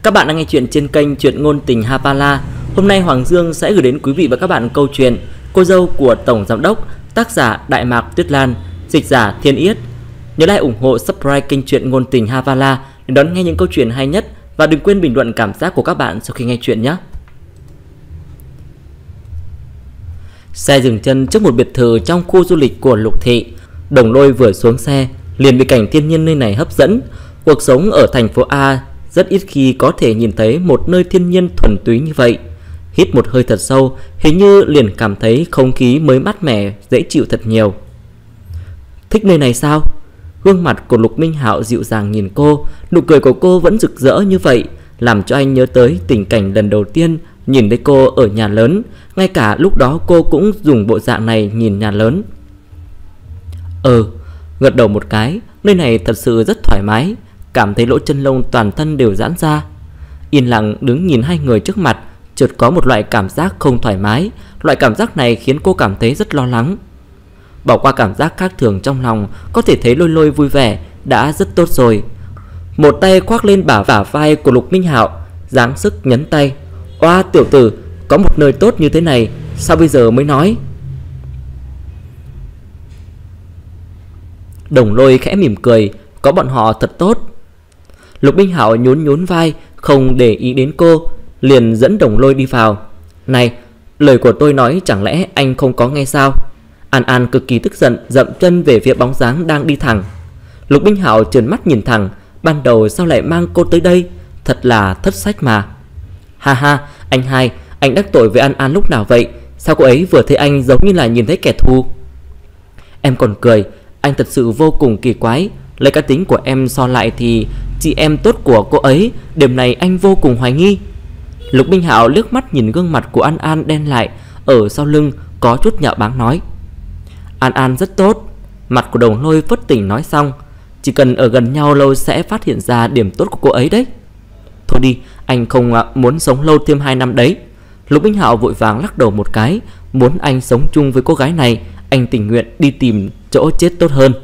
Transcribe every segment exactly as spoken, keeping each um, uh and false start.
Các bạn đang nghe chuyện trên kênh Chuyện Ngôn Tình Hapala. Hôm nay Hoàng Dương sẽ gửi đến quý vị và các bạn câu chuyện Cô dâu của Tổng Giám đốc, tác giả Đại Mạc Tuyết Lan, dịch giả Thiên Yết. Nhớ like, ủng hộ, subscribe kênh Chuyện Ngôn Tình Hapala để đón nghe những câu chuyện hay nhất. Và đừng quên bình luận cảm giác của các bạn sau khi nghe chuyện nhé. Xe dừng chân trước một biệt thự trong khu du lịch của Lục Thị. Đồng Lôi vừa xuống xe liền bị cảnh thiên nhiên nơi này hấp dẫn. Cuộc sống ở thành phố A rất ít khi có thể nhìn thấy một nơi thiên nhiên thuần túy như vậy. Hít một hơi thật sâu, hình như liền cảm thấy không khí mới mát mẻ, dễ chịu thật nhiều. Thích nơi này sao? Gương mặt của Lục Minh Hạo dịu dàng nhìn cô, nụ cười của cô vẫn rực rỡ như vậy, làm cho anh nhớ tới tình cảnh lần đầu tiên nhìn thấy cô ở nhà lớn. Ngay cả lúc đó cô cũng dùng bộ dạng này nhìn nhà lớn. Ừ, gật đầu một cái. Nơi này thật sự rất thoải mái, cảm thấy lỗ chân lông toàn thân đều giãn ra. Yên lặng đứng nhìn hai người trước mặt, chợt có một loại cảm giác không thoải mái. Loại cảm giác này khiến cô cảm thấy rất lo lắng. Bỏ qua cảm giác khác thường trong lòng, có thể thấy Lôi Lôi vui vẻ đã rất tốt rồi. Một tay khoác lên bả vả vai của Lục Minh Hạo, dáng sức nhấn tay. Oa tiểu tử, có một nơi tốt như thế này, sao bây giờ mới nói? Đồng Lôi khẽ mỉm cười, có bọn họ thật tốt. Lục Minh Hạo nhún nhún vai, không để ý đến cô, liền dẫn Đồng Lôi đi vào. Này, lời của tôi nói chẳng lẽ anh không có nghe sao? An An cực kỳ tức giận, dậm chân về phía bóng dáng đang đi thẳng. Lục Minh Hạo trợn mắt nhìn thẳng, ban đầu sao lại mang cô tới đây, thật là thất sách mà. Ha ha, anh hai, anh đắc tội với An An lúc nào vậy? Sao cô ấy vừa thấy anh giống như là nhìn thấy kẻ thù? Em còn cười, anh thật sự vô cùng kỳ quái. Lấy cá tính của em so lại thì chị em tốt của cô ấy, điểm này anh vô cùng hoài nghi. Lục Minh Hạo liếc mắt nhìn gương mặt của An An đen lại, ở sau lưng có chút nhạo báng nói. An An rất tốt. Mặt của Đồng Lôi phất tỉnh nói xong, chỉ cần ở gần nhau lâu sẽ phát hiện ra điểm tốt của cô ấy đấy. Thôi đi, anh không muốn sống lâu thêm hai năm đấy. Lục Minh Hạo vội vàng lắc đầu một cái. Muốn anh sống chung với cô gái này, anh tình nguyện đi tìm chỗ chết tốt hơn.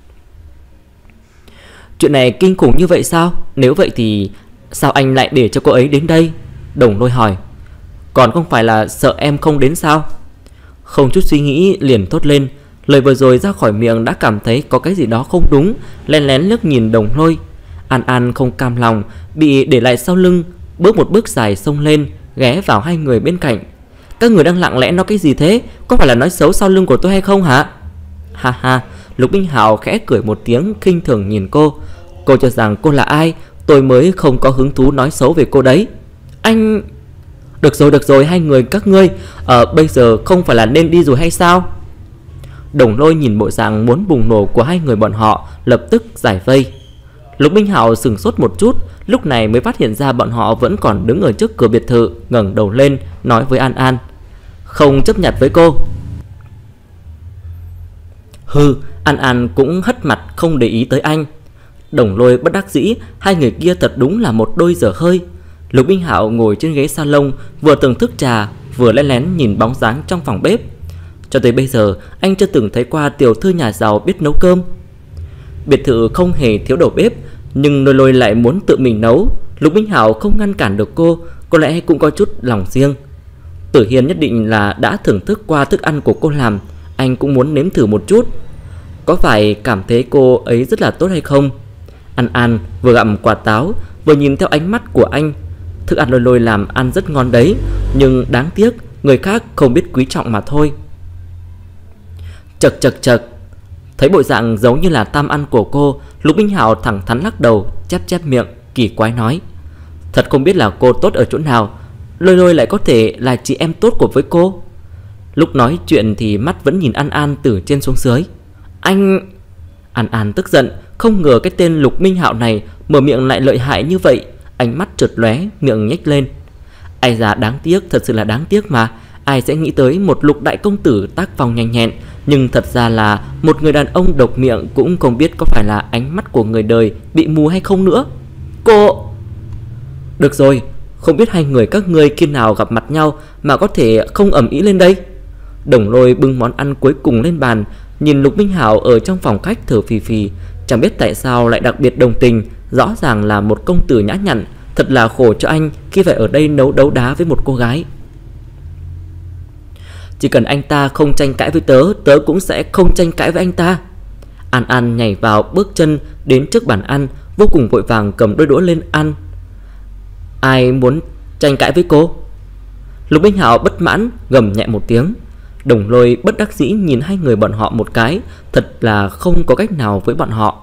Chuyện này kinh khủng như vậy sao? Nếu vậy thì sao anh lại để cho cô ấy đến đây? Đồng Lôi hỏi. Còn không phải là sợ em không đến sao? Không chút suy nghĩ liền thốt lên. Lời vừa rồi ra khỏi miệng đã cảm thấy có cái gì đó không đúng, lén lén liếc nhìn Đồng Lôi. An An không cam lòng, bị để lại sau lưng, bước một bước dài xông lên, ghé vào hai người bên cạnh. Các người đang lặng lẽ nói cái gì thế? Có phải là nói xấu sau lưng của tôi hay không hả? Ha ha, Lục Minh Hạo khẽ cười một tiếng khinh thường nhìn cô. Cô cho rằng cô là ai? Tôi mới không có hứng thú nói xấu về cô đấy. Anh... Được rồi, được rồi, hai người các ngươi Ờ, bây giờ không phải là nên đi rồi hay sao? Đồng Lôi nhìn bộ dạng muốn bùng nổ của hai người bọn họ, lập tức giải vây. Lục Minh Hạo sừng sốt một chút, lúc này mới phát hiện ra bọn họ vẫn còn đứng ở trước cửa biệt thự, ngẩng đầu lên nói với An An. Không chấp nhận với cô. Hừ, An An cũng hất mặt không để ý tới anh. Đồng Lôi bất đắc dĩ, hai người kia thật đúng là một đôi dở hơi. Lục Minh Hạo ngồi trên ghế salon, vừa thưởng thức trà, vừa lén lén nhìn bóng dáng trong phòng bếp. Cho tới bây giờ, anh chưa từng thấy qua tiểu thư nhà giàu biết nấu cơm. Biệt thự không hề thiếu đầu bếp, nhưng Lôi Lôi lại muốn tự mình nấu. Lục Minh Hạo không ngăn cản được cô, có lẽ cũng có chút lòng riêng. Tử Hiên nhất định là đã thưởng thức qua thức ăn của cô làm, anh cũng muốn nếm thử một chút. Có phải cảm thấy cô ấy rất là tốt hay không? An An vừa gặm quả táo, vừa nhìn theo ánh mắt của anh. Thức ăn Lôi Lôi làm ăn rất ngon đấy, nhưng đáng tiếc người khác không biết quý trọng mà thôi. Chật chật chật. Thấy bộ dạng giống như là tam ăn của cô, Lục Minh Hạo thẳng thắn lắc đầu, chép chép miệng, kỳ quái nói. Thật không biết là cô tốt ở chỗ nào, Lôi Lôi lại có thể là chị em tốt của với cô. Lúc nói chuyện thì mắt vẫn nhìn An An từ trên xuống dưới. Anh... An An tức giận, không ngờ cái tên Lục Minh Hạo này mở miệng lại lợi hại như vậy. Ánh mắt chợt lóe, miệng nhếch lên. Ai già đáng tiếc, thật sự là đáng tiếc mà. Ai sẽ nghĩ tới một Lục đại công tử tác phong nhanh nhẹn, nhưng thật ra là một người đàn ông độc miệng, cũng không biết có phải là ánh mắt của người đời bị mù hay không nữa. Cô... Được rồi, không biết hai người các ngươi khi nào gặp mặt nhau mà có thể không ầm ĩ lên đây. Đồng Lôi bưng món ăn cuối cùng lên bàn, nhìn Lục Minh Hạo ở trong phòng khách thở phì phì. Chẳng biết tại sao lại đặc biệt đồng tình. Rõ ràng là một công tử nhã nhặn, Thật là khổ cho anh khi phải ở đây nấu đấu đá với một cô gái. Chỉ cần anh ta không tranh cãi với tớ, tớ cũng sẽ không tranh cãi với anh ta. An An nhảy vào, bước chân đến trước bàn ăn, vô cùng vội vàng cầm đôi đũa lên ăn. Ai muốn tranh cãi với cô? Lục Minh Hạo bất mãn gầm nhẹ một tiếng. Đồng Lôi bất đắc dĩ nhìn hai người bọn họ một cái, thật là không có cách nào với bọn họ.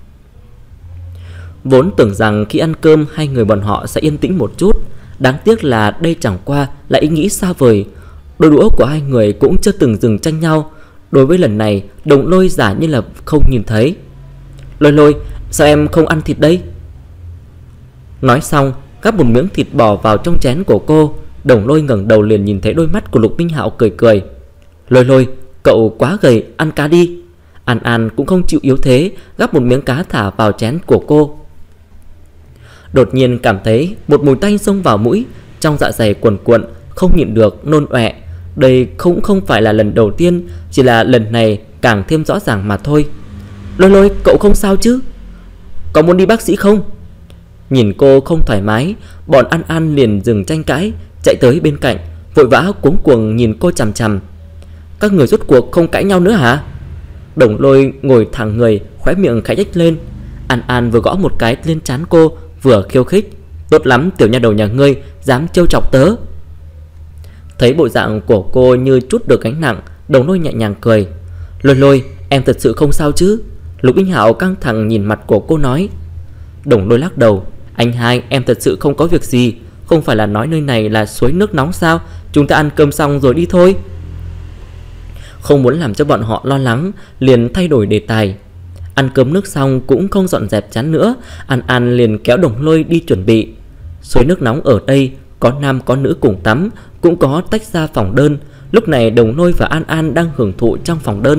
Vốn tưởng rằng khi ăn cơm hai người bọn họ sẽ yên tĩnh một chút, đáng tiếc là đây chẳng qua là ý nghĩ xa vời. Đôi đũa của hai người cũng chưa từng dừng tranh nhau. Đối với lần này, Đồng Lôi giả như là không nhìn thấy. Lôi Lôi, sao em không ăn thịt đây? Nói xong, gắp một miếng thịt bò vào trong chén của cô. Đồng Lôi ngẩng đầu liền nhìn thấy đôi mắt của Lục Minh Hạo cười cười. Lôi Lôi, cậu quá gầy, ăn cá đi. An An cũng không chịu yếu thế, gắp một miếng cá thả vào chén của cô. Đột nhiên cảm thấy một mùi tanh xông vào mũi, trong dạ dày cuồn cuộn, không nhịn được nôn ọe. Đây cũng không phải là lần đầu tiên, chỉ là lần này càng thêm rõ ràng mà thôi. Lôi Lôi, cậu không sao chứ? Có muốn đi bác sĩ không? Nhìn cô không thoải mái, bọn An An liền dừng tranh cãi, chạy tới bên cạnh, vội vã cuống cuồng nhìn cô chằm chằm. Các người rốt cuộc không cãi nhau nữa hả? Đồng Lôi ngồi thẳng người, khóe miệng khẽ nhếch lên. An An vừa gõ một cái lên trán cô, vừa khiêu khích. Tốt lắm, tiểu nha đầu nhà ngươi dám trêu chọc tớ. Thấy bộ dạng của cô như chút được gánh nặng, Đồng Lôi nhẹ nhàng cười. Lôi Lôi, em thật sự không sao chứ? Lục Minh Hạo căng thẳng nhìn mặt của cô nói. Đồng Lôi lắc đầu. Anh hai, em thật sự không có việc gì. Không phải là nói nơi này là suối nước nóng sao? Chúng ta ăn cơm xong rồi đi thôi. Không muốn làm cho bọn họ lo lắng, liền thay đổi đề tài. Ăn cơm nước xong cũng không dọn dẹp chán nữa, An An liền kéo Đồng Lôi đi chuẩn bị. Suối nước nóng ở đây có nam có nữ cùng tắm, cũng có tách ra phòng đơn. Lúc này Đồng Lôi và An An đang hưởng thụ trong phòng đơn.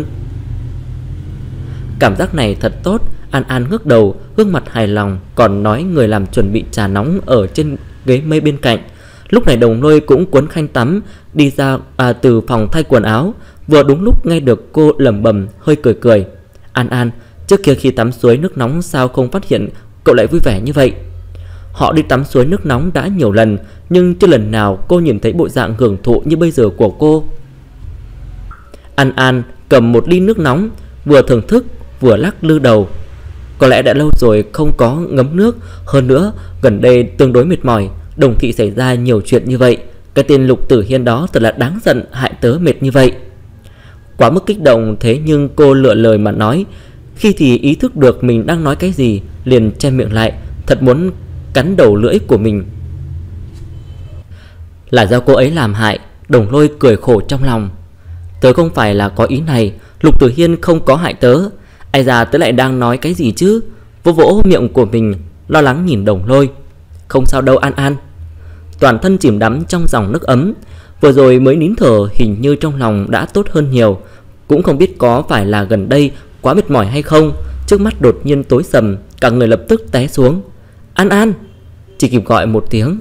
Cảm giác này thật tốt. An An ngước đầu, gương mặt hài lòng, còn nói người làm chuẩn bị trà nóng ở trên ghế mây bên cạnh. Lúc này Đồng Lôi cũng cuốn khăn tắm đi ra à, từ phòng thay quần áo. Vừa đúng lúc nghe được cô lẩm bẩm hơi cười cười. An An, trước kia khi tắm suối nước nóng sao không phát hiện cậu lại vui vẻ như vậy? Họ đi tắm suối nước nóng đã nhiều lần, nhưng chưa lần nào cô nhìn thấy bộ dạng hưởng thụ như bây giờ của cô. An An cầm một ly nước nóng, vừa thưởng thức vừa lắc lư đầu. Có lẽ đã lâu rồi không có ngấm nước. Hơn nữa gần đây tương đối mệt mỏi, Đồng thị xảy ra nhiều chuyện như vậy. Cái tên Lục Tử Hiên đó thật là đáng giận, hại tớ mệt như vậy. Quá mức kích động, thế nhưng cô lựa lời mà nói. Khi thì ý thức được mình đang nói cái gì, liền che miệng lại, thật muốn cắn đầu lưỡi của mình. Là do cô ấy làm hại. Đồng Lôi cười khổ trong lòng. Tớ không phải là có ý này, Lục Tử Hiên không có hại tớ. Ai ra tớ lại đang nói cái gì chứ? Vỗ vỗ miệng của mình, lo lắng nhìn Đồng Lôi. Không sao đâu An An. Toàn thân chìm đắm trong dòng nước ấm. Vừa rồi mới nín thở, hình như trong lòng đã tốt hơn nhiều. Cũng không biết có phải là gần đây quá mệt mỏi hay không, trước mắt đột nhiên tối sầm, cả người lập tức té xuống. An An, chỉ kịp gọi một tiếng.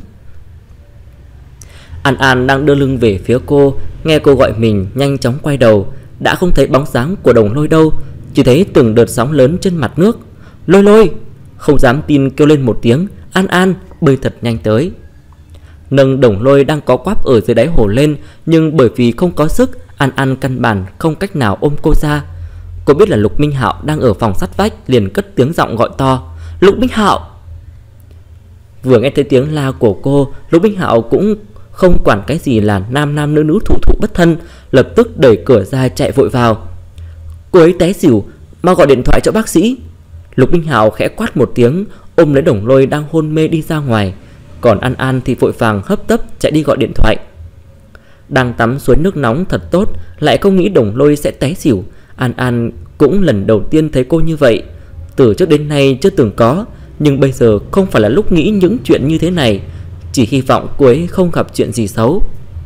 An An đang đưa lưng về phía cô, nghe cô gọi mình nhanh chóng quay đầu, đã không thấy bóng dáng của Đồng Lôi đâu, chỉ thấy từng đợt sóng lớn trên mặt nước. Lôi Lôi, không dám tin kêu lên một tiếng. An An bơi thật nhanh tới, nâng Đồng Lôi đang có quắp ở dưới đáy hồ lên, nhưng bởi vì không có sức, An An căn bản không cách nào ôm cô ra. Cô biết là Lục Minh Hạo đang ở phòng sát vách, liền cất tiếng giọng gọi to. Lục Minh Hạo. Vừa nghe thấy tiếng la của cô, Lục Minh Hạo cũng không quản cái gì là nam nam nữ nữ, thủ thụ bất thân, lập tức đẩy cửa ra chạy vội vào. Cô ấy té xỉu, mau gọi điện thoại cho bác sĩ. Lục Minh Hạo khẽ quát một tiếng, ôm lấy Đồng Lôi đang hôn mê đi ra ngoài. Còn An An thì vội vàng hấp tấp chạy đi gọi điện thoại. Đang tắm suối nước nóng thật tốt, lại không nghĩ Đồng Lôi sẽ té xỉu. An An cũng lần đầu tiên thấy cô như vậy, từ trước đến nay chưa từng có. Nhưng bây giờ không phải là lúc nghĩ những chuyện như thế này, chỉ hy vọng cô ấy không gặp chuyện gì xấu.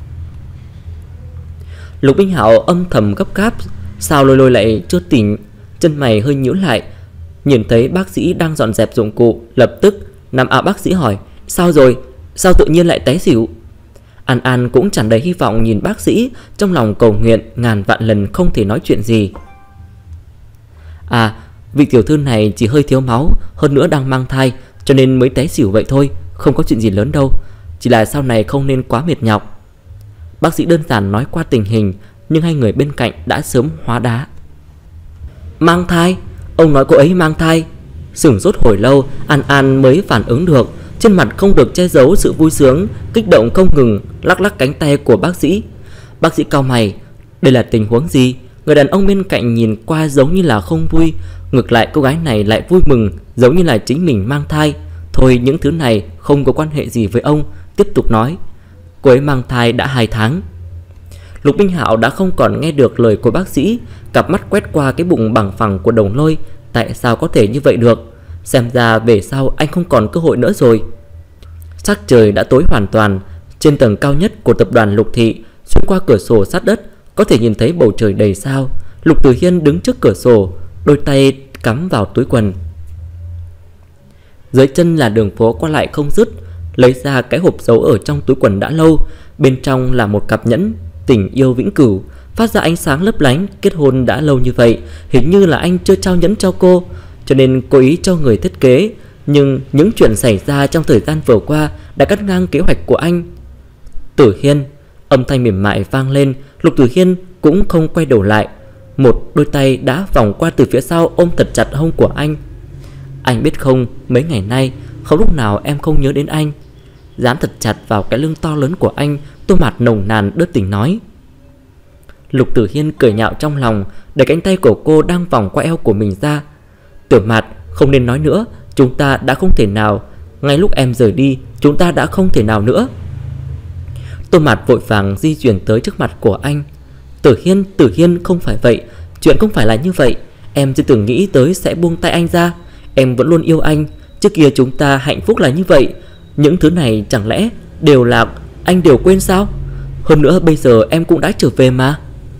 Lục Minh Hạo âm thầm gấp gáp. Sao Lôi Lôi lại chưa tỉnh? Chân mày hơi nhíu lại. Nhìn thấy bác sĩ đang dọn dẹp dụng cụ, lập tức nằm áo bác sĩ hỏi. Sao rồi? Sao tự nhiên lại té xỉu? An An cũng tràn đầy hy vọng nhìn bác sĩ, trong lòng cầu nguyện ngàn vạn lần không thể nói chuyện gì. À, vị tiểu thư này chỉ hơi thiếu máu, hơn nữa đang mang thai, cho nên mới té xỉu vậy thôi, Không có chuyện gì lớn đâu, chỉ là sau này không nên quá mệt nhọc. Bác sĩ đơn giản nói qua tình hình, nhưng hai người bên cạnh đã sớm hóa đá. Mang thai? Ông nói cô ấy mang thai? Sửng sốt hồi lâu, An An mới phản ứng được. Trên mặt không được che giấu sự vui sướng, kích động không ngừng lắc lắc cánh tay của bác sĩ. Bác sĩ cau mày, đây là tình huống gì? Người đàn ông bên cạnh nhìn qua giống như là không vui, ngược lại cô gái này lại vui mừng, giống như là chính mình mang thai. Thôi, những thứ này không có quan hệ gì với ông. Tiếp tục nói, cô ấy mang thai đã hai tháng. Lục Minh Hạo đã không còn nghe được lời của bác sĩ, cặp mắt quét qua cái bụng bằng phẳng của Đồng Lôi. Tại sao có thể như vậy được? Xem ra về sau anh không còn cơ hội nữa rồi. Sắc trời đã tối hoàn toàn. Trên tầng cao nhất của tập đoàn Lục Thị, xuyên qua cửa sổ sát đất, có thể nhìn thấy bầu trời đầy sao. Lục Tử Hiên đứng trước cửa sổ, đôi tay cắm vào túi quần. Dưới chân là đường phố qua lại không dứt. Lấy ra cái hộp giấu ở trong túi quần đã lâu. Bên trong là một cặp nhẫn tình yêu vĩnh cửu, phát ra ánh sáng lấp lánh. Kết hôn đã lâu như vậy, hình như là anh chưa trao nhẫn cho cô, cho nên cố ý cho người thiết kế. Nhưng những chuyện xảy ra trong thời gian vừa qua đã cắt ngang kế hoạch của anh. Tử Hiên, âm thanh mềm mại vang lên. Lục Tử Hiên cũng không quay đầu lại, một đôi tay đã vòng qua từ phía sau ôm thật chặt hông của anh. Anh biết không, mấy ngày nay không lúc nào em không nhớ đến anh. Dán thật chặt vào cái lưng to lớn của anh, Tô Mạt nồng nàn đớt tình nói. Lục Tử Hiên cười nhạo trong lòng, đẩy cánh tay của cô đang vòng qua eo của mình ra. Tiểu Mạt, không nên nói nữa, chúng ta đã không thể nào. Ngay lúc em rời đi, chúng ta đã không thể nào nữa. Tô Mạt vội vàng di chuyển tới trước mặt của anh. Tử Hiên, Tử Hiên, không phải vậy. Chuyện không phải là như vậy. Em chưa từng nghĩ tới sẽ buông tay anh ra. Em vẫn luôn yêu anh. Trước kia chúng ta hạnh phúc là như vậy. Những thứ này chẳng lẽ đều là anh đều quên sao? Hơn nữa bây giờ em cũng đã trở về mà.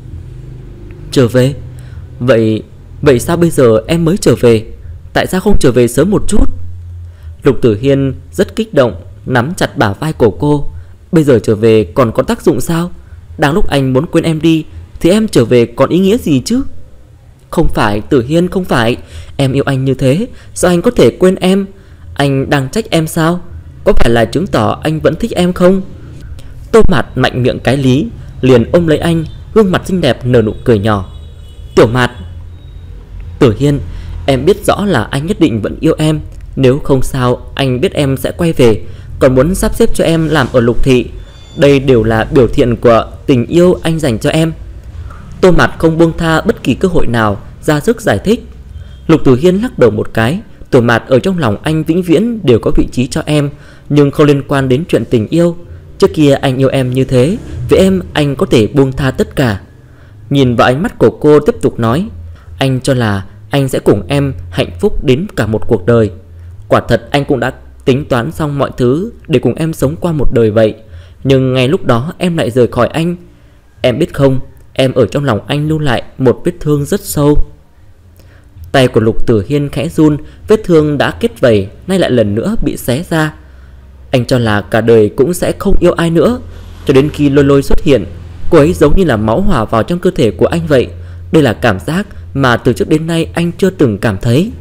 Trở về? Vậy Vậy sao bây giờ em mới trở về? Tại sao không trở về sớm một chút? Lục Tử Hiên rất kích động, nắm chặt bả vai của cô. Bây giờ trở về còn có tác dụng sao? Đang lúc anh muốn quên em đi thì em trở về còn ý nghĩa gì chứ? Không phải Tử Hiên, không phải. Em yêu anh như thế, sao anh có thể quên em? Anh đang trách em sao? Có phải là chứng tỏ anh vẫn thích em không? Tô Mạt mạnh miệng cái lý, liền ôm lấy anh, gương mặt xinh đẹp nở nụ cười nhỏ. Tiểu Mạt. Tử Hiên, em biết rõ là anh nhất định vẫn yêu em. Nếu không sao anh biết em sẽ quay về, còn muốn sắp xếp cho em làm ở Lục Thị. Đây đều là biểu hiện của tình yêu anh dành cho em. Tô Mạt không buông tha bất kỳ cơ hội nào, ra sức giải thích. Lục Tử Hiên lắc đầu một cái. Tiểu Mạt, ở trong lòng anh vĩnh viễn đều có vị trí cho em, nhưng không liên quan đến chuyện tình yêu. Trước kia anh yêu em như thế, với em anh có thể buông tha tất cả. Nhìn vào ánh mắt của cô tiếp tục nói, anh cho là anh sẽ cùng em hạnh phúc đến cả một cuộc đời. Quả thật anh cũng đã tính toán xong mọi thứ để cùng em sống qua một đời vậy. Nhưng ngay lúc đó em lại rời khỏi anh. Em biết không, em ở trong lòng anh lưu lại một vết thương rất sâu. Tay của Lục Tử Hiên khẽ run, vết thương đã kết vảy nay lại lần nữa bị xé ra. Anh cho là cả đời cũng sẽ không yêu ai nữa, cho đến khi Lôi Lôi xuất hiện. Cô ấy giống như là máu hòa vào trong cơ thể của anh vậy. Đây là cảm giác mà từ trước đến nay anh chưa từng cảm thấy.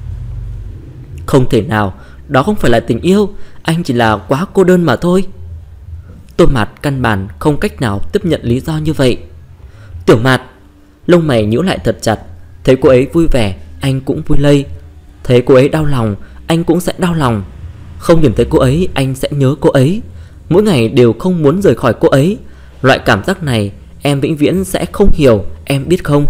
Không thể nào, đó không phải là tình yêu. Anh chỉ là quá cô đơn mà thôi. Tô Mạt căn bản không cách nào tiếp nhận lý do như vậy. Tiểu Mạt. Lông mày nhíu lại thật chặt. Thấy cô ấy vui vẻ, anh cũng vui lây. Thấy cô ấy đau lòng, anh cũng sẽ đau lòng. Không nhìn thấy cô ấy, anh sẽ nhớ cô ấy. Mỗi ngày đều không muốn rời khỏi cô ấy. Loại cảm giác này em vĩnh viễn sẽ không hiểu, em biết không?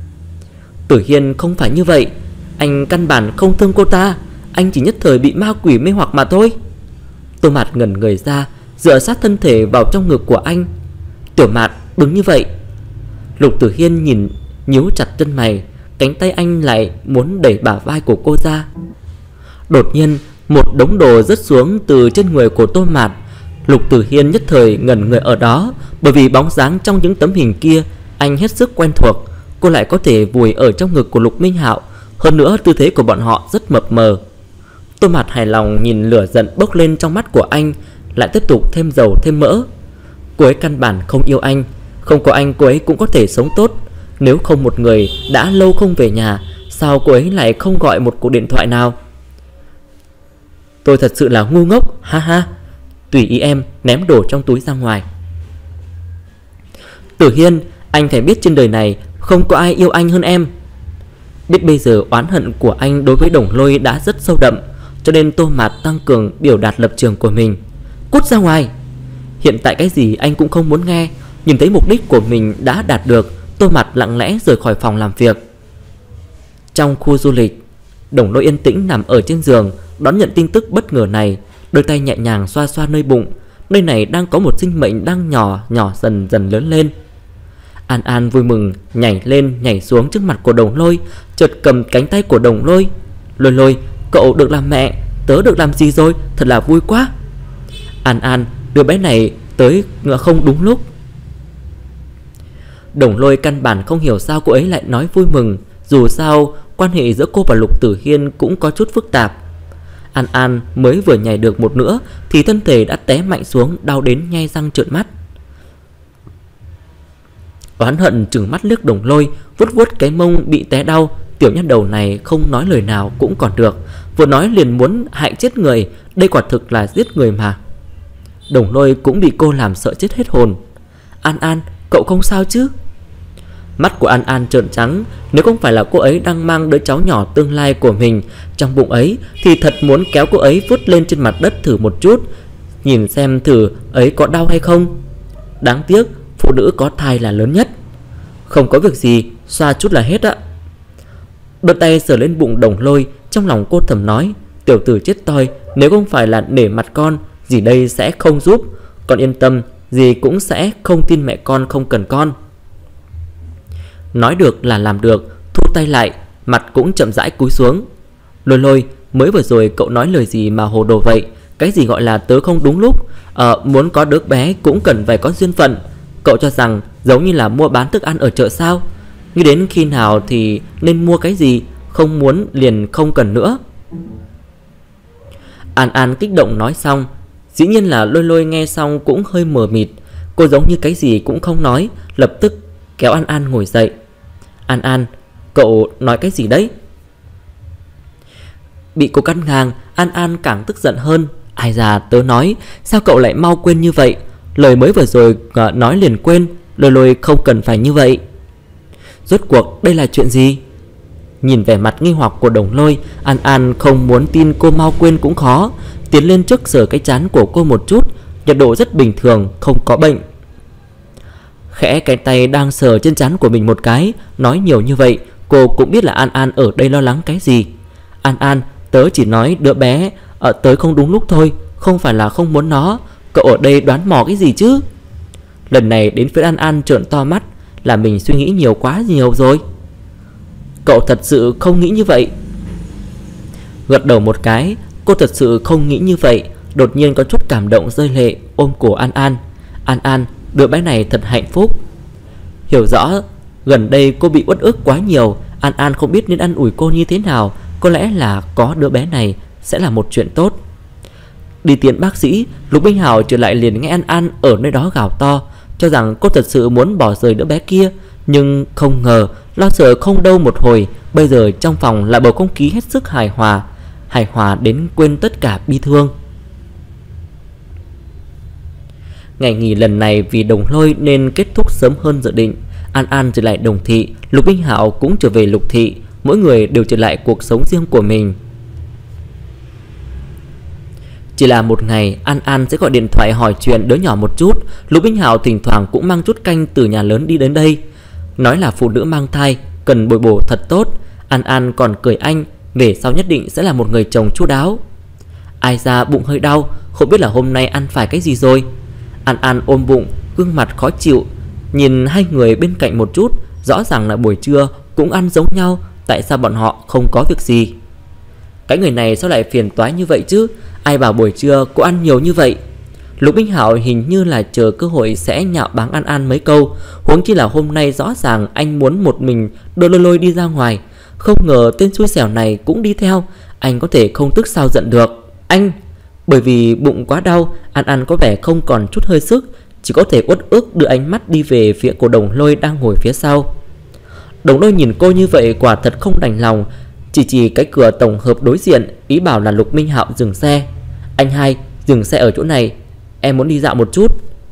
Tử Hiên, không phải như vậy. Anh căn bản không thương cô ta. Anh chỉ nhất thời bị ma quỷ mê hoặc mà thôi. Tô Mạt ngẩn người ra, dựa sát thân thể vào trong ngực của anh. Tiểu Mạt, đừng như vậy. Lục Tử Hiên nhìn nhíu chặt chân mày, cánh tay anh lại muốn đẩy bả vai của cô ra. Đột nhiên một đống đồ rớt xuống từ trên người của Tô Mạt. Lục Tử Hiên nhất thời ngẩn người ở đó, bởi vì bóng dáng trong những tấm hình kia anh hết sức quen thuộc. Cô lại có thể vùi ở trong ngực của Lục Minh Hạo. Hơn nữa tư thế của bọn họ rất mập mờ. Tô Mạt hài lòng nhìn lửa giận bốc lên trong mắt của anh, lại tiếp tục thêm dầu thêm mỡ. Cô ấy căn bản không yêu anh. Không có anh cô ấy cũng có thể sống tốt. Nếu không một người đã lâu không về nhà, sao cô ấy lại không gọi một cuộc điện thoại nào? Tôi thật sự là ngu ngốc, ha ha. Tùy ý em, ném đồ trong túi ra ngoài. Tử Hiên, anh phải biết trên đời này không có ai yêu anh hơn em. Biết bây giờ oán hận của anh đối với Đồng Lôi đã rất sâu đậm, cho nên Tô Mạt tăng cường biểu đạt lập trường của mình. Cút ra ngoài. Hiện tại cái gì anh cũng không muốn nghe. Nhìn thấy mục đích của mình đã đạt được, Tô Mạt lặng lẽ rời khỏi phòng làm việc. Trong khu du lịch, Đồng Lôi yên tĩnh nằm ở trên giường, đón nhận tin tức bất ngờ này, đôi tay nhẹ nhàng xoa xoa nơi bụng. Nơi này đang có một sinh mệnh đang nhỏ nhỏ dần dần lớn lên. An An vui mừng nhảy lên nhảy xuống trước mặt của Đồng Lôi, chợt cầm cánh tay của Đồng Lôi. Lôi Lôi, cậu được làm mẹ, tớ được làm gì rồi, thật là vui quá. An An, đứa bé này tới không đúng lúc. Đồng Lôi căn bản không hiểu sao cô ấy lại nói vui mừng. Dù sao quan hệ giữa cô và Lục Tử Hiên cũng có chút phức tạp. An An mới vừa nhảy được một nửa thì thân thể đã té mạnh xuống, đau đến nhay răng trợn mắt. Oán hận trừng mắt liếc Đồng Lôi, vuốt vuốt cái mông bị té đau. Tiểu nhân đầu này không nói lời nào cũng còn được, vừa nói liền muốn hại chết người. Đây quả thực là giết người mà. Đồng Lôi cũng bị cô làm sợ chết hết hồn. An An, cậu không sao chứ? Mắt của An An trợn trắng. Nếu không phải là cô ấy đang mang đứa cháu nhỏ tương lai của mình trong bụng ấy thì thật muốn kéo cô ấy vút lên trên mặt đất thử một chút, nhìn xem thử ấy có đau hay không. Đáng tiếc phụ nữ có thai là lớn nhất. Không có việc gì, xoa chút là hết ạ. Đưa tay sờ lên bụng Đồng Lôi, trong lòng cô thầm nói, tiểu tử chết toi, nếu không phải là nể mặt con, dì đây sẽ không giúp. Con yên tâm, dì cũng sẽ không tin mẹ con không cần con. Nói được là làm được, thu tay lại, mặt cũng chậm rãi cúi xuống. Lôi Lôi, mới vừa rồi cậu nói lời gì mà hồ đồ vậy? Cái gì gọi là tớ không đúng lúc? Ờ, muốn có đứa bé cũng cần phải có duyên phận. Cậu cho rằng giống như là mua bán thức ăn ở chợ sao? Nghĩ đến khi nào thì nên mua cái gì, không muốn liền không cần nữa. An An kích động nói xong. Dĩ nhiên là Lôi Lôi nghe xong cũng hơi mờ mịt. Cô giống như cái gì cũng không nói, lập tức kéo An An ngồi dậy. An An, cậu nói cái gì đấy? Bị cô cắt ngang, An An càng tức giận hơn. Ai già, tớ nói, sao cậu lại mau quên như vậy? Lời mới vừa rồi nói liền quên. Lôi Lôi không cần phải như vậy. Rốt cuộc đây là chuyện gì? Nhìn vẻ mặt nghi hoặc của Đồng Lôi, An An không muốn tin cô mau quên cũng khó. Tiến lên trước sờ cái trán của cô một chút. Nhiệt độ rất bình thường, không có bệnh. Khẽ cái tay đang sờ trên trán của mình một cái. Nói nhiều như vậy, cô cũng biết là An An ở đây lo lắng cái gì. An An, tớ chỉ nói đứa bé ở tới không đúng lúc thôi, không phải là không muốn nó. Cậu ở đây đoán mò cái gì chứ? Lần này đến phía An An trợn to mắt, là mình suy nghĩ nhiều quá nhiều rồi. Cậu thật sự không nghĩ như vậy? Gật đầu một cái, cô thật sự không nghĩ như vậy. Đột nhiên có chút cảm động rơi lệ, ôm cổ An An. An An, đứa bé này thật hạnh phúc. Hiểu rõ, gần đây cô bị uất ức quá nhiều. An An không biết nên ăn ủi cô như thế nào. Có lẽ là có đứa bé này sẽ là một chuyện tốt. Đi tiễn bác sĩ, Lục Minh Hảo trở lại liền nghe An An ở nơi đó gào to, cho rằng cô thật sự muốn bỏ rơi đứa bé kia. Nhưng không ngờ, lo sợ không đâu một hồi, bây giờ trong phòng là bầu không khí hết sức hài hòa, hài hòa đến quên tất cả bi thương. Ngày nghỉ lần này vì Đồng Lôi nên kết thúc sớm hơn dự định. An An trở lại Đồng Thị, Lục Minh Hạo cũng trở về Lục Thị. Mỗi người đều trở lại cuộc sống riêng của mình. Chỉ là một ngày, An An sẽ gọi điện thoại hỏi chuyện đứa nhỏ một chút. Lục Minh Hạo thỉnh thoảng cũng mang chút canh từ nhà lớn đi đến đây, nói là phụ nữ mang thai cần bồi bổ thật tốt. An An còn cười anh, về sau nhất định sẽ là một người chồng chu đáo. Ai ra bụng hơi đau, không biết là hôm nay ăn phải cái gì rồi. An An ôm bụng, gương mặt khó chịu, nhìn hai người bên cạnh một chút. Rõ ràng là buổi trưa cũng ăn giống nhau, tại sao bọn họ không có việc gì? Cái người này sao lại phiền toái như vậy chứ? Ai bảo buổi trưa cô ăn nhiều như vậy? Lục Minh Hạo hình như là chờ cơ hội sẽ nhạo báng An An mấy câu. Huống chi là hôm nay rõ ràng anh muốn một mình đưa Lôi Lôi đi ra ngoài, không ngờ tên xui xẻo này cũng đi theo. Anh có thể không tức sao giận được. Anh, bởi vì bụng quá đau, An An có vẻ không còn chút hơi sức, chỉ có thể uất ức đưa ánh mắt đi về phía của Đồng Lôi đang ngồi phía sau. Đồng Lôi nhìn cô như vậy quả thật không đành lòng, chỉ chỉ cái cửa tổng hợp đối diện, ý bảo là Lục Minh Hạo dừng xe. Anh hai, dừng xe ở chỗ này, em muốn đi dạo một chút.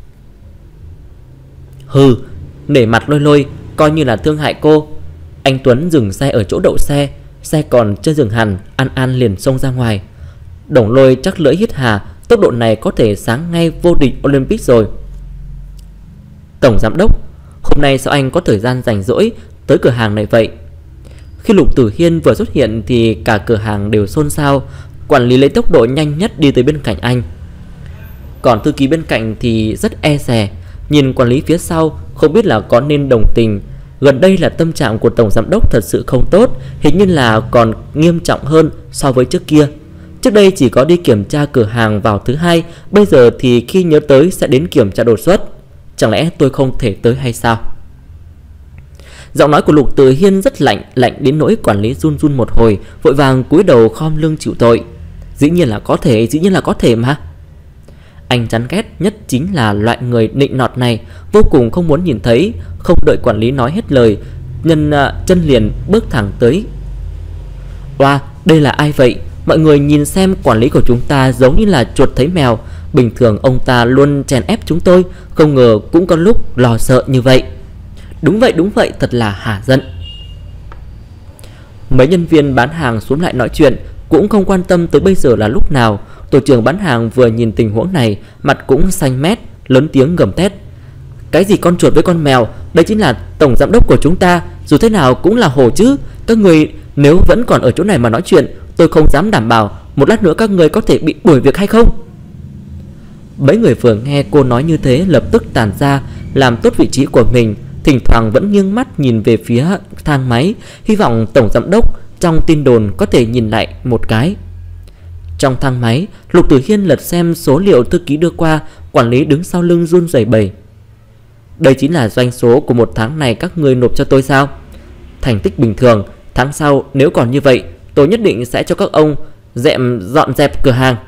Hừ, nể mặt Lôi Lôi, coi như là thương hại cô. Anh Tuấn dừng xe ở chỗ đậu xe, xe còn chưa dừng hẳn, An An liền xông ra ngoài. Đồng Lôi chắc lưỡi hít hà, tốc độ này có thể sáng ngay vô địch Olympic rồi. Tổng giám đốc, hôm nay sao anh có thời gian rảnh rỗi tới cửa hàng này vậy? Khi Lục Tử Hiên vừa xuất hiện thì cả cửa hàng đều xôn xao. Quản lý lấy tốc độ nhanh nhất đi tới bên cạnh anh. Còn thư ký bên cạnh thì rất e dè, nhìn quản lý phía sau không biết là có nên đồng tình. Gần đây là tâm trạng của tổng giám đốc thật sự không tốt, hình như là còn nghiêm trọng hơn so với trước kia. Trước đây chỉ có đi kiểm tra cửa hàng vào thứ hai, bây giờ thì khi nhớ tới sẽ đến kiểm tra đột xuất. Chẳng lẽ tôi không thể tới hay sao? Giọng nói của Lục Tử Hiên rất lạnh, lạnh đến nỗi quản lý run run một hồi, vội vàng cúi đầu khom lưng chịu tội. Dĩ nhiên là có thể, dĩ nhiên là có thể mà. Anh chán ghét nhất chính là loại người nịnh nọt này, vô cùng không muốn nhìn thấy. Không đợi quản lý nói hết lời, nhân uh, chân liền bước thẳng tới. Oa, đây là ai vậy? Mọi người nhìn xem, quản lý của chúng ta giống như là chuột thấy mèo. Bình thường ông ta luôn chèn ép chúng tôi, không ngờ cũng có lúc lo sợ như vậy. Đúng vậy, đúng vậy, thật là hả giận. Mấy nhân viên bán hàng xuống lại nói chuyện, cũng không quan tâm tới bây giờ là lúc nào. Tổ trưởng bán hàng vừa nhìn tình huống này, mặt cũng xanh mét, lớn tiếng gầm thét. Cái gì con chuột với con mèo? Đây chính là tổng giám đốc của chúng ta, dù thế nào cũng là hổ chứ. Các người nếu vẫn còn ở chỗ này mà nói chuyện, tôi không dám đảm bảo một lát nữa các người có thể bị đuổi việc hay không. Mấy người vừa nghe cô nói như thế lập tức tản ra, làm tốt vị trí của mình, thỉnh thoảng vẫn nghiêng mắt nhìn về phía thang máy, hy vọng tổng giám đốc trong tin đồn có thể nhìn lại một cái. Trong thang máy, Lục Tử Hiên lật xem số liệu thư ký đưa qua, quản lý đứng sau lưng run rẩy bẩy. Đây chính là doanh số của một tháng này các người nộp cho tôi sao? Thành tích bình thường, tháng sau nếu còn như vậy, tôi nhất định sẽ cho các ông dẹm dọn dẹp cửa hàng.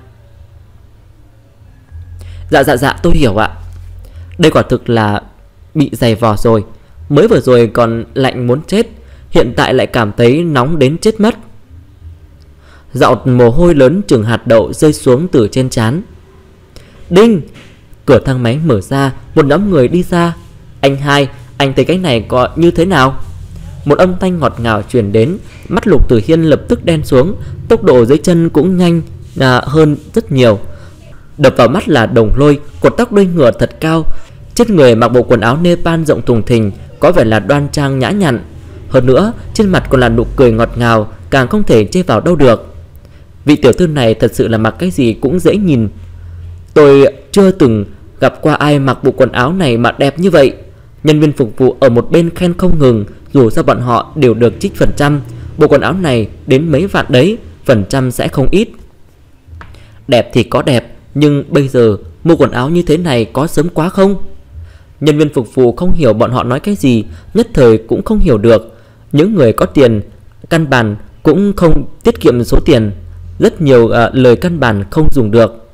Dạ dạ dạ tôi hiểu ạ. Đây quả thực là bị dày vò rồi. Mới vừa rồi còn lạnh muốn chết, hiện tại lại cảm thấy nóng đến chết mất. Giọt mồ hôi lớn chừng hạt đậu rơi xuống từ trên trán. Đinh! Cửa thang máy mở ra, một nhóm người đi ra. Anh hai, anh thấy cái này có như thế nào? Một âm thanh ngọt ngào truyền đến. Mắt Lục Tử Hiên lập tức đen xuống, tốc độ dưới chân cũng nhanh à, hơn rất nhiều. Đập vào mắt là Đồng Lôi, cột tóc đuôi ngựa thật cao, trên người mặc bộ quần áo Nepal rộng thùng thình, có vẻ là đoan trang nhã nhặn. Hơn nữa trên mặt còn là nụ cười ngọt ngào, càng không thể chê vào đâu được. Vị tiểu thư này thật sự là mặc cái gì cũng dễ nhìn. Tôi chưa từng gặp qua ai mặc bộ quần áo này mà đẹp như vậy. Nhân viên phục vụ ở một bên khen không ngừng, dù sao bọn họ đều được trích phần trăm. Bộ quần áo này đến mấy vạn đấy, phần trăm sẽ không ít. Đẹp thì có đẹp, nhưng bây giờ mua quần áo như thế này có sớm quá không? Nhân viên phục vụ không hiểu bọn họ nói cái gì, nhất thời cũng không hiểu được. Những người có tiền căn bản cũng không tiết kiệm số tiền, rất nhiều uh, lời căn bản không dùng được.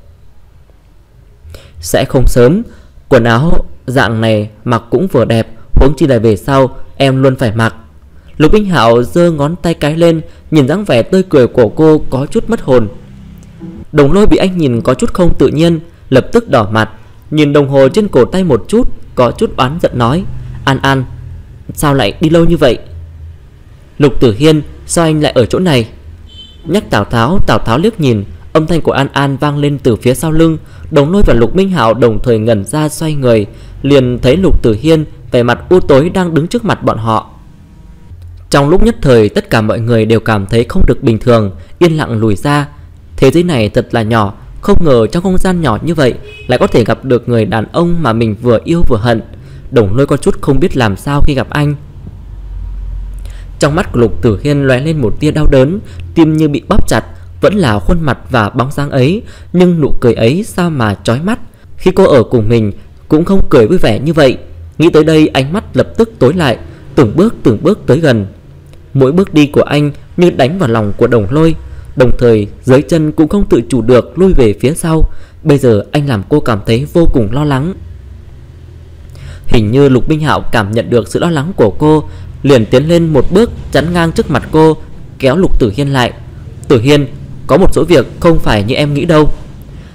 Sẽ không sớm, quần áo dạng này mặc cũng vừa đẹp, huống chi là về sau em luôn phải mặc. Lục Minh Hạo giơ ngón tay cái lên, nhìn dáng vẻ tươi cười của cô có chút mất hồn. Đồng Lôi bị anh nhìn có chút không tự nhiên, lập tức đỏ mặt, nhìn đồng hồ trên cổ tay một chút, có chút oán giận nói: An An, sao lại đi lâu như vậy? Lục Tử Hiên, sao anh lại ở chỗ này? Nhắc Tào Tháo, Tào Tháo liếc nhìn, âm thanh của An An vang lên từ phía sau lưng. Đồng Lôi và Lục Minh Hạo đồng thời ngẩn ra xoay người, liền thấy Lục Tử Hiên vẻ mặt u tối đang đứng trước mặt bọn họ. Trong lúc nhất thời, tất cả mọi người đều cảm thấy không được bình thường, yên lặng lùi ra. Thế giới này thật là nhỏ, không ngờ trong không gian nhỏ như vậy lại có thể gặp được người đàn ông mà mình vừa yêu vừa hận. Đồng Lôi có chút không biết làm sao khi gặp anh. Trong mắt của Lục Tử Hiên lóe lên một tia đau đớn, tim như bị bóp chặt. Vẫn là khuôn mặt và bóng dáng ấy, nhưng nụ cười ấy sao mà chói mắt. Khi cô ở cùng mình cũng không cười vui vẻ như vậy. Nghĩ tới đây ánh mắt lập tức tối lại, từng bước từng bước tới gần. Mỗi bước đi của anh như đánh vào lòng của Đồng Lôi, đồng thời dưới chân cũng không tự chủ được lui về phía sau. Bây giờ anh làm cô cảm thấy vô cùng lo lắng. Hình như Lục Minh Hạo cảm nhận được sự lo lắng của cô, liền tiến lên một bước chắn ngang trước mặt cô, kéo Lục Tử Hiên lại. Tử Hiên, có một số việc không phải như em nghĩ đâu.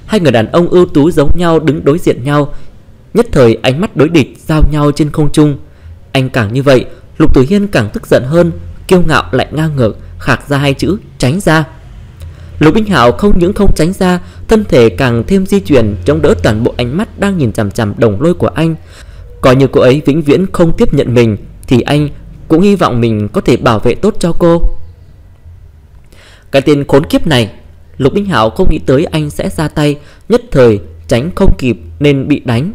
Hai người đàn ông ưu tú giống nhau đứng đối diện nhau, nhất thời ánh mắt đối địch giao nhau trên không trung. Anh càng như vậy, Lục Tử Hiên càng tức giận hơn, kiêu ngạo lại ngang ngược khạc ra hai chữ tránh ra. Lục Minh Hạo không những không tránh ra, thân thể càng thêm di chuyển chống đỡ toàn bộ ánh mắt đang nhìn chằm chằm Đồng Lôi của anh. Coi như cô ấy vĩnh viễn không tiếp nhận mình thì anh cũng hy vọng mình có thể bảo vệ tốt cho cô. Cái tên khốn kiếp này, Lục Minh Hạo không nghĩ tới anh sẽ ra tay, nhất thời tránh không kịp nên bị đánh.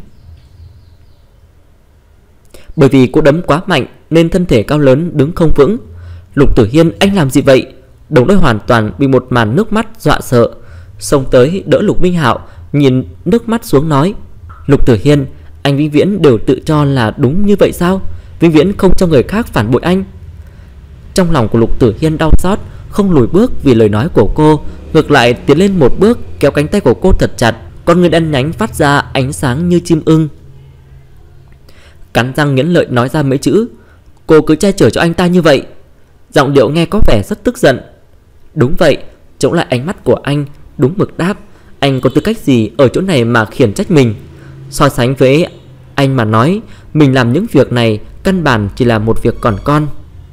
Bởi vì cú đấm quá mạnh nên thân thể cao lớn đứng không vững. Lục Tử Hiên, anh làm gì vậy? Đồng Lôi hoàn toàn bị một màn nước mắt dọa sợ, xông tới đỡ Lục Minh Hạo, nhìn nước mắt xuống nói: Lục Tử Hiên, anh vĩnh viễn đều tự cho là đúng như vậy sao? Vĩnh viễn không cho người khác phản bội anh. Trong lòng của Lục Tử Hiên đau xót, không lùi bước vì lời nói của cô, ngược lại tiến lên một bước, kéo cánh tay của cô thật chặt, con người đen nhánh phát ra ánh sáng như chim ưng. Cắn răng nghiến lợi nói ra mấy chữ: cô cứ che chở cho anh ta như vậy. Giọng điệu nghe có vẻ rất tức giận. Đúng vậy, chống lại ánh mắt của anh, đúng mực đáp: anh có tư cách gì ở chỗ này mà khiển trách mình? So sánh với anh mà nói, mình làm những việc này căn bản chỉ là một việc còn con.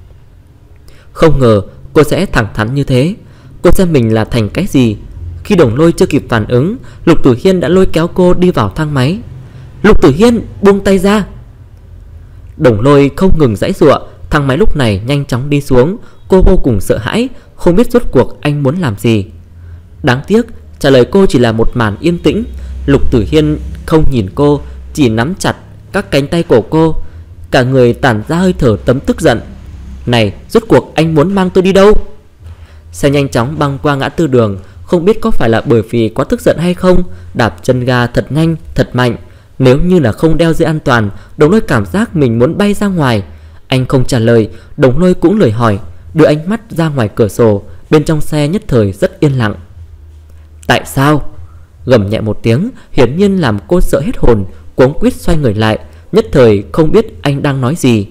Không ngờ cô sẽ thẳng thắn như thế. Cô xem mình là thành cái gì? Khi Đồng Lôi chưa kịp phản ứng, Lục Tử Hiên đã lôi kéo cô đi vào thang máy. Lục Tử Hiên, buông tay ra! Đồng Lôi không ngừng giãy giụa. Thang máy lúc này nhanh chóng đi xuống. Cô vô cùng sợ hãi, không biết rốt cuộc anh muốn làm gì. Đáng tiếc, trả lời cô chỉ là một màn yên tĩnh. Lục Tử Hiên không nhìn cô, chỉ nắm chặt các cánh tay của cô, cả người tản ra hơi thở tấm tức giận. Này, rốt cuộc anh muốn mang tôi đi đâu? Xe nhanh chóng băng qua ngã tư đường. Không biết có phải là bởi vì quá tức giận hay không, đạp chân ga thật nhanh, thật mạnh. Nếu như là không đeo dây an toàn, Đồng Lôi cảm giác mình muốn bay ra ngoài. Anh không trả lời, Đồng Lôi cũng lười hỏi, đưa ánh mắt ra ngoài cửa sổ. Bên trong xe nhất thời rất yên lặng. Tại sao? Gầm nhẹ một tiếng, hiển nhiên làm cô sợ hết hồn, cuống quýt xoay người lại, nhất thời không biết anh đang nói gì.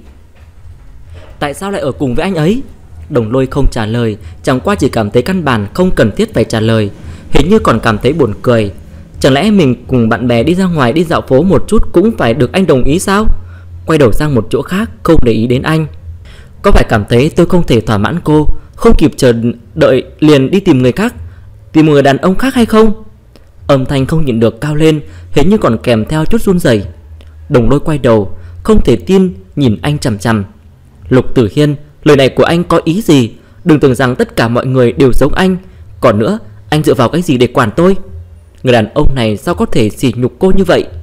Tại sao lại ở cùng với anh ấy? Đồng Lôi không trả lời, chẳng qua chỉ cảm thấy căn bản không cần thiết phải trả lời. Hình như còn cảm thấy buồn cười. Chẳng lẽ mình cùng bạn bè đi ra ngoài đi dạo phố một chút cũng phải được anh đồng ý sao? Quay đầu sang một chỗ khác, không để ý đến anh. Có phải cảm thấy tôi không thể thỏa mãn cô, không kịp chờ đợi liền đi tìm người khác, tìm một người đàn ông khác hay không? Âm thanh không nhịn được cao lên, hình như còn kèm theo chút run rẩy. Đồng Lôi quay đầu, không thể tin nhìn anh chằm chằm. Lục Tử Hiên, lời này của anh có ý gì? Đừng tưởng rằng tất cả mọi người đều giống anh. Còn nữa, anh dựa vào cái gì để quản tôi? Người đàn ông này sao có thể sỉ nhục cô như vậy?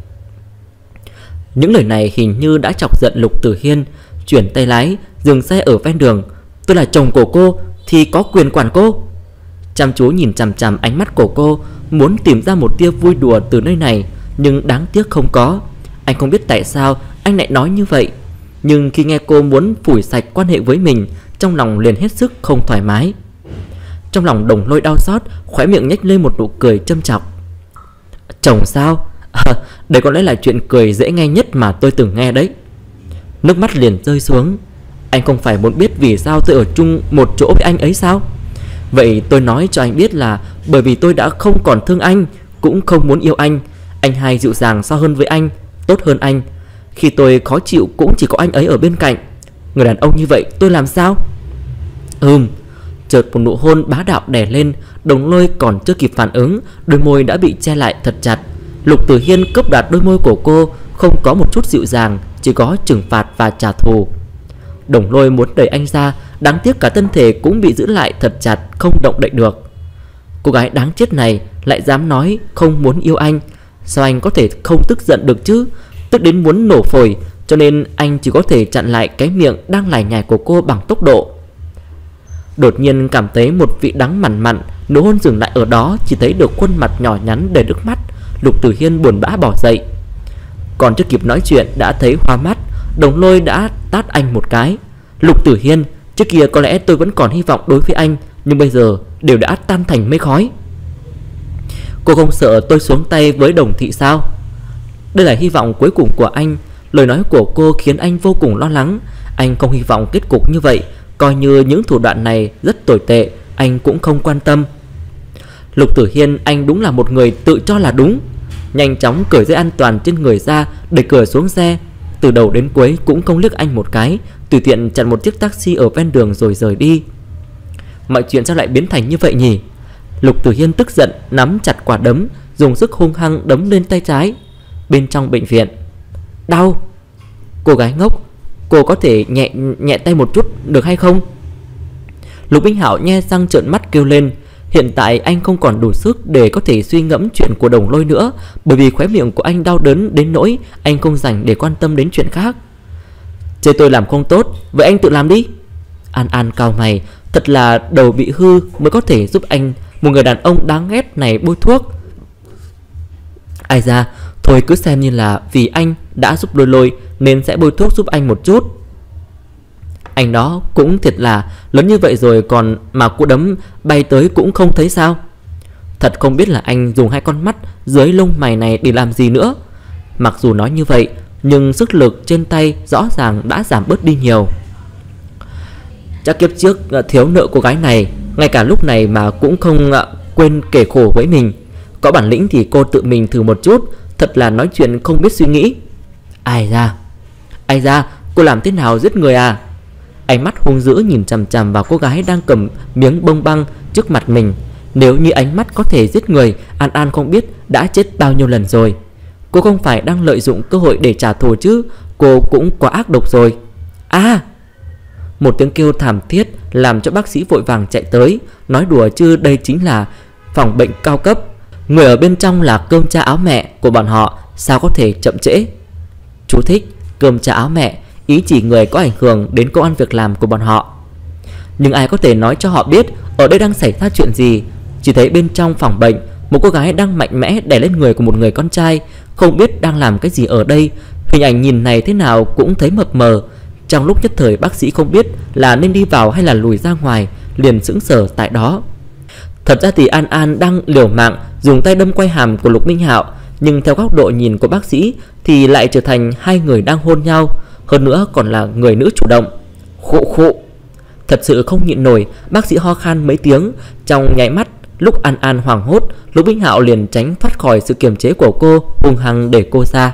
Những lời này hình như đã chọc giận Lục Tử Hiên, chuyển tay lái, dừng xe ở ven đường. Tôi là chồng của cô thì có quyền quản cô. Chăm chú nhìn chằm chằm ánh mắt của cô, muốn tìm ra một tia vui đùa từ nơi này, nhưng đáng tiếc không có. Anh không biết tại sao anh lại nói như vậy, nhưng khi nghe cô muốn phủi sạch quan hệ với mình, trong lòng liền hết sức không thoải mái. Trong lòng Đồng Lôi đau xót, khóe miệng nhếch lên một nụ cười châm chọc. Chồng sao? À, đây có lẽ là chuyện cười dễ nghe nhất mà tôi từng nghe đấy. Nước mắt liền rơi xuống. Anh không phải muốn biết vì sao tôi ở chung một chỗ với anh ấy sao? Vậy tôi nói cho anh biết là bởi vì tôi đã không còn thương anh, cũng không muốn yêu anh. Anh hai dịu dàng so hơn với anh, tốt hơn anh. Khi tôi khó chịu cũng chỉ có anh ấy ở bên cạnh. Người đàn ông như vậy tôi làm sao? Ừm. Chợt một nụ hôn bá đạo đè lên. Đồng Lôi còn chưa kịp phản ứng, đôi môi đã bị che lại thật chặt. Lục Tử Hiên cướp đoạt đôi môi của cô, không có một chút dịu dàng, chỉ có trừng phạt và trả thù. Đồng Lôi muốn đẩy anh ra, đáng tiếc cả thân thể cũng bị giữ lại thật chặt, không động đậy được. Cô gái đáng chết này lại dám nói không muốn yêu anh. Sao anh có thể không tức giận được chứ? Tức đến muốn nổ phổi, cho nên anh chỉ có thể chặn lại cái miệng đang lải nhải của cô bằng tốc độ. Đột nhiên cảm thấy một vị đắng mặn mặn, nụ hôn dừng lại ở đó, chỉ thấy được khuôn mặt nhỏ nhắn đầy nước mắt. Lục Tử Hiên buồn bã bỏ dậy. Còn chưa kịp nói chuyện đã thấy hoa mắt, Đồng Lôi đã tát anh một cái. Lục Tử Hiên, trước kia có lẽ tôi vẫn còn hy vọng đối với anh, nhưng bây giờ đều đã tan thành mây khói. Cô không sợ tôi xuống tay với Đồng thị sao? Đây là hy vọng cuối cùng của anh. Lời nói của cô khiến anh vô cùng lo lắng. Anh không hy vọng kết cục như vậy. Coi như những thủ đoạn này rất tồi tệ, anh cũng không quan tâm. Lục Tử Hiên, anh đúng là một người tự cho là đúng. Nhanh chóng cởi dây an toàn trên người ra, đẩy cửa xuống xe. Từ đầu đến cuối cũng không liếc anh một cái, tùy tiện chặn một chiếc taxi ở ven đường rồi rời đi. Mọi chuyện sao lại biến thành như vậy nhỉ? Lục Tử Hiên tức giận nắm chặt quả đấm, dùng sức hung hăng đấm lên tay trái. Bên trong bệnh viện, đau. Cô gái ngốc, cô có thể nhẹ nhẹ tay một chút được hay không? Lục Minh Hạo nhe răng trợn mắt kêu lên. Hiện tại anh không còn đủ sức để có thể suy ngẫm chuyện của Đồng Lôi nữa, bởi vì khóe miệng của anh đau đớn đến nỗi anh không dành để quan tâm đến chuyện khác. Chê tôi làm không tốt, vậy anh tự làm đi. An An cau mày, thật là đầu bị hư mới có thể giúp anh, một người đàn ông đáng ghét này, bôi thuốc. Ai ra, thôi cứ xem như là vì anh đã giúp Lôi Lôi nên sẽ bôi thuốc giúp anh một chút. Anh đó cũng thiệt là lớn như vậy rồi còn mà cú đấm bay tới cũng không thấy sao? Thật không biết là anh dùng hai con mắt dưới lông mày này để làm gì nữa. Mặc dù nói như vậy nhưng sức lực trên tay rõ ràng đã giảm bớt đi nhiều. Chắc kiếp trước thiếu nợ cô gái này, ngay cả lúc này mà cũng không quên kể khổ với mình. Có bản lĩnh thì cô tự mình thử một chút, thật là nói chuyện không biết suy nghĩ. Ai ra, ai ra, cô làm thế nào giết người à? Ánh mắt hung dữ nhìn chằm chằm vào cô gái đang cầm miếng bông băng trước mặt mình. Nếu như ánh mắt có thể giết người, An An không biết đã chết bao nhiêu lần rồi. Cô không phải đang lợi dụng cơ hội để trả thù chứ, cô cũng quá ác độc rồi. À! Một tiếng kêu thảm thiết làm cho bác sĩ vội vàng chạy tới. Nói đùa chứ đây chính là phòng bệnh cao cấp, người ở bên trong là cơm cha áo mẹ của bọn họ, sao có thể chậm trễ. Chú thích: cơm cha áo mẹ, ý chỉ người có ảnh hưởng đến công ăn việc làm của bọn họ. Nhưng ai có thể nói cho họ biết ở đây đang xảy ra chuyện gì? Chỉ thấy bên trong phòng bệnh, một cô gái đang mạnh mẽ đè lên người của một người con trai, không biết đang làm cái gì ở đây. Hình ảnh nhìn này thế nào cũng thấy mập mờ. Trong lúc nhất thời bác sĩ không biết là nên đi vào hay là lùi ra ngoài, liền sững sờ tại đó. Thật ra thì An An đang liều mạng dùng tay đâm quay hàm của Lục Minh Hạo, nhưng theo góc độ nhìn của bác sĩ thì lại trở thành hai người đang hôn nhau, hơn nữa còn là người nữ chủ động. Khụ khụ. Thật sự không nhịn nổi, bác sĩ ho khan mấy tiếng. Trong nháy mắt, lúc An An hoảng hốt, Lục Minh Hạo liền tránh thoát khỏi sự kiềm chế của cô, hung hăng để cô ra.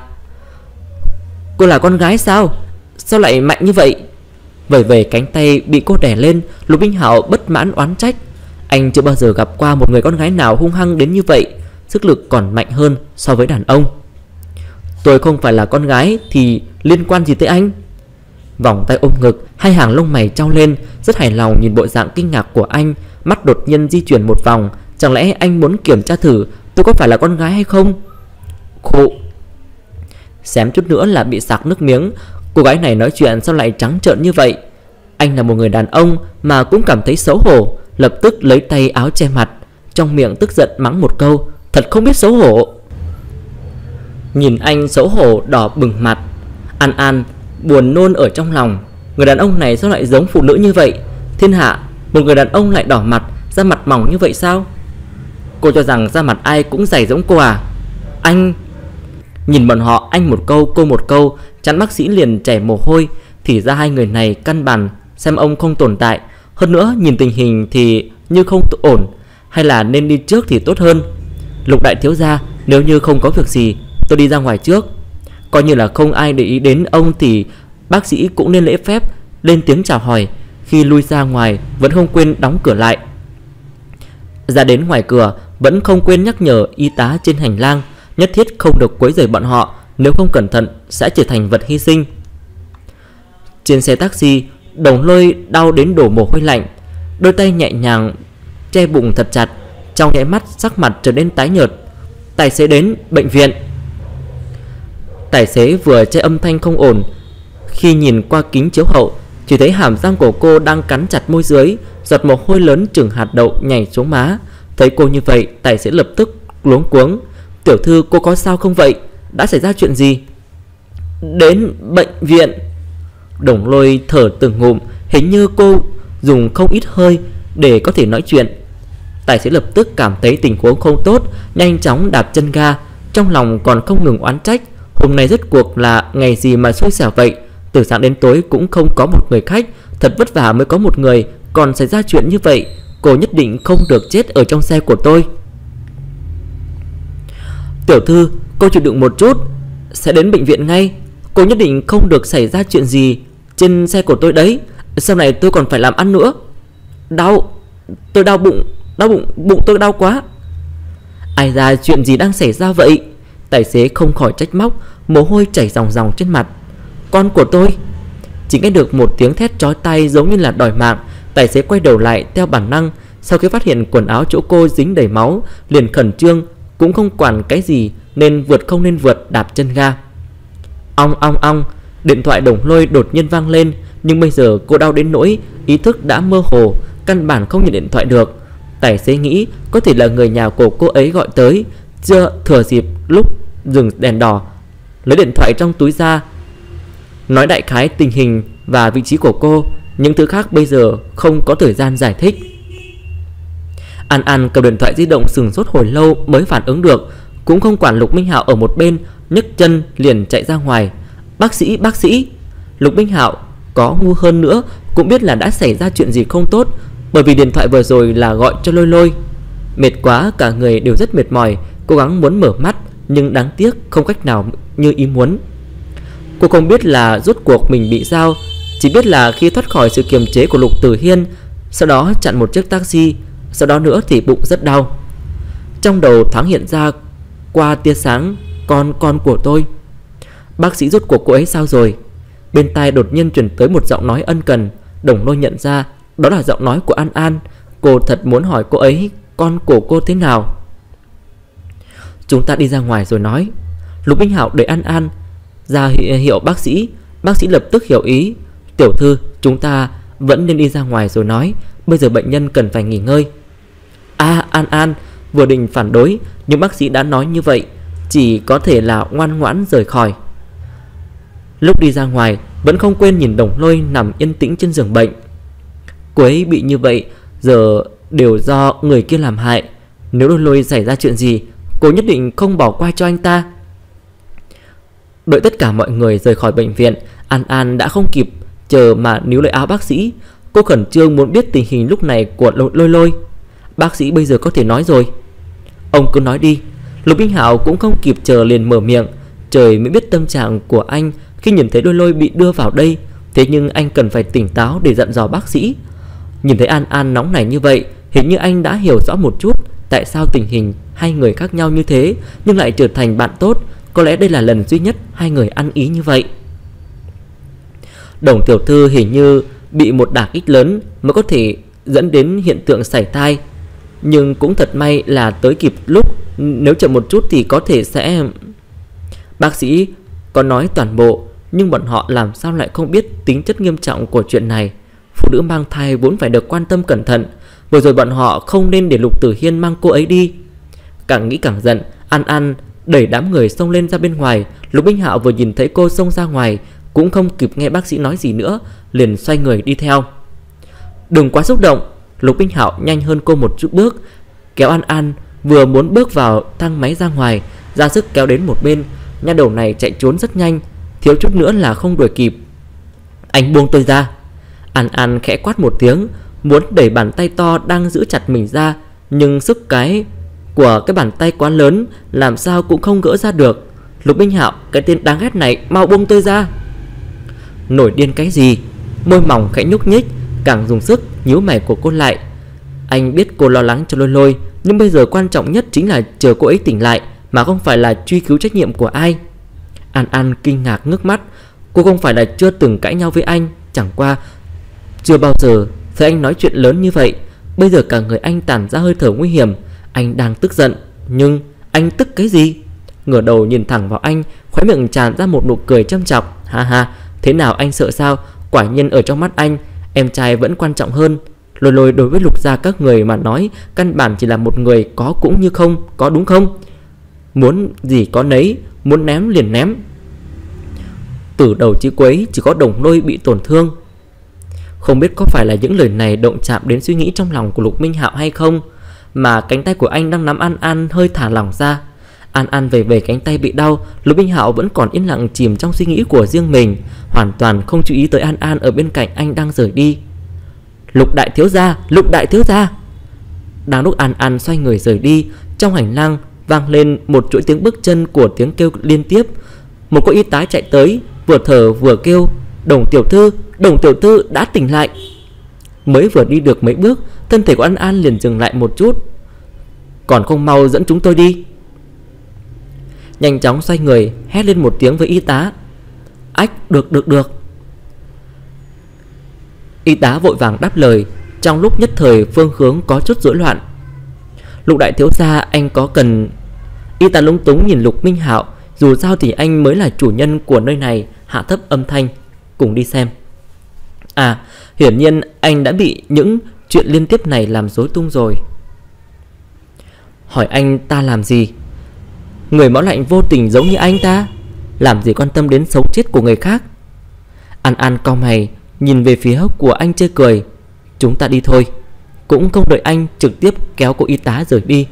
Cô là con gái sao? Sao lại mạnh như vậy? Vẩy vẩy cánh tay bị cô đè lên, Lục Minh Hạo bất mãn oán trách. Anh chưa bao giờ gặp qua một người con gái nào hung hăng đến như vậy, sức lực còn mạnh hơn so với đàn ông. Tôi không phải là con gái thì liên quan gì tới anh? Vòng tay ôm ngực, hai hàng lông mày trao lên, rất hài lòng nhìn bộ dạng kinh ngạc của anh. Mắt đột nhiên di chuyển một vòng. Chẳng lẽ anh muốn kiểm tra thử tôi có phải là con gái hay không? Khụ. Xém chút nữa là bị sặc nước miếng. Cô gái này nói chuyện sao lại trắng trợn như vậy? Anh là một người đàn ông mà cũng cảm thấy xấu hổ, lập tức lấy tay áo che mặt, trong miệng tức giận mắng một câu: thật không biết xấu hổ. Nhìn anh xấu hổ đỏ bừng mặt, An An buồn nôn ở trong lòng. Người đàn ông này sao lại giống phụ nữ như vậy? Thiên hạ, một người đàn ông lại đỏ mặt, da mặt mỏng như vậy sao? Cô cho rằng da mặt ai cũng dày giống cô à? Anh... Nhìn bọn họ, anh một câu cô một câu, chắn bác sĩ liền chảy mồ hôi. Thì ra hai người này căn bản xem ông không tồn tại. Hơn nữa nhìn tình hình thì như không ổn, hay là nên đi trước thì tốt hơn. Lục đại thiếu gia, nếu như không có việc gì, tôi đi ra ngoài trước. Coi như là không ai để ý đến ông thì bác sĩ cũng nên lễ phép lên tiếng chào hỏi. Khi lui ra ngoài vẫn không quên đóng cửa lại. Ra đến ngoài cửa vẫn không quên nhắc nhở y tá trên hành lang nhất thiết không được quấy rầy bọn họ, nếu không cẩn thận sẽ trở thành vật hy sinh. Trên xe taxi, Đồng Lôi đau đến đổ mồ hôi lạnh, đôi tay nhẹ nhàng che bụng thật chặt, trong nháy mắt sắc mặt trở nên tái nhợt. Tài xế đến bệnh viện. Tài xế vừa che âm thanh không ổn, khi nhìn qua kính chiếu hậu chỉ thấy hàm răng của cô đang cắn chặt môi dưới, giọt mồ hôi lớn chừng hạt đậu nhảy xuống má. Thấy cô như vậy, tài xế lập tức luống cuống: tiểu thư, cô có sao không vậy? Đã xảy ra chuyện gì? Đến bệnh viện. Đồng Lôi thở từng ngụm, hình như cô dùng không ít hơi để có thể nói chuyện. Tài xế lập tức cảm thấy tình huống không tốt, nhanh chóng đạp chân ga, trong lòng còn không ngừng oán trách. Hôm nay rốt cuộc là ngày gì mà xui xẻo vậy? Từ sáng đến tối cũng không có một người khách, thật vất vả mới có một người, còn xảy ra chuyện như vậy. Cô nhất định không được chết ở trong xe của tôi. Tiểu thư, cô chịu đựng một chút, sẽ đến bệnh viện ngay. Cô nhất định không được xảy ra chuyện gì trên xe của tôi đấy. Sau này tôi còn phải làm ăn nữa. Đau, tôi đau bụng, đau bụng, bụng tôi đau quá. Ai ra, chuyện gì đang xảy ra vậy? Tài xế không khỏi trách móc, mồ hôi chảy ròng ròng trên mặt. Con của tôi. Chỉ nghe được một tiếng thét chói tai giống như là đòi mạng. Tài xế quay đầu lại theo bản năng. Sau khi phát hiện quần áo chỗ cô dính đầy máu, liền khẩn trương, cũng không quản cái gì, nên vượt không nên vượt, đạp chân ga. Ong ong ong. Điện thoại Đồng Lôi đột nhiên vang lên. Nhưng bây giờ cô đau đến nỗi ý thức đã mơ hồ, căn bản không nhận điện thoại được. Tài xế nghĩ có thể là người nhà của cô ấy gọi tới. Chưa thừa dịp lúc dừng đèn đỏ, lấy điện thoại trong túi ra, nói đại khái tình hình và vị trí của cô. Những thứ khác bây giờ không có thời gian giải thích. An An cầm điện thoại di động sừng sốt hồi lâu mới phản ứng được, cũng không quản Lục Minh Hạo ở một bên, nhấc chân liền chạy ra ngoài. Bác sĩ, bác sĩ. Lục Minh Hạo có ngu hơn nữa cũng biết là đã xảy ra chuyện gì không tốt, bởi vì điện thoại vừa rồi là gọi cho Lôi Lôi. Mệt quá, cả người đều rất mệt mỏi, cố gắng muốn mở mắt nhưng đáng tiếc không cách nào như ý muốn. Cô không biết là rốt cuộc mình bị sao, chỉ biết là khi thoát khỏi sự kiềm chế của Lục Tử Hiên, sau đó chặn một chiếc taxi, sau đó nữa thì bụng rất đau. Trong đầu thoáng hiện ra qua tia sáng, con con của tôi. Bác sĩ, rốt cuộc cô ấy sao rồi? Bên tai đột nhiên truyền tới một giọng nói ân cần. Đồng Lôi nhận ra đó là giọng nói của An An. Cô thật muốn hỏi cô ấy con của cô thế nào. Chúng ta đi ra ngoài rồi nói. Lục Minh Hạo đợi An An ra hiệu bác sĩ. Bác sĩ lập tức hiểu ý. Tiểu thư, chúng ta vẫn nên đi ra ngoài rồi nói. Bây giờ bệnh nhân cần phải nghỉ ngơi. À, An An vừa định phản đối, nhưng bác sĩ đã nói như vậy, chỉ có thể là ngoan ngoãn rời khỏi. Lúc đi ra ngoài vẫn không quên nhìn Đồng Lôi nằm yên tĩnh trên giường bệnh. Cô ấy bị như vậy giờ đều do người kia làm hại. Nếu Lôi Lôi xảy ra chuyện gì, cô nhất định không bỏ qua cho anh ta. Đợi tất cả mọi người rời khỏi bệnh viện, An An đã không kịp chờ mà níu lấy áo bác sĩ. Cô khẩn trương muốn biết tình hình lúc này của Lôi Lôi. Bác sĩ bây giờ có thể nói rồi. Ông cứ nói đi. Lục Minh Hạo cũng không kịp chờ liền mở miệng. Trời mới biết tâm trạng của anh khi nhìn thấy Lôi Lôi bị đưa vào đây. Thế nhưng anh cần phải tỉnh táo để dặn dò bác sĩ. Nhìn thấy An An nóng nảy như vậy, hình như anh đã hiểu rõ một chút tại sao tình hình hai người khác nhau như thế nhưng lại trở thành bạn tốt. Có lẽ đây là lần duy nhất hai người ăn ý như vậy. Đồng tiểu thư hình như bị một đả kích lớn mới có thể dẫn đến hiện tượng sảy thai. Nhưng cũng thật may là tới kịp lúc, nếu chậm một chút thì có thể sẽ... Bác sĩ có nói toàn bộ, nhưng bọn họ làm sao lại không biết tính chất nghiêm trọng của chuyện này. Phụ nữ mang thai vốn phải được quan tâm cẩn thận. Vừa rồi bọn họ không nên để Lục Tử Hiên mang cô ấy đi. Càng nghĩ càng giận, An An đẩy đám người xông lên ra bên ngoài. Lục Minh Hạo vừa nhìn thấy cô xông ra ngoài, cũng không kịp nghe bác sĩ nói gì nữa, liền xoay người đi theo. Đừng quá xúc động. Lục Minh Hạo nhanh hơn cô một chút bước, kéo An An vừa muốn bước vào thang máy ra ngoài, ra sức kéo đến một bên. Nha đầu này chạy trốn rất nhanh, thiếu chút nữa là không đuổi kịp. Anh buông tôi ra. An An khẽ quát một tiếng, muốn đẩy bàn tay to đang giữ chặt mình ra, nhưng sức cái của cái bàn tay quá lớn, làm sao cũng không gỡ ra được. Lục Minh Hạo, cái tên đáng ghét này, mau buông tôi ra. Nổi điên cái gì? Môi mỏng khẽ nhúc nhích, càng dùng sức nhíu mày của cô lại. Anh biết cô lo lắng cho Lôi Lôi, nhưng bây giờ quan trọng nhất chính là chờ cô ấy tỉnh lại, mà không phải là truy cứu trách nhiệm của ai. An An kinh ngạc ngước mắt. Cô không phải là chưa từng cãi nhau với anh, chẳng qua chưa bao giờ thấy anh nói chuyện lớn như vậy. Bây giờ cả người anh tản ra hơi thở nguy hiểm. Anh đang tức giận, nhưng anh tức cái gì? Ngửa đầu nhìn thẳng vào anh, khóe miệng tràn ra một nụ cười châm chọc. Ha ha, thế nào, anh sợ sao? Quả nhiên ở trong mắt anh, em trai vẫn quan trọng hơn. Lôi Lôi đối với Lục gia các người mà nói, căn bản chỉ là một người có cũng như không, có đúng không? Muốn gì có nấy, muốn ném liền ném. Từ đầu chí cuối chỉ có Đồng Lôi bị tổn thương. Không biết có phải là những lời này động chạm đến suy nghĩ trong lòng của Lục Minh Hạo hay không, mà cánh tay của anh đang nắm An An hơi thả lỏng ra. An An về về cánh tay bị đau, Lục Minh Hạo vẫn còn yên lặng chìm trong suy nghĩ của riêng mình, hoàn toàn không chú ý tới An An ở bên cạnh anh đang rời đi. Lục đại thiếu gia, Lục đại thiếu gia. Đang lúc An An xoay người rời đi, trong hành lang vang lên một chuỗi tiếng bước chân của tiếng kêu liên tiếp. Một cô y tá chạy tới, vừa thở vừa kêu: Đồng tiểu thư, Đồng tiểu thư đã tỉnh lại. Mới vừa đi được mấy bước, thân thể của An An liền dừng lại một chút. Còn không mau dẫn chúng tôi đi. Nhanh chóng xoay người, hét lên một tiếng với y tá. Ách, được được được. Y tá vội vàng đáp lời. Trong lúc nhất thời phương hướng có chút rối loạn. Lục đại thiếu gia, anh có cần... Y tá lúng túng nhìn Lục Minh Hạo. Dù sao thì anh mới là chủ nhân của nơi này. Hạ thấp âm thanh: Cùng đi xem. À, hiển nhiên anh đã bị những chuyện liên tiếp này làm rối tung rồi. Hỏi anh ta làm gì? Người máu lạnh vô tình giống như anh ta, làm gì quan tâm đến sống chết của người khác. An An cau mày, nhìn về phía của anh chê cười. Chúng ta đi thôi. Cũng không đợi anh, trực tiếp kéo cô y tá rời đi.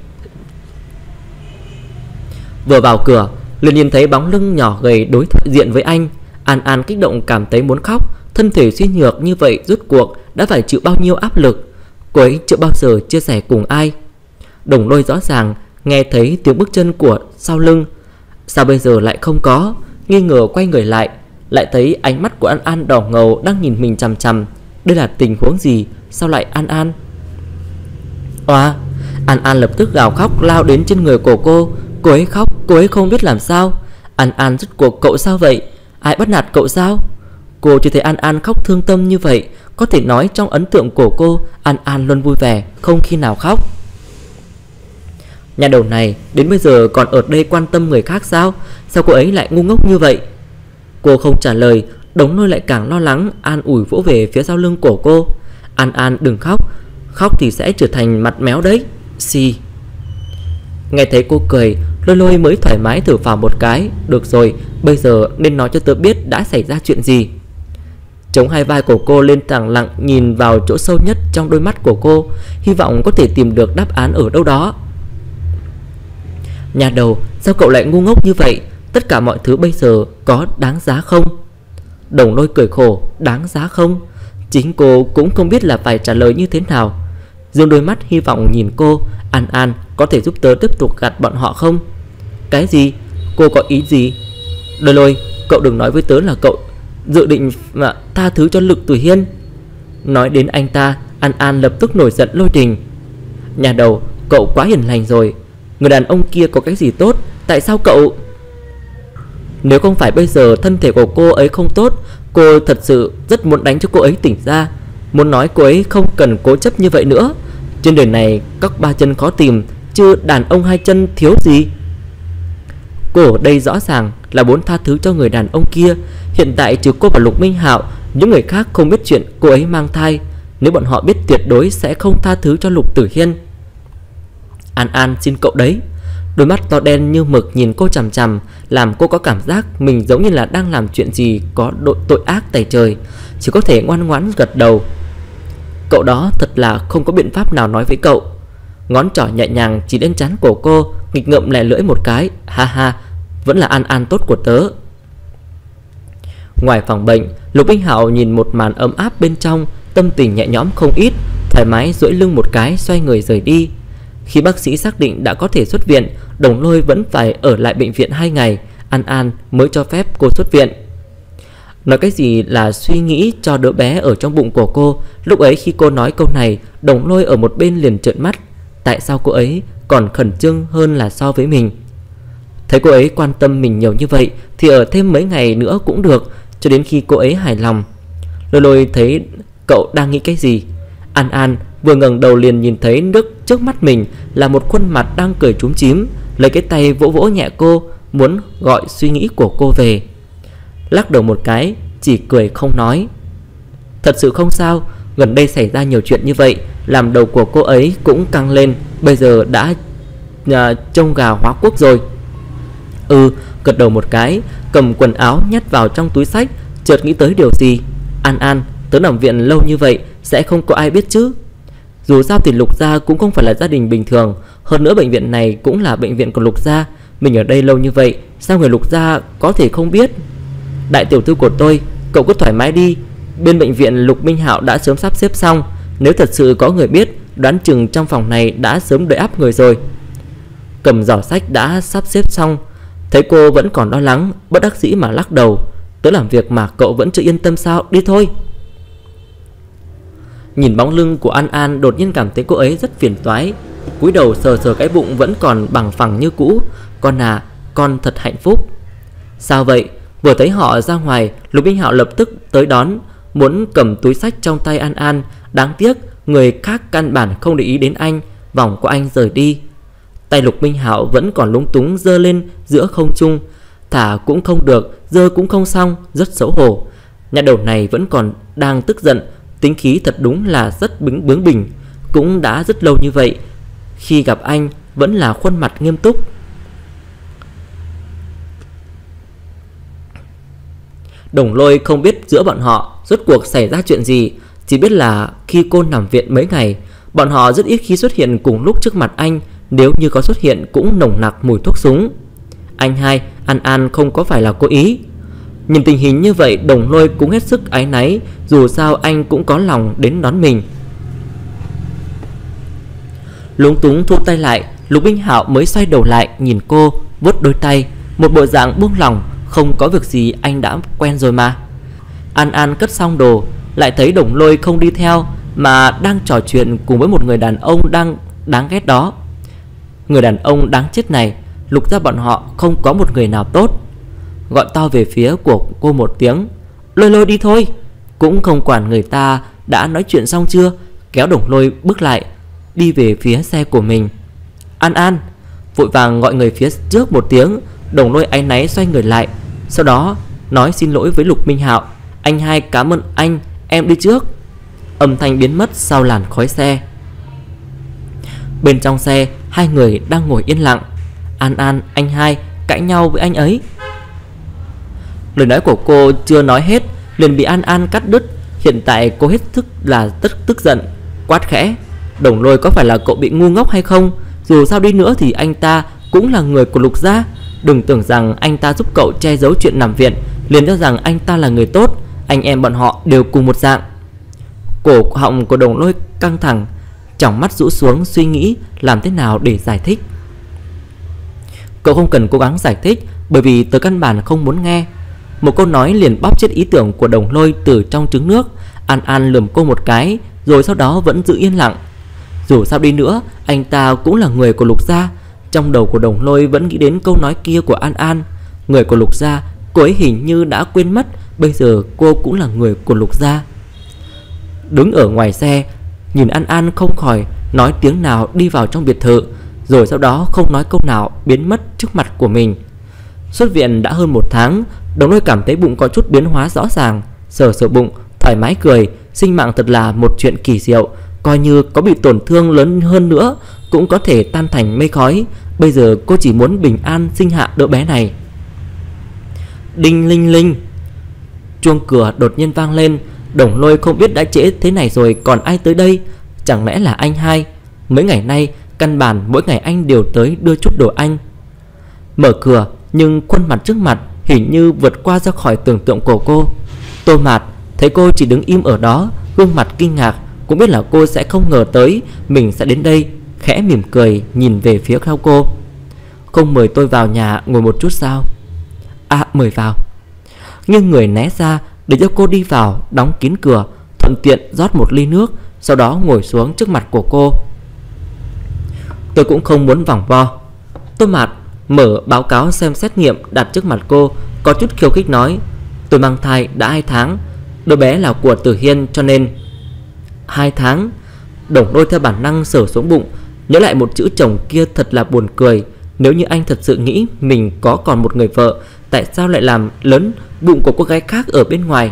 Vừa vào cửa, liền nhìn thấy bóng lưng nhỏ gầy đối diện với anh. An An kích động cảm thấy muốn khóc. Thân thể suy nhược như vậy rốt cuộc đã phải chịu bao nhiêu áp lực. Cô ấy chưa bao giờ chia sẻ cùng ai. Đồng Lôi rõ ràng nghe thấy tiếng bước chân của sau lưng. Sao bây giờ lại không có? Nghi ngờ quay người lại, lại thấy ánh mắt của An An đỏ ngầu đang nhìn mình chằm chằm. Đây là tình huống gì? Sao lại An An? Oa! An An lập tức gào khóc lao đến trên người của cô. Cô ấy khóc, cô ấy không biết làm sao. An An rốt cuộc cậu sao vậy? Ai bắt nạt cậu sao? Cô chưa thấy An An khóc thương tâm như vậy. Có thể nói trong ấn tượng của cô, An An luôn vui vẻ, không khi nào khóc. Nhà đầu này đến bây giờ còn ở đây quan tâm người khác sao? Sao cô ấy lại ngu ngốc như vậy? Cô không trả lời. Đống Lôi lại càng lo lắng, an ủi vỗ về phía sau lưng của cô. An An đừng khóc, khóc thì sẽ trở thành mặt méo đấy. Xì. Nghe thấy cô cười, Lôi Lôi mới thoải mái thở phào một cái. Được rồi, bây giờ nên nói cho tớ biết đã xảy ra chuyện gì. Chống hai vai của cô lên, thẳng lặng nhìn vào chỗ sâu nhất trong đôi mắt của cô, hy vọng có thể tìm được đáp án ở đâu đó. Nhà đầu, sao cậu lại ngu ngốc như vậy? Tất cả mọi thứ bây giờ có đáng giá không? Đồng Lôi cười khổ. Đáng giá không? Chính cô cũng không biết là phải trả lời như thế nào. Dương đôi mắt hy vọng nhìn cô. An An, có thể giúp tớ tiếp tục gạt bọn họ không? Cái gì? Cô có ý gì? Lôi Lôi, cậu đừng nói với tớ là cậu dự định mà tha thứ cho Lực Tử Hiên. Nói đến anh ta, An An lập tức nổi giận lôi đình. Nhà đầu, cậu quá hiền lành rồi. Người đàn ông kia có cái gì tốt? Tại sao cậu... Nếu không phải bây giờ thân thể của cô ấy không tốt, cô thật sự rất muốn đánh cho cô ấy tỉnh ra. Muốn nói cô ấy không cần cố chấp như vậy nữa. Trên đời này các ba chân khó tìm, chứ đàn ông hai chân thiếu gì. Cô ở đây rõ ràng là muốn tha thứ cho người đàn ông kia. Hiện tại trừ cô và Lục Minh Hạo, những người khác không biết chuyện cô ấy mang thai. Nếu bọn họ biết, tuyệt đối sẽ không tha thứ cho Lục Tử Hiên. An An xin cậu đấy. Đôi mắt to đen như mực nhìn cô chằm chằm, làm cô có cảm giác mình giống như là đang làm chuyện gì có độ tội ác tày trời. Chỉ có thể ngoan ngoãn gật đầu. Cậu đó thật là không có biện pháp nào nói với cậu. Ngón trỏ nhẹ nhàng chỉ lên trán của cô, nghịch ngợm lè lưỡi một cái. Ha ha, vẫn là An An tốt của tớ. Ngoài phòng bệnh, Lục Minh Hạo nhìn một màn ấm áp bên trong, tâm tình nhẹ nhõm không ít, thoải mái duỗi lưng một cái, xoay người rời đi. Khi bác sĩ xác định đã có thể xuất viện, Đồng Lôi vẫn phải ở lại bệnh viện hai ngày. An An mới cho phép cô xuất viện. Nói cái gì là suy nghĩ cho đứa bé ở trong bụng của cô. Lúc ấy khi cô nói câu này, Đồng Lôi ở một bên liền trợn mắt. Tại sao cô ấy còn khẩn trương hơn là so với mình? Thấy cô ấy quan tâm mình nhiều như vậy thì ở thêm mấy ngày nữa cũng được, cho đến khi cô ấy hài lòng. Lôi Lôi thấy cậu đang nghĩ cái gì. An An vừa ngẩng đầu liền nhìn thấy nước trước mắt mình là một khuôn mặt đang cười chúm chím, lấy cái tay vỗ vỗ nhẹ cô, muốn gọi suy nghĩ của cô về. Lắc đầu một cái, chỉ cười không nói. Thật sự không sao. Gần đây xảy ra nhiều chuyện như vậy, làm đầu của cô ấy cũng căng lên. Bây giờ đã à, trông gà hóa quốc rồi. Ừ, gật đầu một cái, cầm quần áo nhét vào trong túi xách, chợt nghĩ tới điều gì. An An, tớ nằm viện lâu như vậy sẽ không có ai biết chứ? Dù sao thì Lục gia cũng không phải là gia đình bình thường. Hơn nữa bệnh viện này cũng là bệnh viện của Lục gia. Mình ở đây lâu như vậy, sao người Lục gia có thể không biết? Đại tiểu thư của tôi, cậu cứ thoải mái đi. Bên bệnh viện Lục Minh Hạo đã sớm sắp xếp xong. Nếu thật sự có người biết, đoán chừng trong phòng này đã sớm đầy ắp người rồi. cầm giỏ sách đã sắp xếp xong. Thấy cô vẫn còn lo lắng, bất đắc dĩ mà lắc đầu. Tới làm việc mà cậu vẫn chưa yên tâm sao? Đi thôi. Nhìn bóng lưng của An An, đột nhiên cảm thấy cô ấy rất phiền toái. Cúi đầu sờ sờ cái bụng vẫn còn bằng phẳng như cũ. Con à, con thật hạnh phúc. Sao vậy? Vừa thấy họ ra ngoài, Lục Minh Hạo lập tức tới đón, muốn cầm túi sách trong tay An An. Đáng tiếc người khác căn bản không để ý đến anh, vòng của anh rời đi. Tay Lục Minh Hạo vẫn còn lúng túng giơ lên giữa không trung, thả cũng không được, giơ cũng không xong, rất xấu hổ. Nhà đầu này vẫn còn đang tức giận, tính khí thật đúng là rất bướng bướng bỉnh. Cũng đã rất lâu như vậy, khi gặp anh vẫn là khuôn mặt nghiêm túc. Đồng Lôi không biết giữa bọn họ rốt cuộc xảy ra chuyện gì, chỉ biết là khi cô nằm viện mấy ngày, bọn họ rất ít khi xuất hiện cùng lúc trước mặt anh. Nếu như có xuất hiện cũng nồng nặc mùi thuốc súng. Anh hai, An An không có phải là cố ý. Nhìn tình hình như vậy, Đồng Lôi cũng hết sức áy náy. Dù sao anh cũng có lòng đến đón mình. Lúng túng thu tay lại, Lục Minh Hạo mới xoay đầu lại nhìn cô, vuốt đôi tay, một bộ dạng buông lỏng. Không có việc gì, anh đã quen rồi mà. An An cất xong đồ, lại thấy Đồng Lôi không đi theo, mà đang trò chuyện cùng với một người đàn ông đang đáng ghét đó. Người đàn ông đáng chết này, Lục gia bọn họ không có một người nào tốt. Gọi to về phía của cô một tiếng, Lôi Lôi đi thôi. Cũng không quản người ta đã nói chuyện xong chưa, kéo Đồng Lôi bước lại, đi về phía xe của mình. An An vội vàng gọi người phía trước một tiếng. Đồng Lôi áy náy xoay người lại, sau đó nói xin lỗi với Lục Minh Hạo. Anh hai cảm ơn anh, em đi trước. Âm thanh biến mất sau làn khói xe. Bên trong xe, hai người đang ngồi yên lặng. An An, anh hai cãi nhau với anh ấy. Lời nói của cô chưa nói hết liền bị An An cắt đứt. Hiện tại cô hết sức là tức tức giận, quát khẽ, Đồng Lôi có phải là cậu bị ngu ngốc hay không? Dù sao đi nữa thì anh ta cũng là người của Lục gia. Đừng tưởng rằng anh ta giúp cậu che giấu chuyện nằm viện liền cho rằng anh ta là người tốt. Anh em bọn họ đều cùng một dạng. Cổ họng của Đồng Lôi căng thẳng, tròng mắt rũ xuống suy nghĩ làm thế nào để giải thích. Cậu không cần cố gắng giải thích, bởi vì tớ căn bản không muốn nghe. Một câu nói liền bóp chết ý tưởng của Đồng Lôi từ trong trứng nước. An An lườm cô một cái, rồi sau đó vẫn giữ yên lặng. Dù sao đi nữa, anh ta cũng là người của Lục gia. Trong đầu của Đồng Lôi vẫn nghĩ đến câu nói kia của An An. Người của Lục gia, cô ấy hình như đã quên mất. Bây giờ cô cũng là người của Lục gia. Đứng ở ngoài xe, nhìn An An không khỏi nói tiếng nào đi vào trong biệt thự, rồi sau đó không nói câu nào biến mất trước mặt của mình. Xuất viện đã hơn một tháng, Đồng Lôi cảm thấy bụng có chút biến hóa rõ ràng. Sờ sờ bụng, thoải mái cười. Sinh mạng thật là một chuyện kỳ diệu. Coi như có bị tổn thương lớn hơn nữa cũng có thể tan thành mây khói. Bây giờ cô chỉ muốn bình an sinh hạ đứa bé này. Đinh linh linh, chuông cửa đột nhiên vang lên. Đồng Lôi không biết đã trễ thế này rồi còn ai tới đây. Chẳng lẽ là anh hai? Mấy ngày nay căn bản mỗi ngày anh đều tới đưa chút đồ anh. Mở cửa, nhưng khuôn mặt trước mặt hình như vượt qua ra khỏi tưởng tượng của cô. Tô Mạt thấy cô chỉ đứng im ở đó, gương mặt kinh ngạc, cũng biết là cô sẽ không ngờ tới mình sẽ đến đây. Khẽ mỉm cười nhìn về phía sau cô. Không mời tôi vào nhà ngồi một chút sao? À, mời vào. Nhưng người né ra để cho cô đi vào, đóng kín cửa, thuận tiện rót một ly nước, sau đó ngồi xuống trước mặt của cô. Tôi cũng không muốn vòng vo. Tô Mạt mở báo cáo xem xét nghiệm đặt trước mặt cô, có chút khiêu khích nói, tôi mang thai đã hai tháng, đứa bé là của Tử Hiên cho nên. Hai tháng? Đồng Lôi theo bản năng sờ xuống bụng, nhớ lại một chữ chồng kia thật là buồn cười. Nếu như anh thật sự nghĩ mình có còn một người vợ, tại sao lại làm lớn bụng của cô gái khác ở bên ngoài?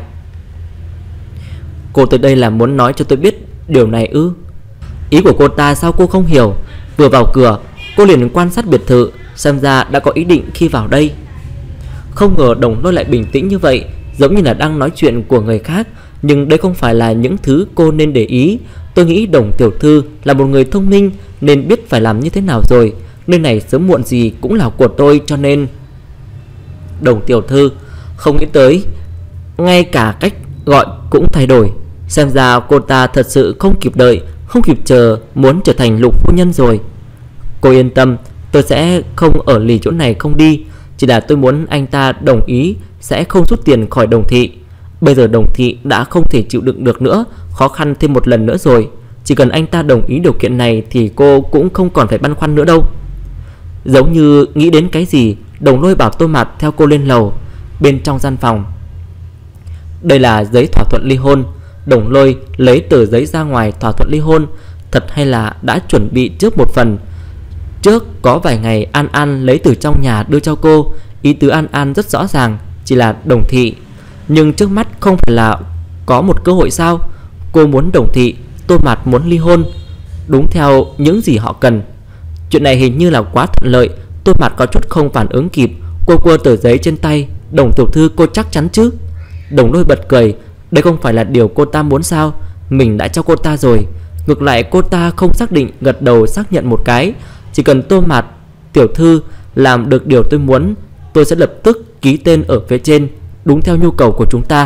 Cô tới đây là muốn nói cho tôi biết điều này ư? Ý của cô ta sao cô không hiểu? Vừa vào cửa cô liền quan sát biệt thự, xem ra đã có ý định khi vào đây. Không ngờ Đồng Lôi lại bình tĩnh như vậy, giống như là đang nói chuyện của người khác. Nhưng đây không phải là những thứ cô nên để ý. Tôi nghĩ Đồng tiểu thư là một người thông minh, nên biết phải làm như thế nào rồi. Nơi này sớm muộn gì cũng là của tôi, cho nên. Đồng tiểu thư, không nghĩ tới ngay cả cách gọi cũng thay đổi. Xem ra cô ta thật sự không kịp đợi, không kịp chờ, muốn trở thành Lục phu nhân rồi. Cô yên tâm, Tôi sẽ không ở lì chỗ này không đi, chỉ là tôi muốn anh ta đồng ý sẽ không rút tiền khỏi Đồng thị. Bây giờ Đồng thị đã không thể chịu đựng được nữa, khó khăn thêm một lần nữa rồi. Chỉ cần anh ta đồng ý điều kiện này thì cô cũng không còn phải băn khoăn nữa đâu. Giống như nghĩ đến cái gì, Đồng Lôi bảo Tô Mạt theo cô lên lầu. Bên trong gian phòng, đây là giấy thỏa thuận ly hôn. Đồng Lôi lấy tờ giấy ra ngoài thỏa thuận ly hôn. Thật hay là đã chuẩn bị trước một phần. Trước có vài ngày An An lấy từ trong nhà đưa cho cô. Ý tứ An An rất rõ ràng, chỉ là Đồng thị. Nhưng trước mắt không phải là có một cơ hội sao? Cô muốn Đồng thị, Tô Mạt muốn ly hôn, đúng theo những gì họ cần. Chuyện này hình như là quá thuận lợi. Tô Mạt có chút không phản ứng kịp. Cô quơ tờ giấy trên tay. Đồng tiểu thư, cô chắc chắn chứ? Đồng Lôi bật cười. Đây không phải là điều cô ta muốn sao? Mình đã cho cô ta rồi. Ngược lại cô ta không xác định, gật đầu xác nhận một cái. Chỉ cần Tô Mạt tiểu thư làm được điều tôi muốn, tôi sẽ lập tức ký tên ở phía trên, đúng theo nhu cầu của chúng ta.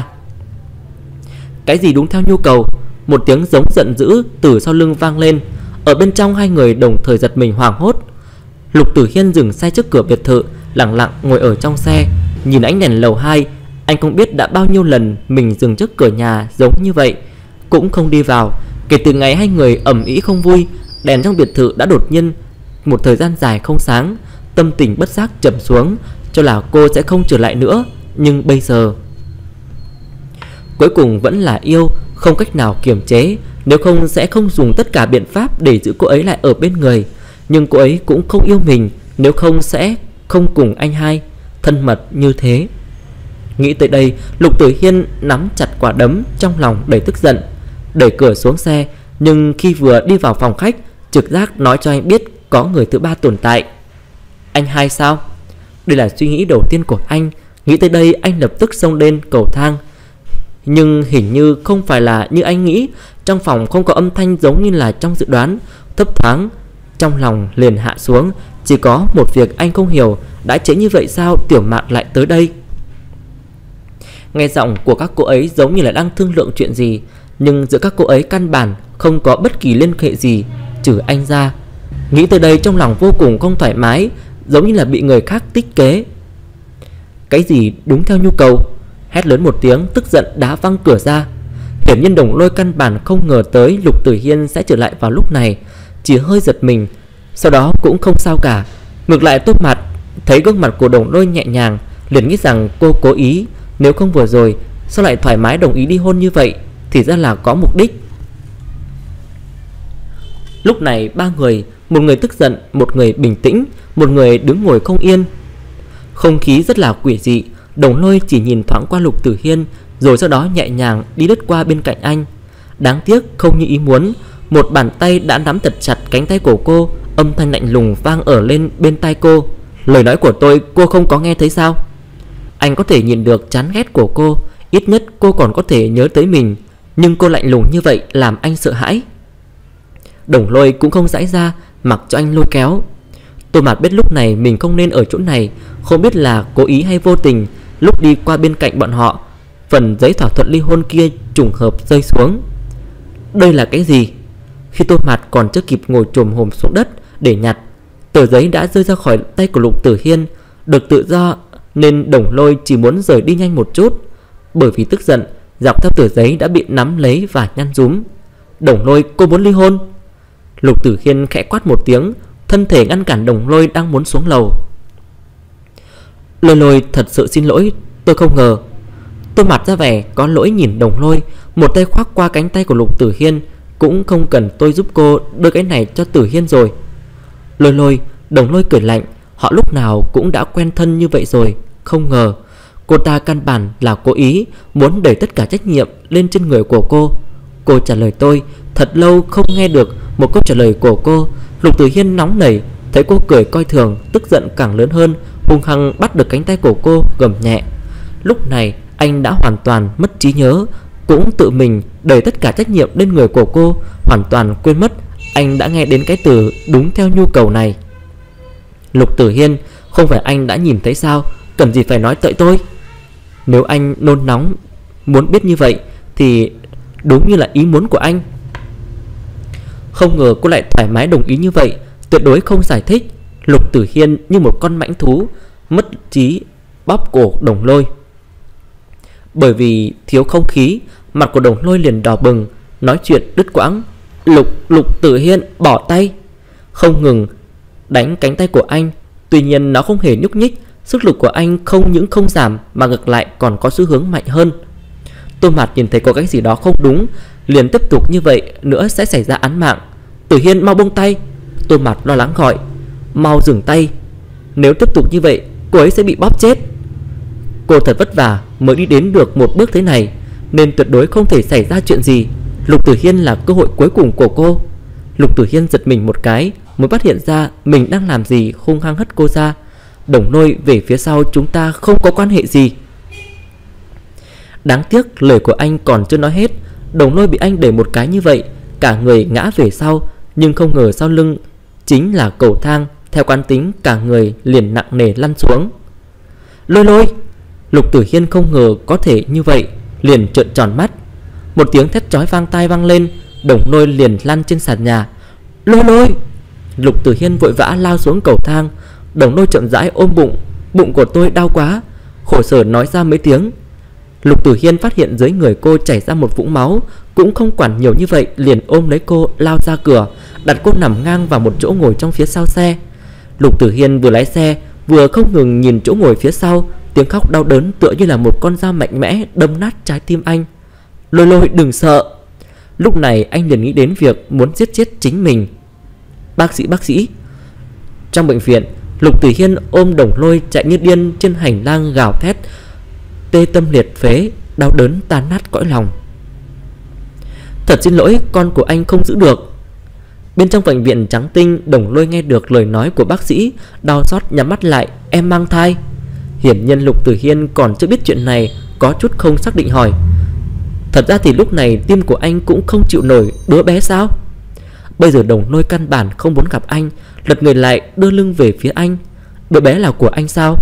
Cái gì đúng theo nhu cầu? Một tiếng giống giận dữ từ sau lưng vang lên. Ở bên trong hai người đồng thời giật mình hoảng hốt. Lục Tử Hiên dừng xe trước cửa biệt thự, lặng lặng ngồi ở trong xe, nhìn ánh đèn lầu hai. Anh không biết đã bao nhiêu lần mình dừng trước cửa nhà giống như vậy, cũng không đi vào. Kể từ ngày hai người ầm ĩ không vui, đèn trong biệt thự đã đột nhiên một thời gian dài không sáng. Tâm tình bất giác trầm xuống, cho là cô sẽ không trở lại nữa. Nhưng bây giờ cuối cùng vẫn là yêu, không cách nào kiềm chế. Nếu không sẽ không dùng tất cả biện pháp để giữ cô ấy lại ở bên người. Nhưng cô ấy cũng không yêu mình, nếu không sẽ không cùng anh hai thân mật như thế. Nghĩ tới đây, Lục Tử Hiên nắm chặt quả đấm, trong lòng đầy tức giận, đẩy cửa xuống xe. Nhưng khi vừa đi vào phòng khách, trực giác nói cho anh biết có người thứ ba tồn tại. Anh hai sao? Đây là suy nghĩ đầu tiên của anh. Nghĩ tới đây anh lập tức xông lên cầu thang. Nhưng hình như không phải là như anh nghĩ. Trong phòng không có âm thanh giống như là trong dự đoán. Thấp thoáng, trong lòng liền hạ xuống. Chỉ có một việc anh không hiểu, đã trễ như vậy sao Tiểu Mạn lại tới đây? Nghe giọng của các cô ấy giống như là đang thương lượng chuyện gì, nhưng giữa các cô ấy căn bản không có bất kỳ liên hệ gì trừ anh ra. Nghĩ tới đây trong lòng vô cùng không thoải mái, giống như là bị người khác tích kế. Cái gì đúng theo nhu cầu? Hét lớn một tiếng, tức giận đá văng cửa ra. Hiển nhiên Đồng Lôi căn bản không ngờ tới Lục Tử Hiên sẽ trở lại vào lúc này, chỉ hơi giật mình, sau đó cũng không sao cả. Ngược lại Tô Mạt thấy gương mặt của Đồng Lôi nhẹ nhàng, liền nghĩ rằng cô cố ý. Nếu không vừa rồi sao lại thoải mái đồng ý đi hôn như vậy, thì ra là có mục đích. Lúc này ba người, một người tức giận, một người bình tĩnh, một người đứng ngồi không yên. Không khí rất là quỷ dị. Đồng Lôi chỉ nhìn thoáng qua Lục Tử Hiên, rồi sau đó nhẹ nhàng đi lướt qua bên cạnh anh. Đáng tiếc không như ý muốn, một bàn tay đã nắm thật chặt cánh tay của cô. Âm thanh lạnh lùng vang ở lên bên tai cô. Lời nói của tôi cô không có nghe thấy sao? Anh có thể nhìn được chán ghét của cô, ít nhất cô còn có thể nhớ tới mình, nhưng cô lạnh lùng như vậy làm anh sợ hãi. Đồng Lôi cũng không giãy ra, mặc cho anh lôi kéo. Tô Mạt biết lúc này mình không nên ở chỗ này, không biết là cố ý hay vô tình. Lúc đi qua bên cạnh bọn họ, phần giấy thỏa thuận ly hôn kia trùng hợp rơi xuống. Đây là cái gì? Khi Tô Mạt còn chưa kịp ngồi chồm hổm xuống đất để nhặt, tờ giấy đã rơi ra khỏi tay của Lục Tử Hiên. Được tự do nên Đồng Lôi chỉ muốn rời đi nhanh một chút. Bởi vì tức giận, dọc theo tờ giấy đã bị nắm lấy và nhăn rúm. Đồng Lôi, cô muốn ly hôn? Lục Tử Hiên khẽ quát một tiếng, thân thể ngăn cản Đồng Lôi đang muốn xuống lầu. Lôi Lôi, thật sự xin lỗi, tôi không ngờ. Tô Mạt ra vẻ có lỗi nhìn Đồng Lôi, một tay khoác qua cánh tay của Lục Tử Hiên. Cũng không cần tôi giúp cô đưa cái này cho Tử Hiên rồi. Lôi Lôi, Đồng Lôi cười lạnh. Họ lúc nào cũng đã quen thân như vậy rồi. Không ngờ cô ta căn bản là cố ý muốn đẩy tất cả trách nhiệm lên trên người của cô. Cô trả lời tôi. Thật lâu không nghe được một câu trả lời của cô. Lục Tử Hiên nóng nảy, thấy cô cười coi thường, tức giận càng lớn hơn, hung hăng bắt được cánh tay của cô, gầm nhẹ. Lúc này anh đã hoàn toàn mất trí nhớ, cũng tự mình đẩy tất cả trách nhiệm lên người của cô, hoàn toàn quên mất anh đã nghe đến cái từ đúng theo nhu cầu này. Lục Tử Hiên, không phải anh đã nhìn thấy sao, cần gì phải nói tới tôi? Nếu anh nôn nóng muốn biết như vậy thì đúng như là ý muốn của anh. Không ngờ cô lại thoải mái đồng ý như vậy, tuyệt đối không giải thích. Lục Tử Hiên như một con mãnh thú mất trí bóp cổ Đồng Lôi. Bởi vì thiếu không khí, mặt của Đồng Lôi liền đỏ bừng, nói chuyện đứt quãng. Lục Lục Tử Hiên bỏ tay, không ngừng đánh cánh tay của anh. Tuy nhiên nó không hề nhúc nhích. Sức lực của anh không những không giảm mà ngược lại còn có xu hướng mạnh hơn. Tô Mạt nhìn thấy có cái gì đó không đúng, liền tiếp tục như vậy nữa sẽ xảy ra án mạng. Tử Hiên mau buông tay. Tô Mạt lo lắng gọi, mau dừng tay, nếu tiếp tục như vậy cô ấy sẽ bị bóp chết. Cô thật vất vả mới đi đến được một bước thế này, nên tuyệt đối không thể xảy ra chuyện gì. Lục Tử Hiên là cơ hội cuối cùng của cô. Lục Tử Hiên giật mình một cái, mới phát hiện ra mình đang làm gì, hung hăng hất cô ra. Đồng Lôi về phía sau chúng ta không có quan hệ gì. Đáng tiếc lời của anh còn chưa nói hết, Đồng Lôi bị anh đẩy một cái như vậy, cả người ngã về sau. Nhưng không ngờ sau lưng chính là cầu thang, theo quán tính cả người liền nặng nề lăn xuống. Lôi Lôi! Lục Tử Hiên không ngờ có thể như vậy, liền trợn tròn mắt. Một tiếng thét chói vang tai vang lên, Đồng Lôi liền lăn trên sàn nhà. Lôi Lôi! Lục Tử Hiên vội vã lao xuống cầu thang. Đồng Lôi chậm rãi ôm bụng. Bụng của tôi đau quá, khổ sở nói ra mấy tiếng. Lục Tử Hiên phát hiện dưới người cô chảy ra một vũng máu, cũng không quản nhiều như vậy, liền ôm lấy cô lao ra cửa, đặt cô nằm ngang vào một chỗ ngồi trong phía sau xe. Lục Tử Hiên vừa lái xe vừa không ngừng nhìn chỗ ngồi phía sau, tiếng khóc đau đớn tựa như là một con dao mạnh mẽ đâm nát trái tim anh. Lôi Lôi đừng sợ. Lúc này anh liền nghĩ đến việc muốn giết chết chính mình. Bác sĩ, bác sĩ. Trong bệnh viện, Lục Tử Hiên ôm Đồng Lôi chạy như điên trên hành lang gào thét, tê tâm liệt phế, đau đớn tan nát cõi lòng. Thật xin lỗi, con của anh không giữ được. Bên trong bệnh viện trắng tinh, Đồng Lôi nghe được lời nói của bác sĩ, đau xót nhắm mắt lại. Em mang thai. Hiển nhiên Lục Tử Hiên còn chưa biết chuyện này, có chút không xác định hỏi, thật ra thì lúc này tim của anh cũng không chịu nổi đứa bé sao? Bây giờ Đồng Lôi căn bản không muốn gặp anh, lật người lại đưa lưng về phía anh. Đứa bé là của anh sao?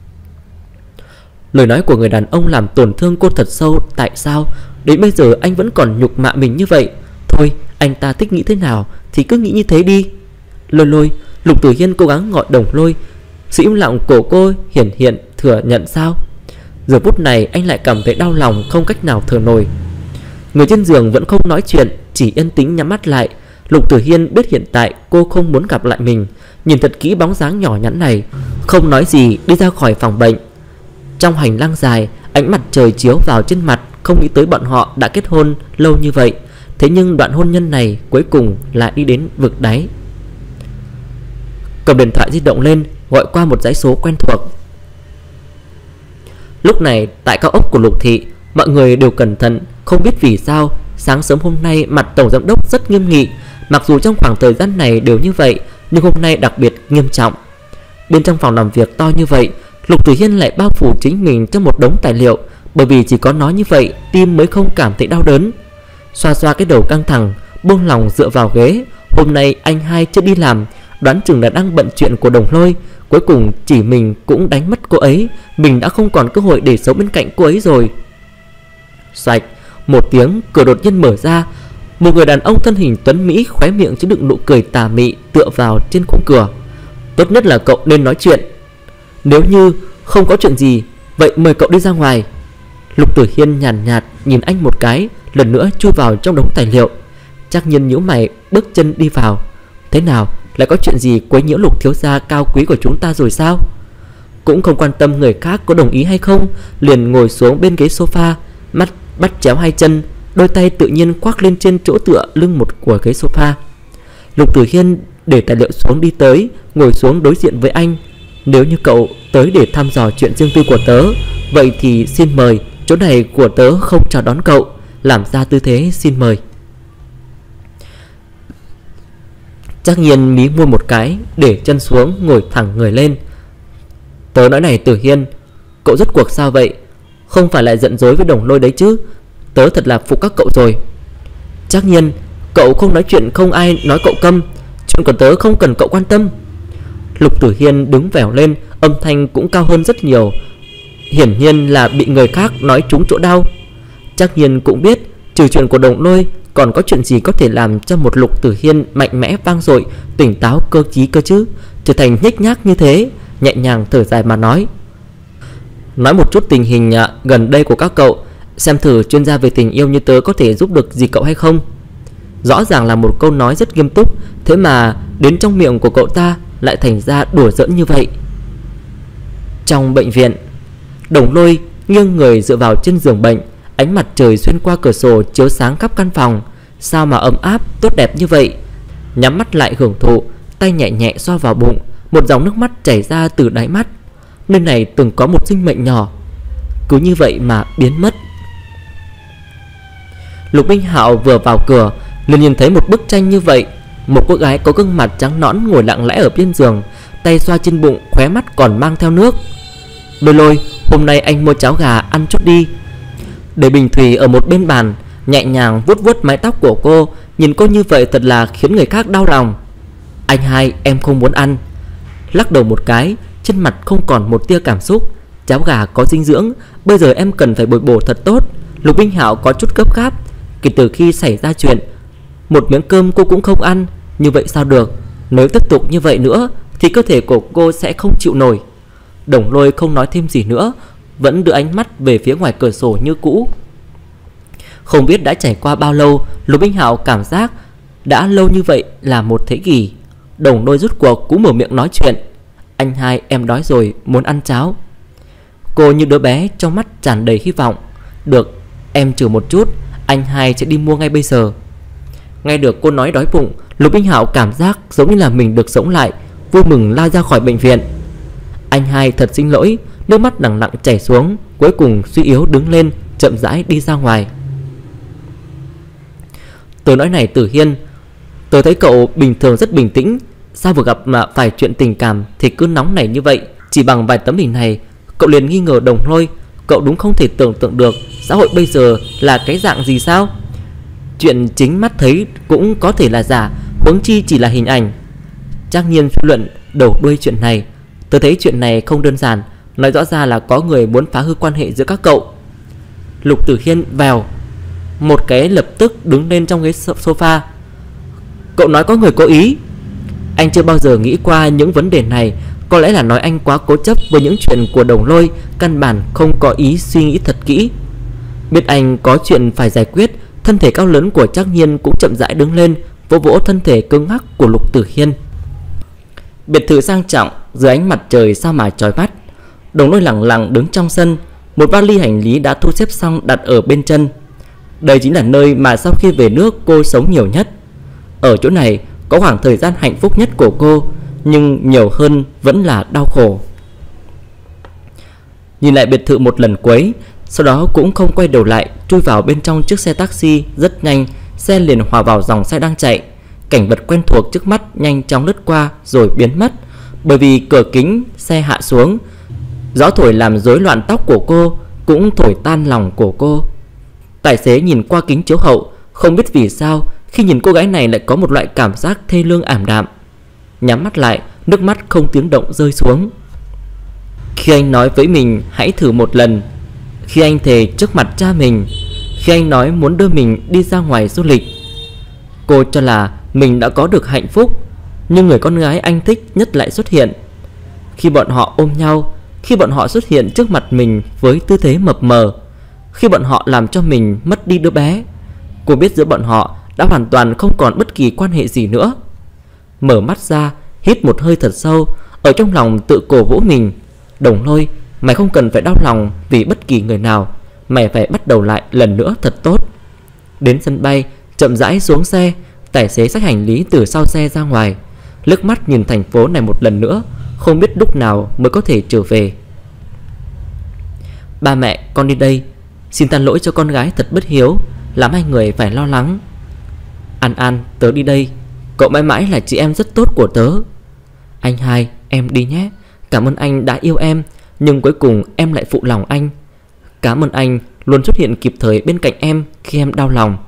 Lời nói của người đàn ông làm tổn thương cô thật sâu. Tại sao đến bây giờ anh vẫn còn nhục mạ mình như vậy? Thôi, anh ta thích nghĩ thế nào thì cứ nghĩ như thế đi. Lôi Lôi! Lục Tử Hiên cố gắng gọi Đồng Lôi. Sự im lặng của cô hiển hiện thừa nhận sao? Giờ phút này anh lại cảm thấy đau lòng, không cách nào thở nổi. Người trên giường vẫn không nói chuyện, chỉ yên tĩnh nhắm mắt lại. Lục Tử Hiên biết hiện tại cô không muốn gặp lại mình, nhìn thật kỹ bóng dáng nhỏ nhắn này, không nói gì đi ra khỏi phòng bệnh. Trong hành lang dài, ánh mặt trời chiếu vào trên mặt. Không nghĩ tới bọn họ đã kết hôn lâu như vậy, thế nhưng đoạn hôn nhân này cuối cùng lại đi đến vực đáy. Cầm điện thoại di động lên, gọi qua một dãy số quen thuộc. Lúc này tại cao ốc của Lục thị, mọi người đều cẩn thận. Không biết vì sao sáng sớm hôm nay mặt tổng giám đốc rất nghiêm nghị. Mặc dù trong khoảng thời gian này đều như vậy, nhưng hôm nay đặc biệt nghiêm trọng. Bên trong phòng làm việc to như vậy, Lục Tử Hiên lại bao phủ chính mình trong một đống tài liệu. Bởi vì chỉ có nói như vậy, tim mới không cảm thấy đau đớn. Xoa xoa cái đầu căng thẳng, buông lòng dựa vào ghế. Hôm nay anh hai chưa đi làm, đoán chừng là đang bận chuyện của Đồng Lôi. Cuối cùng chỉ mình cũng đánh mất cô ấy. Mình đã không còn cơ hội để sống bên cạnh cô ấy rồi. Xoạch một tiếng, cửa đột nhiên mở ra. Một người đàn ông thân hình tuấn mỹ, khóe miệng chứa đựng nụ cười tà mị, tựa vào trên khung cửa. Tốt nhất là cậu nên nói chuyện. Nếu như không có chuyện gì, vậy mời cậu đi ra ngoài. Lục Tử Hiên nhàn nhạt, nhạt nhìn anh một cái, lần nữa chui vào trong đống tài liệu. Chắc nhiên nhíu mày bước chân đi vào. Thế nào, lại có chuyện gì quấy nhiễu Lục thiếu gia cao quý của chúng ta rồi sao? Cũng không quan tâm người khác có đồng ý hay không, liền ngồi xuống bên ghế sofa, mắt bắt chéo hai chân, đôi tay tự nhiên khoác lên trên chỗ tựa lưng một của ghế sofa. Lục Tử Hiên để tài liệu xuống đi tới, ngồi xuống đối diện với anh. Nếu như cậu tới để thăm dò chuyện riêng tư của tớ, vậy thì xin mời, chỗ này của tớ không chào đón cậu. Làm ra tư thế xin mời. Chắc nhiên mí môi một cái, để chân xuống, ngồi thẳng người lên. Tớ nói này Tử Hiên, cậu rốt cuộc sao vậy? Không phải lại giận dối với Đồng Lôi đấy chứ? Tớ thật là phục các cậu rồi. Chắc nhiên, cậu không nói chuyện không ai nói cậu câm. Chuyện của tớ không cần cậu quan tâm. Lục Tử Hiên đứng vẻo lên, âm thanh cũng cao hơn rất nhiều. Hiển nhiên là bị người khác nói trúng chỗ đau. Chắc nhiên cũng biết, trừ chuyện của Đồng Lôi, còn có chuyện gì có thể làm cho một Lục Tử Hiên mạnh mẽ, vang dội, tỉnh táo, cơ trí cơ chứ, trở thành nhếch nhác như thế. Nhẹ nhàng thở dài mà nói: nói một chút tình hình gần đây của các cậu, xem thử chuyên gia về tình yêu như tớ có thể giúp được gì cậu hay không. Rõ ràng là một câu nói rất nghiêm túc, thế mà đến trong miệng của cậu ta lại thành ra đùa giỡn như vậy. Trong bệnh viện, Đồng Lôi nghiêng người dựa vào trên giường bệnh, ánh mặt trời xuyên qua cửa sổ chiếu sáng khắp căn phòng. Sao mà ấm áp tốt đẹp như vậy. Nhắm mắt lại hưởng thụ, tay nhẹ nhẹ xoa vào bụng, một dòng nước mắt chảy ra từ đáy mắt. Nơi này từng có một sinh mệnh nhỏ, cứ như vậy mà biến mất. Lục Minh Hạo vừa vào cửa liền nhìn thấy một bức tranh như vậy. Một cô gái có gương mặt trắng nõn ngồi lặng lẽ ở bên giường, tay xoa trên bụng, khóe mắt còn mang theo nước. Lôi Lôi, hôm nay anh mua cháo gà ăn chút đi. Để bình thủy ở một bên bàn, nhẹ nhàng vuốt vuốt mái tóc của cô. Nhìn cô như vậy thật là khiến người khác đau lòng. Anh hai, em không muốn ăn. Lắc đầu một cái, trên mặt không còn một tia cảm xúc. Cháo gà có dinh dưỡng, bây giờ em cần phải bồi bổ thật tốt. Lục Minh Hạo có chút gấp gáp. Kể từ khi xảy ra chuyện, một miếng cơm cô cũng không ăn. Như vậy sao được? Nếu tiếp tục như vậy nữa thì cơ thể của cô sẽ không chịu nổi. Đồng Lôi không nói thêm gì nữa, vẫn đưa ánh mắt về phía ngoài cửa sổ như cũ. Không biết đã trải qua bao lâu, Lục Minh Hạo cảm giác đã lâu như vậy là một thế kỷ. Đồng Lôi rút cuộc cũng mở miệng nói chuyện. Anh hai, em đói rồi, muốn ăn cháo. Cô như đứa bé trong mắt tràn đầy hy vọng. Được, em chờ một chút, anh hai sẽ đi mua ngay bây giờ. Nghe được cô nói đói bụng, Lục Minh Hạo cảm giác giống như là mình được sống lại, vui mừng lao ra khỏi bệnh viện. Anh hai thật xin lỗi. Nước mắt nặng nặng chảy xuống, cuối cùng suy yếu đứng lên, chậm rãi đi ra ngoài. Tôi nói này Tử Hiên, tôi thấy cậu bình thường rất bình tĩnh, sao vừa gặp mà phải chuyện tình cảm thì cứ nóng nảy như vậy. Chỉ bằng vài tấm hình này cậu liền nghi ngờ Đồng Lôi. Cậu đúng không thể tưởng tượng được xã hội bây giờ là cái dạng gì sao? Chuyện chính mắt thấy cũng có thể là giả, huống chi chỉ là hình ảnh. Trác Nhiên suy luận đầu đuôi chuyện này. Tôi thấy chuyện này không đơn giản, nói rõ ra là có người muốn phá hư quan hệ giữa các cậu. Lục Tử Hiên vèo một cái lập tức đứng lên trong ghế sofa. Cậu nói có người cố ý. Anh chưa bao giờ nghĩ qua những vấn đề này. Có lẽ là nói anh quá cố chấp với những chuyện của Đồng Lôi, căn bản không có ý suy nghĩ thật kỹ. Biết anh có chuyện phải giải quyết, thân thể cao lớn của Trác Nhiên cũng chậm rãi đứng lên, vỗ vỗ thân thể cứng ngắc của Lục Tử Hiên. Biệt thự sang trọng dưới ánh mặt trời sao mà chói mắt. Đồng Lôi lẳng lặng đứng trong sân, một vali hành lý đã thu xếp xong đặt ở bên chân. Đây chính là nơi mà sau khi về nước cô sống nhiều nhất. Ở chỗ này có khoảng thời gian hạnh phúc nhất của cô, nhưng nhiều hơn vẫn là đau khổ. Nhìn lại biệt thự một lần cuối, sau đó cũng không quay đầu lại, chui vào bên trong chiếc xe taxi. Rất nhanh, xe liền hòa vào dòng xe đang chạy. Cảnh vật quen thuộc trước mắt nhanh chóng lướt qua rồi biến mất. Bởi vì cửa kính xe hạ xuống, gió thổi làm rối loạn tóc của cô, cũng thổi tan lòng của cô. Tài xế nhìn qua kính chiếu hậu, không biết vì sao khi nhìn cô gái này lại có một loại cảm giác thê lương ảm đạm. Nhắm mắt lại, nước mắt không tiếng động rơi xuống. Khi anh nói với mình hãy thử một lần, khi anh thề trước mặt cha mình, khi anh nói muốn đưa mình đi ra ngoài du lịch, cô cho là mình đã có được hạnh phúc. Nhưng người con gái anh thích nhất lại xuất hiện. Khi bọn họ ôm nhau, khi bọn họ xuất hiện trước mặt mình với tư thế mập mờ, khi bọn họ làm cho mình mất đi đứa bé, cô biết giữa bọn họ đã hoàn toàn không còn bất kỳ quan hệ gì nữa. Mở mắt ra, hít một hơi thật sâu, ở trong lòng tự cổ vũ mình. Đồng Lôi, mày không cần phải đau lòng vì bất kỳ người nào, mày phải bắt đầu lại lần nữa thật tốt. Đến sân bay, chậm rãi xuống xe. Tài xế xách hành lý từ sau xe ra ngoài, liếc mắt nhìn thành phố này một lần nữa, không biết lúc nào mới có thể trở về. Ba mẹ, con đi đây. Xin tha lỗi cho con gái thật bất hiếu, làm hai người phải lo lắng. An An, tớ đi đây. Cậu mãi mãi là chị em rất tốt của tớ. Anh hai, em đi nhé. Cảm ơn anh đã yêu em, nhưng cuối cùng em lại phụ lòng anh. Cảm ơn anh luôn xuất hiện kịp thời bên cạnh em khi em đau lòng.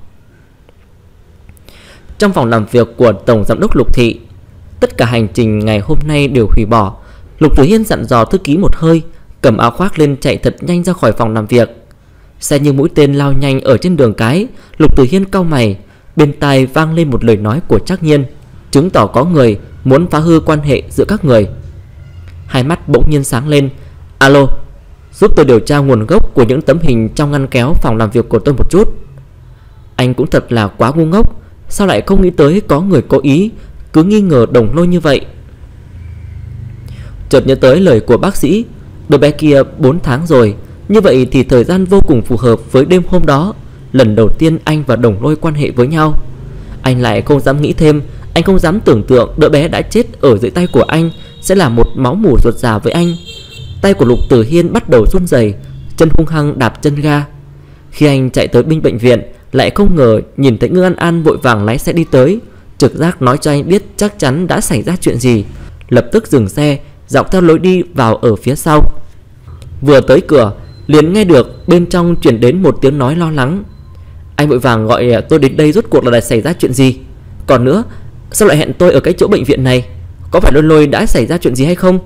Trong phòng làm việc của Tổng Giám đốc Lục Thị, tất cả hành trình ngày hôm nay đều hủy bỏ. Lục Tử Hiên dặn dò thư ký một hơi, cầm áo khoác lên chạy thật nhanh ra khỏi phòng làm việc. Xe như mũi tên lao nhanh ở trên đường cái. Lục Tử Hiên cau mày, bên tai vang lên một lời nói của Trác Nhiên, chứng tỏ có người muốn phá hư quan hệ giữa các người. Hai mắt bỗng nhiên sáng lên. Alo, giúp tôi điều tra nguồn gốc của những tấm hình trong ngăn kéo phòng làm việc của tôi một chút. Anh cũng thật là quá ngu ngốc, sao lại không nghĩ tới có người cố ý cứ nghi ngờ Đồng Lôi như vậy. Chợt nhớ tới lời của bác sĩ, đứa bé kia bốn tháng rồi, như vậy thì thời gian vô cùng phù hợp với đêm hôm đó, lần đầu tiên anh và Đồng Lôi quan hệ với nhau. Anh lại không dám nghĩ thêm, anh không dám tưởng tượng đứa bé đã chết ở dưới tay của anh sẽ là một máu mủ ruột già với anh. Tay của Lục Tử Hiên bắt đầu run rẩy, chân hung hăng đạp chân ga. Khi anh chạy tới bên bệnh viện, lại không ngờ nhìn thấy Ngư An An vội vàng lái xe đi tới. Trực giác nói cho anh biết chắc chắn đã xảy ra chuyện gì. Lập tức dừng xe, dọc theo lối đi vào ở phía sau. Vừa tới cửa, liền nghe được bên trong truyền đến một tiếng nói lo lắng. Anh vội vàng gọi tôi đến đây, rốt cuộc là đã xảy ra chuyện gì? Còn nữa, sao lại hẹn tôi ở cái chỗ bệnh viện này? Có phải Lôi Lôi đã xảy ra chuyện gì hay không?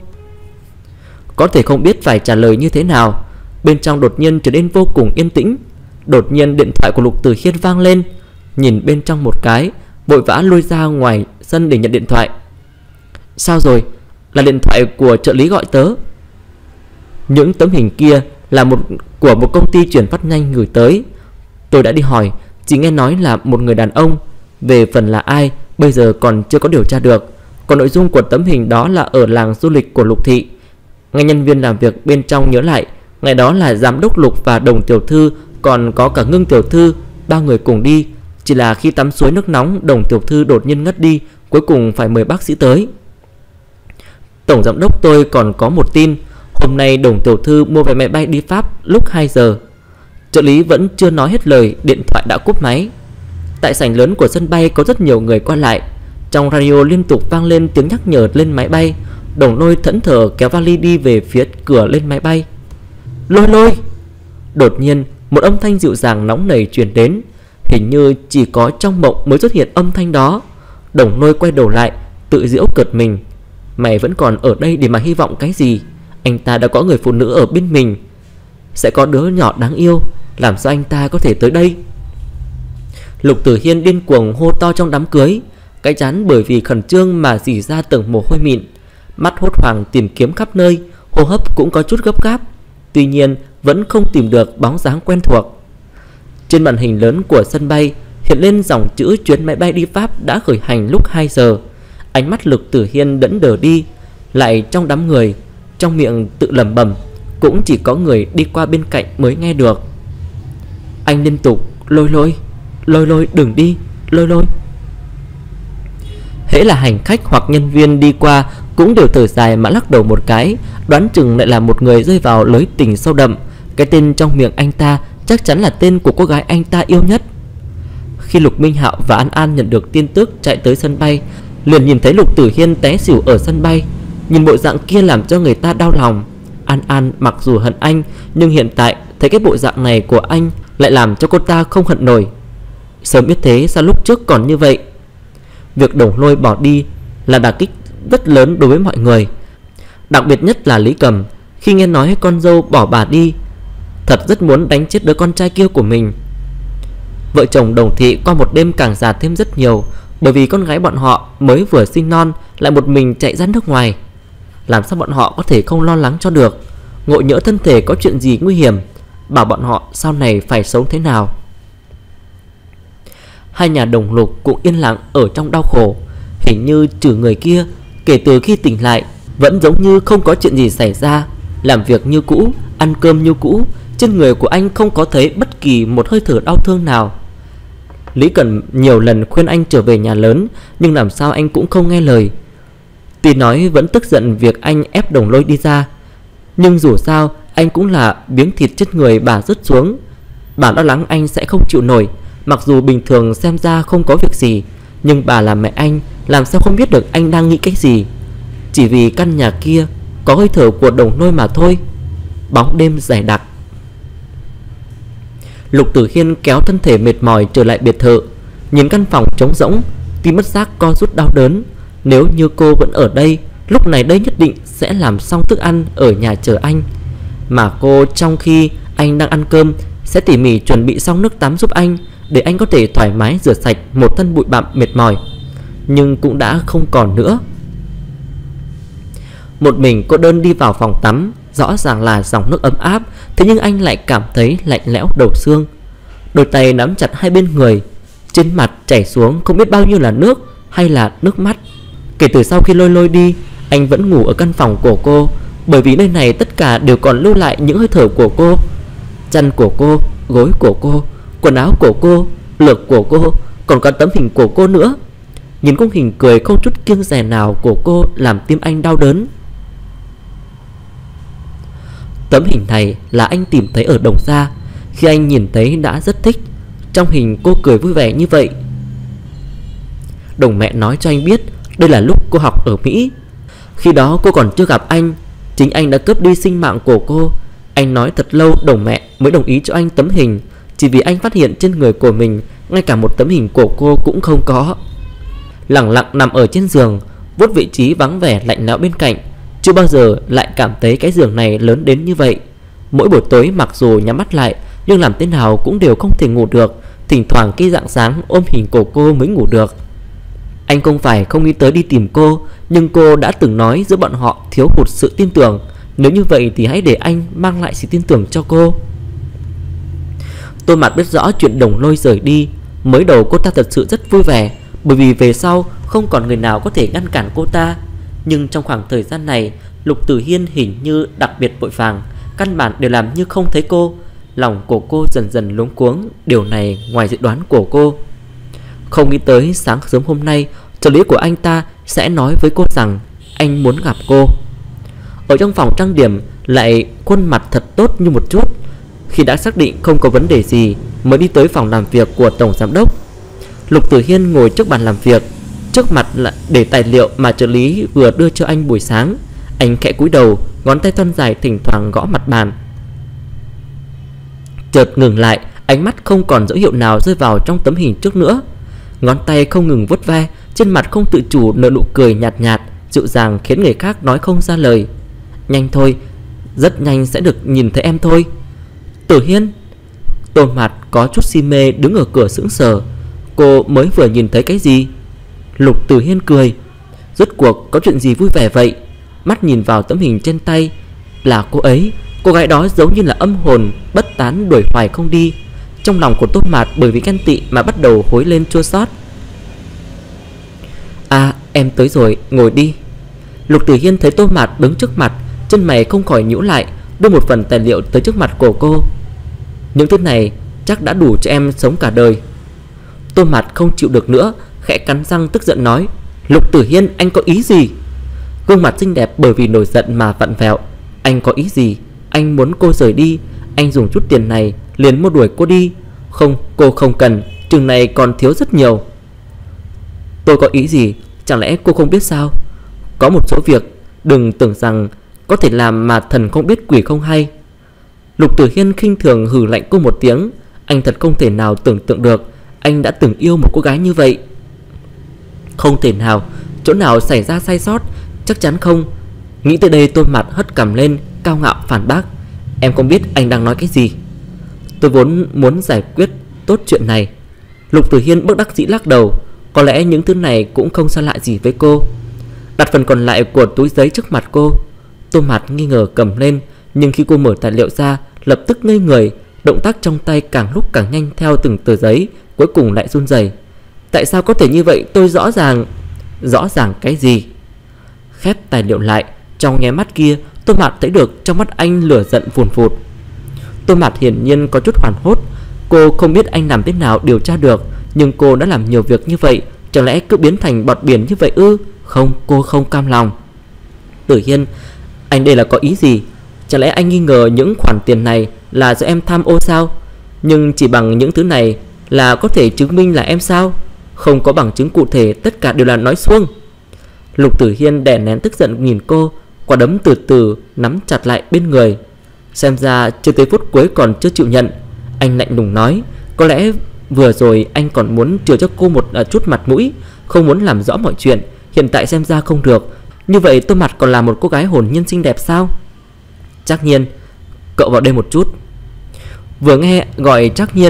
Có thể không biết phải trả lời như thế nào. Bên trong đột nhiên trở nên vô cùng yên tĩnh. Đột nhiên điện thoại của Lục Tử Hiên vang lên. Nhìn bên trong một cái, vội vã lôi ra ngoài sân để nhận điện thoại. Sao rồi? Là điện thoại của trợ lý gọi tớ. Những tấm hình kia là một của một công ty chuyển phát nhanh gửi tới. Tôi đã đi hỏi, chỉ nghe nói là một người đàn ông. Về phần là ai, bây giờ còn chưa có điều tra được. Còn nội dung của tấm hình đó là ở làng du lịch của Lục thị. Ngay nhân viên làm việc bên trong nhớ lại, ngày đó là giám đốc Lục và Đồng tiểu thư, còn có cả Ngưng tiểu thư, ba người cùng đi. Chỉ là khi tắm suối nước nóng, Đồng tiểu thư đột nhiên ngất đi, cuối cùng phải mời bác sĩ tới. Tổng giám đốc tôi còn có một tin, hôm nay Đồng tiểu thư mua vé máy bay đi Pháp lúc hai giờ. Trợ lý vẫn chưa nói hết lời, điện thoại đã cúp máy. Tại sảnh lớn của sân bay có rất nhiều người qua lại. Trong radio liên tục vang lên tiếng nhắc nhở lên máy bay. Đồng Lôi thẫn thờ kéo vali đi về phía cửa lên máy bay. Lôi Lôi! Đột nhiên một âm thanh dịu dàng nóng nảy truyền đến. Hình như chỉ có trong mộng mới xuất hiện âm thanh đó. Đồng Lôi quay đầu lại, tự giễu cợt mình. Mày vẫn còn ở đây để mà hy vọng cái gì? Anh ta đã có người phụ nữ ở bên mình, sẽ có đứa nhỏ đáng yêu, làm sao anh ta có thể tới đây? Lục Tử Hiên điên cuồng hô to trong đám cưới, cái trán bởi vì khẩn trương mà rỉ ra từng mồ hôi mịn, mắt hốt hoảng tìm kiếm khắp nơi, hô hấp cũng có chút gấp gáp. Tuy nhiên vẫn không tìm được bóng dáng quen thuộc. Trên màn hình lớn của sân bay hiện lên dòng chữ chuyến máy bay đi Pháp đã khởi hành lúc hai giờ. Ánh mắt Lục Tử Hiên đẫn đờ đi, lại trong đám người, trong miệng tự lẩm bẩm, cũng chỉ có người đi qua bên cạnh mới nghe được. Anh liên tục Lôi Lôi, Lôi Lôi đừng đi, Lôi Lôi. Hễ là hành khách hoặc nhân viên đi qua cũng đều thở dài mà lắc đầu một cái, đoán chừng lại là một người rơi vào lưới tình sâu đậm. Cái tên trong miệng anh ta chắc chắn là tên của cô gái anh ta yêu nhất. Khi Lục Minh Hạo và An An nhận được tin tức chạy tới sân bay, liền nhìn thấy Lục Tử Hiên té xỉu ở sân bay. Nhìn bộ dạng kia làm cho người ta đau lòng. An An mặc dù hận anh, nhưng hiện tại thấy cái bộ dạng này của anh lại làm cho cô ta không hận nổi. Sớm biết thế sao lúc trước còn như vậy. Việc Đồng Lôi bỏ đi là đả kích rất lớn đối với mọi người, đặc biệt nhất là Lý Cầm. Khi nghe nói con dâu bỏ bà đi, thật rất muốn đánh chết đứa con trai kia của mình. Vợ chồng Đồng Thị qua một đêm càng già thêm rất nhiều, bởi vì con gái bọn họ mới vừa sinh non lại một mình chạy ra nước ngoài. Làm sao bọn họ có thể không lo lắng cho được? Ngộ nhỡ thân thể có chuyện gì nguy hiểm, bảo bọn họ sau này phải sống thế nào? Hai nhà Đồng Lục cũng yên lặng ở trong đau khổ. Hình như trừ người kia, kể từ khi tỉnh lại vẫn giống như không có chuyện gì xảy ra, làm việc như cũ, ăn cơm như cũ. Trên người của anh không có thấy bất kỳ một hơi thở đau thương nào. Lý Cẩn nhiều lần khuyên anh trở về nhà lớn, nhưng làm sao anh cũng không nghe lời. Tuy nói vẫn tức giận việc anh ép Đồng Lôi đi ra, nhưng dù sao anh cũng là miếng thịt chết người bà rớt xuống. Bà lo lắng anh sẽ không chịu nổi. Mặc dù bình thường xem ra không có việc gì, nhưng bà là mẹ anh, làm sao không biết được anh đang nghĩ cái gì. Chỉ vì căn nhà kia có hơi thở của Đồng Lôi mà thôi. Bóng đêm dày đặc. Lục Tử Hiên kéo thân thể mệt mỏi trở lại biệt thự, nhìn căn phòng trống rỗng, tim bất giác co rút đau đớn. Nếu như cô vẫn ở đây, lúc này đây nhất định sẽ làm xong thức ăn ở nhà chờ anh. Mà cô trong khi anh đang ăn cơm sẽ tỉ mỉ chuẩn bị xong nước tắm giúp anh, để anh có thể thoải mái rửa sạch một thân bụi bặm mệt mỏi, nhưng cũng đã không còn nữa. Một mình cô đơn đi vào phòng tắm, rõ ràng là dòng nước ấm áp, thế nhưng anh lại cảm thấy lạnh lẽo đầu xương. Đôi tay nắm chặt hai bên người, trên mặt chảy xuống không biết bao nhiêu là nước hay là nước mắt. Kể từ sau khi Lôi Lôi đi, anh vẫn ngủ ở căn phòng của cô, bởi vì nơi này tất cả đều còn lưu lại những hơi thở của cô. Chăn của cô, gối của cô, quần áo của cô, lược của cô, còn có tấm hình của cô nữa. Nhìn khung hình cười không chút kiêng dè nào của cô làm tim anh đau đớn. Tấm hình này là anh tìm thấy ở Đồng Gia. Khi anh nhìn thấy đã rất thích. Trong hình cô cười vui vẻ như vậy. Đồng mẹ nói cho anh biết đây là lúc cô học ở Mỹ. Khi đó cô còn chưa gặp anh, chính anh đã cướp đi sinh mạng của cô. Anh nói thật lâu Đồng mẹ mới đồng ý cho anh tấm hình, chỉ vì anh phát hiện trên người của mình ngay cả một tấm hình của cô cũng không có. Lặng lặng nằm ở trên giường, vuốt vị trí vắng vẻ lạnh lẽo bên cạnh. Chưa bao giờ lại cảm thấy cái giường này lớn đến như vậy. Mỗi buổi tối mặc dù nhắm mắt lại, nhưng làm thế nào cũng đều không thể ngủ được. Thỉnh thoảng khi rạng sáng ôm hình của cô mới ngủ được. Anh không phải không nghĩ tới đi tìm cô, nhưng cô đã từng nói giữa bọn họ thiếu hụt sự tin tưởng. Nếu như vậy thì hãy để anh mang lại sự tin tưởng cho cô. Tô Mạt biết rõ chuyện Đồng Lôi rời đi. Mới đầu cô ta thật sự rất vui vẻ, bởi vì về sau không còn người nào có thể ngăn cản cô ta. Nhưng trong khoảng thời gian này, Lục Tử Hiên hình như đặc biệt vội vàng, căn bản đều làm như không thấy cô. Lòng của cô dần dần luống cuống. Điều này ngoài dự đoán của cô. Không nghĩ tới sáng sớm hôm nay, trợ lý của anh ta sẽ nói với cô rằng anh muốn gặp cô. Ở trong phòng trang điểm lại khuôn mặt thật tốt như một chút. Khi đã xác định không có vấn đề gì, mới đi tới phòng làm việc của tổng giám đốc. Lục Tử Hiên ngồi trước bàn làm việc, trước mặt là để tài liệu mà trợ lý vừa đưa cho anh buổi sáng. Anh khẽ cúi đầu, ngón tay thon dài thỉnh thoảng gõ mặt bàn. Chợt ngừng lại, ánh mắt không còn dấu hiệu nào rơi vào trong tấm hình trước nữa. Ngón tay không ngừng vuốt ve, trên mặt không tự chủ nở nụ cười nhạt nhạt, dịu dàng khiến người khác nói không ra lời. Nhanh thôi, rất nhanh sẽ được nhìn thấy em thôi. Tử Hiên. Tô Mạt có chút si mê đứng ở cửa sững sờ. Cô mới vừa nhìn thấy cái gì? Lục Tử Hiên cười. Rốt cuộc có chuyện gì vui vẻ vậy? Mắt nhìn vào tấm hình trên tay. Là cô ấy. Cô gái đó giống như là âm hồn bất tán đuổi hoài không đi. Trong lòng của Tô Mạt bởi vì ghen tị mà bắt đầu hối lên chua xót. À, em tới rồi, ngồi đi. Lục Tử Hiên thấy Tô Mạt đứng trước mặt, chân mày không khỏi nhíu lại, đưa một phần tài liệu tới trước mặt của cô. Những thứ này chắc đã đủ cho em sống cả đời. Tô Mạt không chịu được nữa, khẽ cắn răng tức giận nói: Lục Tử Hiên, anh có ý gì? Gương mặt xinh đẹp bởi vì nổi giận mà vặn vẹo. Anh có ý gì? Anh muốn cô rời đi. Anh dùng chút tiền này liền mua đuổi cô đi. Không, cô không cần, chừng này còn thiếu rất nhiều. Tôi có ý gì? Chẳng lẽ cô không biết sao? Có một số việc đừng tưởng rằng có thể làm mà thần không biết quỷ không hay. Lục Tử Hiên khinh thường hừ lạnh cô một tiếng. Anh thật không thể nào tưởng tượng được anh đã từng yêu một cô gái như vậy. Không thể nào, chỗ nào xảy ra sai sót? Chắc chắn không. Nghĩ tới đây Tô Mạt hất cằm lên, cao ngạo phản bác: Em không biết anh đang nói cái gì. Tôi vốn muốn giải quyết tốt chuyện này. Lục Tử Hiên bất đắc dĩ lắc đầu. Có lẽ những thứ này cũng không xa lạ gì với cô. Đặt phần còn lại của túi giấy trước mặt cô. Tô Mạt nghi ngờ cầm lên, nhưng khi cô mở tài liệu ra, lập tức ngây người. Động tác trong tay càng lúc càng nhanh theo từng tờ giấy, cuối cùng lại run rẩy. Tại sao có thể như vậy? Tôi rõ ràng. Rõ ràng cái gì? Khép tài liệu lại, trong nháy mắt kia Tô Mạt thấy được trong mắt anh lửa giận vùn vụt. Tô Mạt hiển nhiên có chút hoảng hốt. Cô không biết anh làm thế nào điều tra được, nhưng cô đã làm nhiều việc như vậy, chẳng lẽ cứ biến thành bọt biển như vậy ư? Không, cô không cam lòng. Tử Hiên, anh đây là có ý gì? Chẳng lẽ anh nghi ngờ những khoản tiền này là do em tham ô sao? Nhưng chỉ bằng những thứ này là có thể chứng minh là em sao? Không có bằng chứng cụ thể, tất cả đều là nói suông. Lục Tử Hiên đè nén tức giận nhìn cô, quả đấm từ từ nắm chặt lại bên người. Xem ra chưa tới phút cuối còn chưa chịu nhận. Anh lạnh lùng nói: Có lẽ vừa rồi anh còn muốn chừa cho cô một chút mặt mũi, không muốn làm rõ mọi chuyện. Hiện tại xem ra không được. Như vậy Tô Mạt còn là một cô gái hồn nhiên xinh đẹp sao? Trác Nhiên, cậu vào đây một chút. Vừa nghe gọi Trác Nhiên,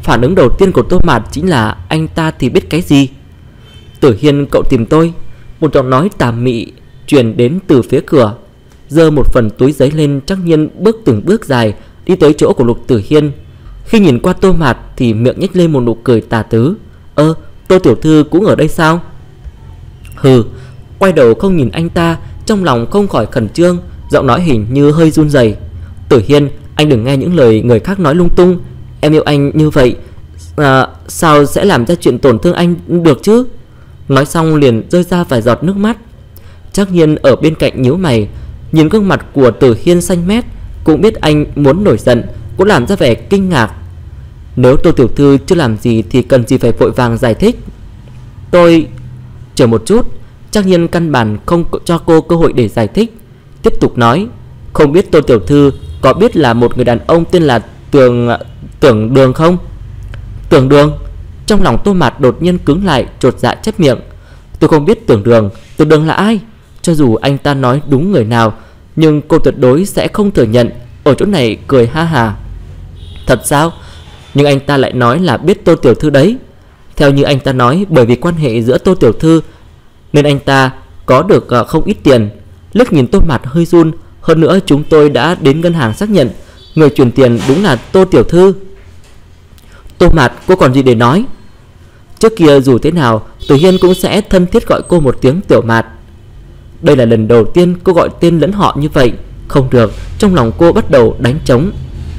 Phản ứng đầu tiên của Tô Mạt chính là anh ta thì biết cái gì. Tử Hiên, cậu tìm tôi. Một giọng nói tà mị truyền đến từ phía cửa. Giơ một phần túi giấy lên, Trác Nhiên bước từng bước dài đi tới chỗ của Lục Tử Hiên. Khi nhìn qua Tô Mạt thì miệng nhếch lên một nụ cười tà tứ. Ơ, Tô tiểu thư cũng ở đây sao? Hừ. Quay đầu không nhìn anh ta, trong lòng không khỏi khẩn trương, giọng nói hình như hơi run rẩy. Tử Hiên, anh đừng nghe những lời người khác nói lung tung. Em yêu anh như vậy, à, sao sẽ làm ra chuyện tổn thương anh được chứ? Nói xong liền rơi ra vài giọt nước mắt. Trác Nhiên ở bên cạnh nhíu mày, nhìn gương mặt của Tử Hiên xanh mét, cũng biết anh muốn nổi giận, cũng làm ra vẻ kinh ngạc. Nếu Tô tiểu thư chưa làm gì thì cần gì phải vội vàng giải thích. Tôi... Chờ một chút. Trác Nhiên căn bản không cho cô cơ hội để giải thích, tiếp tục nói. Không biết Tô tiểu thư có biết là một người đàn ông tên là Tường... Tưởng Đường không? Tưởng Đường? Trong lòng Tô Mạt đột nhiên cứng lại, chột dạ chép miệng. Tôi không biết Tưởng Đường. Tưởng Đường là ai? Cho dù anh ta nói đúng người nào, nhưng cô tuyệt đối sẽ không thừa nhận. Ở chỗ này cười ha hà. Thật sao? Nhưng anh ta lại nói là biết Tô tiểu thư đấy. Theo như anh ta nói, bởi vì quan hệ giữa Tô tiểu thư nên anh ta có được không ít tiền. Liếc nhìn Tô Mạt hơi run. Hơn nữa chúng tôi đã đến ngân hàng xác nhận người chuyển tiền đúng là Tô tiểu thư. Tô Mạt, cô còn gì để nói? Trước kia dù thế nào Tử Hiên cũng sẽ thân thiết gọi cô một tiếng Tiểu Mạt. Đây là lần đầu tiên cô gọi tên lẫn họ như vậy. Không được, trong lòng cô bắt đầu đánh trống.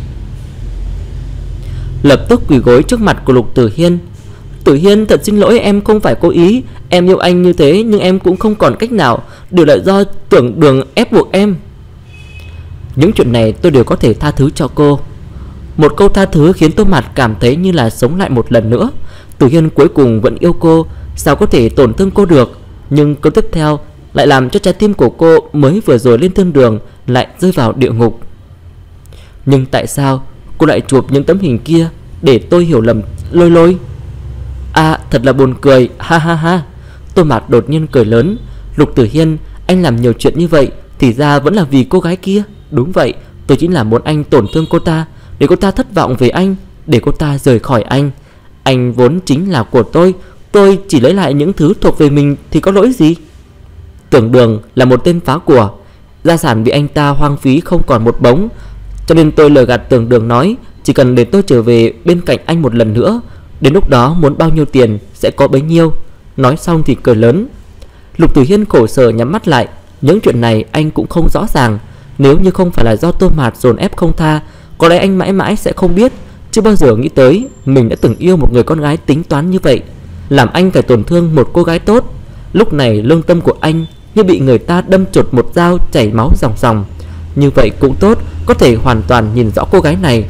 Lập tức quỳ gối trước mặt của Lục Tử Hiên. Tử Hiên, thật xin lỗi, em không phải cố ý. Em yêu anh như thế nhưng em cũng không còn cách nào, đều là do Tưởng Đường ép buộc em. Những chuyện này tôi đều có thể tha thứ cho cô. Một câu tha thứ khiến Tô Mạt cảm thấy như là sống lại một lần nữa. Tử Hiên cuối cùng vẫn yêu cô, sao có thể tổn thương cô được. Nhưng câu tiếp theo lại làm cho trái tim của cô mới vừa rồi lên thiên đường lại rơi vào địa ngục. Nhưng tại sao cô lại chụp những tấm hình kia để tôi hiểu lầm Lôi Lôi? À, thật là buồn cười, ha ha ha. Tô Mạt đột nhiên cười lớn. Lục Tử Hiên, anh làm nhiều chuyện như vậy thì ra vẫn là vì cô gái kia. Đúng vậy, tôi chính là muốn anh tổn thương cô ta, để cô ta thất vọng về anh, để cô ta rời khỏi anh. Anh vốn chính là của tôi, tôi chỉ lấy lại những thứ thuộc về mình thì có lỗi gì? Tưởng Đường là một tên phá của, gia sản bị anh ta hoang phí không còn một bóng. Cho nên tôi lừa gạt Tưởng Đường nói chỉ cần để tôi trở về bên cạnh anh một lần nữa, đến lúc đó muốn bao nhiêu tiền sẽ có bấy nhiêu. Nói xong thì cười lớn. Lục Tử Hiên khổ sở nhắm mắt lại. Những chuyện này anh cũng không rõ ràng. Nếu như không phải là do Tô Mạt dồn ép không tha, có lẽ anh mãi mãi sẽ không biết. Chưa bao giờ nghĩ tới mình đã từng yêu một người con gái tính toán như vậy, làm anh phải tổn thương một cô gái tốt. Lúc này lương tâm của anh như bị người ta đâm chột một dao, chảy máu ròng ròng. Như vậy cũng tốt, có thể hoàn toàn nhìn rõ cô gái này.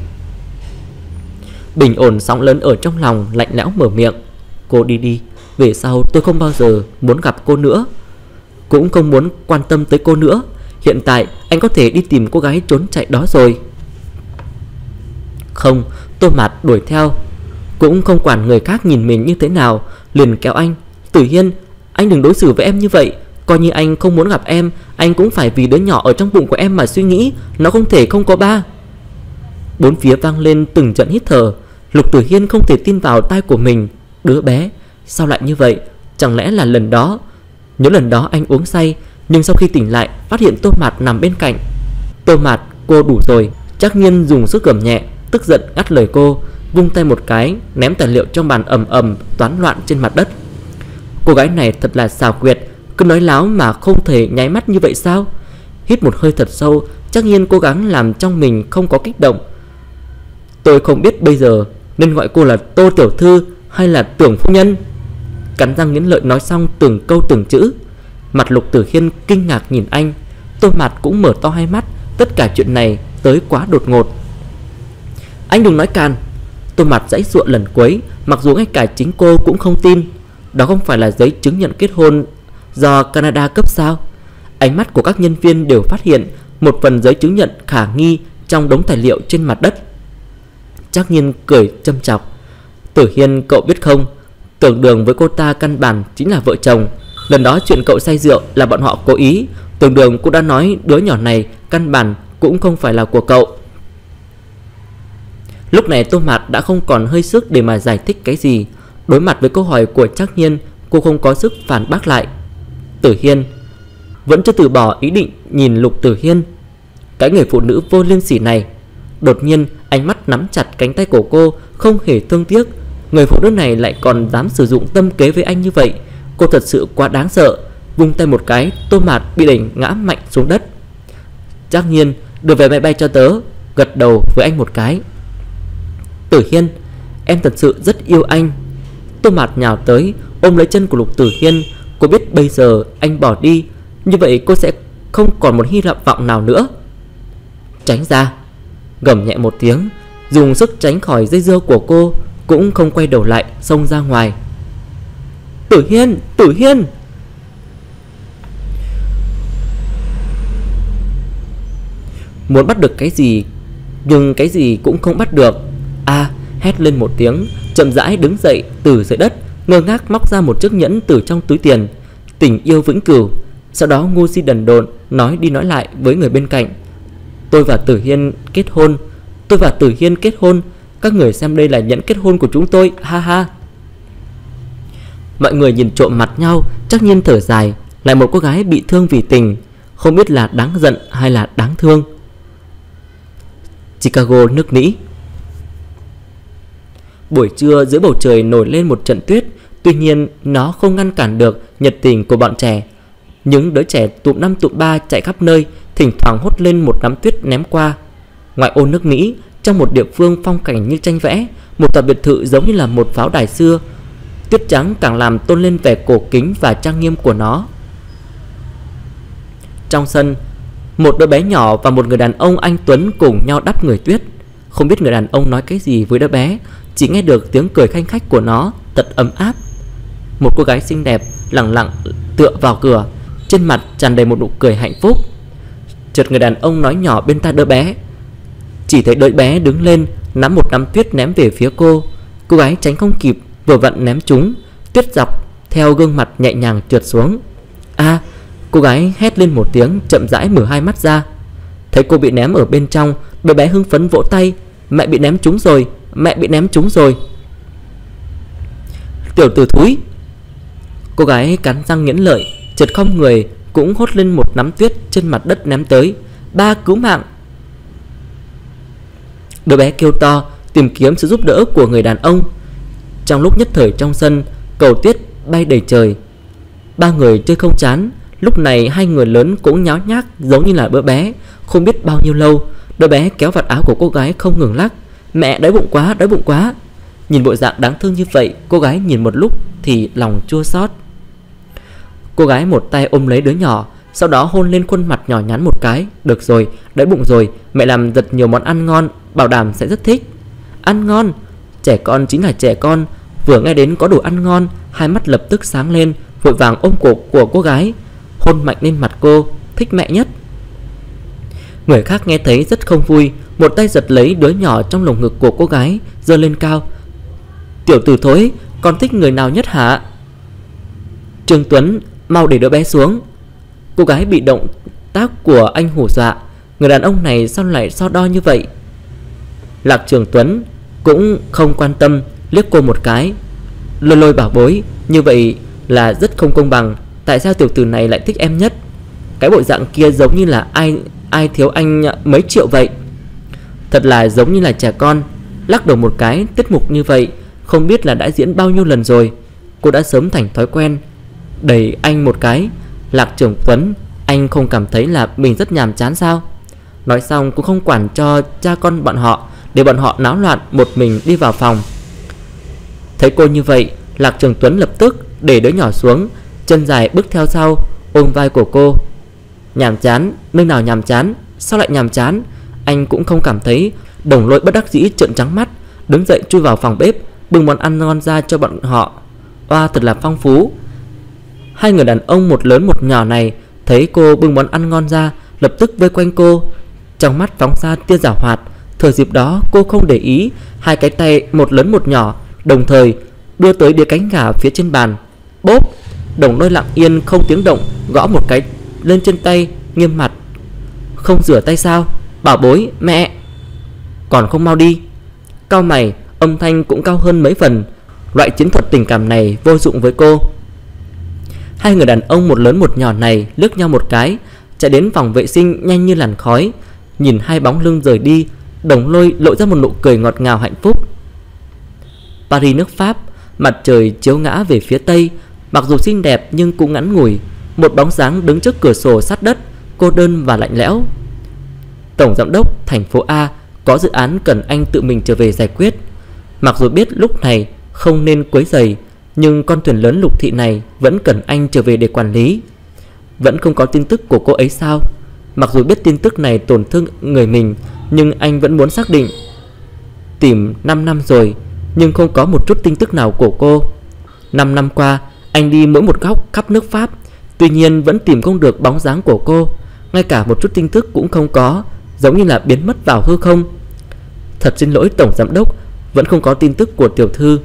Bình ổn sóng lớn ở trong lòng, lạnh lẽo mở miệng. Cô đi đi, về sau tôi không bao giờ muốn gặp cô nữa, cũng không muốn quan tâm tới cô nữa. Hiện tại anh có thể đi tìm cô gái trốn chạy đó rồi. Không. Tô Mạt đuổi theo, cũng không quản người khác nhìn mình như thế nào, liền kéo anh. Tử Hiên, anh đừng đối xử với em như vậy. Coi như anh không muốn gặp em, anh cũng phải vì đứa nhỏ ở trong bụng của em mà suy nghĩ. Nó không thể không có ba. Bốn phía vang lên từng trận hít thở. Lục Tử Hiên không thể tin vào tai của mình. Đứa bé, sao lại như vậy? Chẳng lẽ là lần đó? Nhớ lần đó anh uống say, nhưng sau khi tỉnh lại phát hiện Tô Mạt nằm bên cạnh. Tô Mạt, cô đủ rồi. Trác Nhiên dùng sức gầm nhẹ, tức giận ngắt lời cô, vung tay một cái, ném tài liệu trong bàn ầm ầm toán loạn trên mặt đất. Cô gái này thật là xảo quyệt, cứ nói láo mà không thể nháy mắt như vậy sao? Hít một hơi thật sâu, Trác Nhiên cố gắng làm trong mình không có kích động. Tôi không biết bây giờ nên gọi cô là Tô tiểu thư hay là Tưởng phu nhân. Cắn răng nghiến lợi nói xong từng câu từng chữ. Mặt Lục Tử Hiên kinh ngạc nhìn anh. Tô Mạt cũng mở to hai mắt. Tất cả chuyện này tới quá đột ngột. Anh đừng nói càn. Tô Mạt giãy giụa lần cuối, mặc dù ngay cả chính cô cũng không tin. Đó không phải là giấy chứng nhận kết hôn do Canada cấp sao? Ánh mắt của các nhân viên đều phát hiện một phần giấy chứng nhận khả nghi trong đống tài liệu trên mặt đất. Trác Nhiên cười châm chọc. Tử Hiên, cậu biết không, Tưởng Đường với cô ta căn bản chính là vợ chồng. Lần đó chuyện cậu say rượu là bọn họ cố ý. Tưởng Đường cũng đã nói đứa nhỏ này căn bản cũng không phải là của cậu. Lúc này Tô Mạt đã không còn hơi sức để mà giải thích cái gì. Đối mặt với câu hỏi của Trác Nhiên, cô không có sức phản bác lại. Tử Hiên vẫn chưa từ bỏ ý định nhìn Lục Tử Hiên, cái người phụ nữ vô liêm sỉ này. Đột nhiên ánh mắt nắm chặt cánh tay của cô, không hề thương tiếc. Người phụ nữ này lại còn dám sử dụng tâm kế với anh như vậy. Cô thật sự quá đáng sợ. Vung tay một cái, Tô Mạt bị đẩy ngã mạnh xuống đất. Trác Nhiên đưa vé máy bay cho tớ, gật đầu với anh một cái. Tử Hiên, em thật sự rất yêu anh. Tô Mạt nhào tới ôm lấy chân của Lục Tử Hiên. Cô biết bây giờ anh bỏ đi, như vậy cô sẽ không còn một hy vọng nào nữa. Tránh ra, gầm nhẹ một tiếng, dùng sức tránh khỏi dây dưa của cô, cũng không quay đầu lại, xông ra ngoài. Tử Hiên, Tử Hiên. Muốn bắt được cái gì, nhưng cái gì cũng không bắt được. A hét lên một tiếng, chậm rãi đứng dậy từ dưới đất, ngơ ngác móc ra một chiếc nhẫn từ trong túi tiền. Tình yêu vĩnh cửu. Sau đó ngu si đần độn nói đi nói lại với người bên cạnh. Tôi và Tử Hiên kết hôn. Tôi và Tử Hiên kết hôn. Các người xem đây là nhẫn kết hôn của chúng tôi, ha ha. Mọi người nhìn trộm mặt nhau. Trác Nhiên thở dài. Lại một cô gái bị thương vì tình, không biết là đáng giận hay là đáng thương. Chicago nước nỉ. Buổi trưa dưới bầu trời nổi lên một trận tuyết. Tuy nhiên nó không ngăn cản được nhiệt tình của bọn trẻ. Những đứa trẻ tụm năm tụm ba chạy khắp nơi, thỉnh thoảng hốt lên một nắm tuyết ném qua. Ngoại ô nước Mỹ, trong một địa phương phong cảnh như tranh vẽ, một tòa biệt thự giống như là một pháo đài xưa. Tuyết trắng càng làm tôn lên vẻ cổ kính và trang nghiêm của nó. Trong sân, một đứa bé nhỏ và một người đàn ông anh tuấn cùng nhau đắp người tuyết. Không biết người đàn ông nói cái gì với đứa bé, chỉ nghe được tiếng cười khanh khách của nó thật ấm áp. Một cô gái xinh đẹp lặng lặng tựa vào cửa, trên mặt tràn đầy một nụ cười hạnh phúc. Chợt người đàn ông nói nhỏ bên tai đứa bé. Chỉ thấy đứa bé đứng lên, nắm một nắm tuyết ném về phía cô. Cô gái tránh không kịp, vừa vặn ném trúng. Tuyết dọc theo gương mặt nhẹ nhàng trượt xuống. A, cô gái hét lên một tiếng, chậm rãi mở hai mắt ra. Thấy cô bị ném ở bên trong, đứa bé hưng phấn vỗ tay. Mẹ bị ném trúng rồi, mẹ bị ném trúng rồi. Tiểu tử thúi. Cô gái cắn răng nghiến lợi, chợt không người cũng hốt lên một nắm tuyết trên mặt đất ném tới. Ba, cứu mạng. Đứa bé kêu to, tìm kiếm sự giúp đỡ của người đàn ông. Trong lúc nhất thời trong sân, cầu tuyết bay đầy trời. Ba người chơi không chán. Lúc này hai người lớn cũng nháo nhác giống như là đứa bé. Không biết bao nhiêu lâu, đứa bé kéo vạt áo của cô gái không ngừng lắc. Mẹ, đói bụng quá, đói bụng quá. Nhìn bộ dạng đáng thương như vậy, cô gái nhìn một lúc thì lòng chua xót. Cô gái một tay ôm lấy đứa nhỏ, sau đó hôn lên khuôn mặt nhỏ nhắn một cái. Được rồi, đói bụng rồi, mẹ làm rất nhiều món ăn ngon, bảo đảm sẽ rất thích. Ăn ngon? Trẻ con chính là trẻ con. Vừa nghe đến có đồ ăn ngon, hai mắt lập tức sáng lên, vội vàng ôm cổ của cô gái, hôn mạnh lên mặt cô. Thích mẹ nhất. Người khác nghe thấy rất không vui, một tay giật lấy đứa nhỏ trong lồng ngực của cô gái, giơ lên cao. Tiểu tử thối, con thích người nào nhất hả? Trương Tuấn, mau để đứa bé xuống. Cô gái bị động tác của anh hù dọa. Người đàn ông này sao lại so đo như vậy? Lạc Trường Tuấn cũng không quan tâm, liếc cô một cái. Lôi Lôi bảo bối, như vậy là rất không công bằng. Tại sao tiểu tử này lại thích em nhất? Cái bộ dạng kia giống như là ai ai thiếu anh mấy triệu vậy. Thật là giống như là trẻ con. Lắc đầu một cái, tiết mục như vậy không biết là đã diễn bao nhiêu lần rồi. Cô đã sớm thành thói quen. Đẩy anh một cái. Lạc Trường Tuấn, anh không cảm thấy là mình rất nhàm chán sao? Nói xong cũng không quản cho cha con bọn họ, để bọn họ náo loạn, một mình đi vào phòng. Thấy cô như vậy, Lạc Trường Tuấn lập tức để đứa nhỏ xuống, chân dài bước theo sau, ôm vai của cô. Nhàm chán? Nơi nào nhàm chán? Sao lại nhàm chán? Anh cũng không cảm thấy. Đồng Lôi bất đắc dĩ trợn trắng mắt, đứng dậy chui vào phòng bếp, bưng món ăn ngon ra cho bọn họ. Oa, thật là phong phú. Hai người đàn ông một lớn một nhỏ này thấy cô bưng món ăn ngon ra, lập tức vây quanh cô, trong mắt phóng ra tia giảo hoạt. Thừa dịp đó cô không để ý, hai cái tay một lớn một nhỏ đồng thời đưa tới đĩa cánh gà phía trên bàn. Bốp. Đồng Lôi lặng yên không tiếng động gõ một cái lên trên tay, nghiêm mặt. Không rửa tay sao? Bảo bối, mẹ còn không mau đi. Cau mày, âm thanh cũng cao hơn mấy phần. Loại chiến thuật tình cảm này vô dụng với cô. Hai người đàn ông một lớn một nhỏ này liếc nhau một cái, chạy đến phòng vệ sinh nhanh như làn khói. Nhìn hai bóng lưng rời đi, Đồng Lôi lộ ra một nụ cười ngọt ngào hạnh phúc. Paris nước Pháp, mặt trời chiếu ngã về phía tây, mặc dù xinh đẹp nhưng cũng ngắn ngủi. Một bóng dáng đứng trước cửa sổ sát đất, cô đơn và lạnh lẽo. Tổng giám đốc thành phố A có dự án cần anh tự mình trở về giải quyết. Mặc dù biết lúc này không nên quấy rầy, nhưng con thuyền lớn Lục thị này vẫn cần anh trở về để quản lý. Vẫn không có tin tức của cô ấy sao? Mặc dù biết tin tức này tổn thương người mình, nhưng anh vẫn muốn xác định. Tìm năm năm rồi, nhưng không có một chút tin tức nào của cô. năm năm qua, anh đi mỗi một góc khắp nước Pháp, tuy nhiên vẫn tìm không được bóng dáng của cô. Ngay cả một chút tin tức cũng không có, giống như là biến mất vào hư không. Thật xin lỗi tổng giám đốc, vẫn không có tin tức của tiểu thư.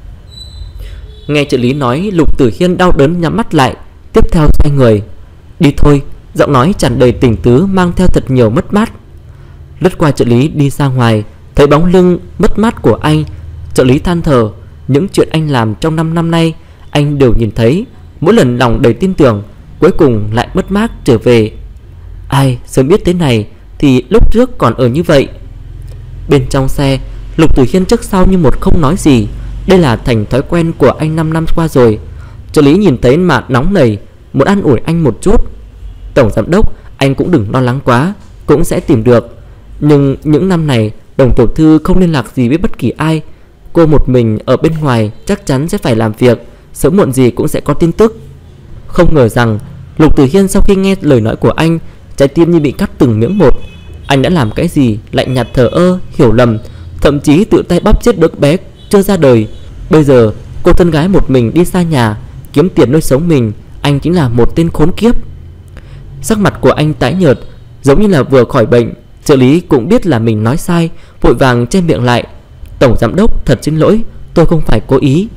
Nghe trợ lý nói, Lục Tử Hiên đau đớn nhắm mắt lại, tiếp theo xoay người. Đi thôi. Giọng nói tràn đầy tình tứ mang theo thật nhiều mất mát. Lướt qua trợ lý đi ra ngoài, thấy bóng lưng mất mát của anh, trợ lý than thở. Những chuyện anh làm trong năm năm nay anh đều nhìn thấy. Mỗi lần lòng đầy tin tưởng, cuối cùng lại mất mát trở về. Ai sớm biết thế này thì lúc trước còn ở như vậy. Bên trong xe, Lục Tử Hiên trước sau như một không nói gì. Đây là thành thói quen của anh năm năm qua rồi. Trợ lý nhìn thấy mà nóng nảy, muốn an ủi anh một chút. Tổng giám đốc, anh cũng đừng lo lắng quá, cũng sẽ tìm được. Nhưng những năm này Đồng tiểu thư không liên lạc gì với bất kỳ ai. Cô một mình ở bên ngoài chắc chắn sẽ phải làm việc, sớm muộn gì cũng sẽ có tin tức. Không ngờ rằng Lục Tử Hiên sau khi nghe lời nói của anh, trái tim như bị cắt từng miếng một. Anh đã làm cái gì? Lạnh nhạt thờ ơ, hiểu lầm, thậm chí tự tay bóp chết đứa bé chưa ra đời. Bây giờ cô thân gái một mình đi xa nhà kiếm tiền nuôi sống mình, anh chính là một tên khốn kiếp. Sắc mặt của anh tái nhợt, giống như là vừa khỏi bệnh. Trợ lý cũng biết là mình nói sai, vội vàng che miệng lại. Tổng giám đốc, thật xin lỗi, tôi không phải cố ý.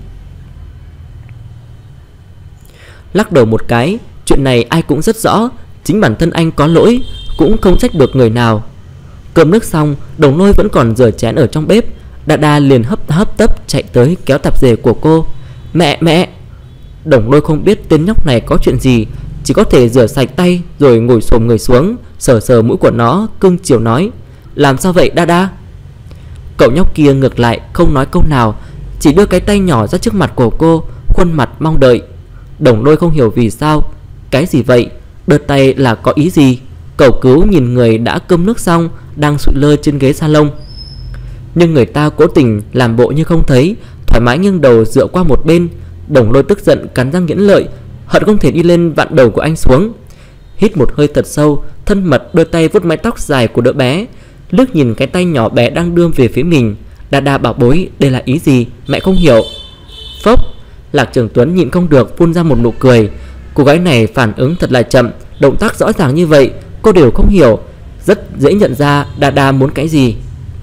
Lắc đầu một cái, chuyện này ai cũng rất rõ, chính bản thân anh có lỗi, cũng không trách được người nào. Cơm nước xong, Đồng Lôi vẫn còn rửa chén ở trong bếp. Dada liền hấp hấp tấp chạy tới kéo tạp dề của cô. Mẹ mẹ. Đồng Lôi không biết tên nhóc này có chuyện gì, chỉ có thể rửa sạch tay rồi ngồi xổm người xuống, sờ sờ mũi của nó, cưng chiều nói: làm sao vậy Dada? Cậu nhóc kia ngược lại không nói câu nào, chỉ đưa cái tay nhỏ ra trước mặt của cô, khuôn mặt mong đợi. Đồng Lôi không hiểu vì sao. Cái gì vậy? Đưa tay là có ý gì? Cầu cứu nhìn người đã cơm nước xong đang sụi lơ trên ghế salon. Nhưng người ta cố tình làm bộ như không thấy, thoải mái nghiêng đầu dựa qua một bên. Đồng Lôi tức giận cắn răng nghiến lợi, hận không thể đi lên vặn đầu của anh xuống. Hít một hơi thật sâu, thân mật đưa tay vuốt mái tóc dài của đứa bé, liếc nhìn cái tay nhỏ bé đang đưa về phía mình. Dada bảo bối, đây là ý gì? Mẹ không hiểu. Phốc. Lạc Trường Tuấn nhịn không được phun ra một nụ cười. Cô gái này phản ứng thật là chậm, động tác rõ ràng như vậy cô đều không hiểu, rất dễ nhận ra Dada muốn cái gì.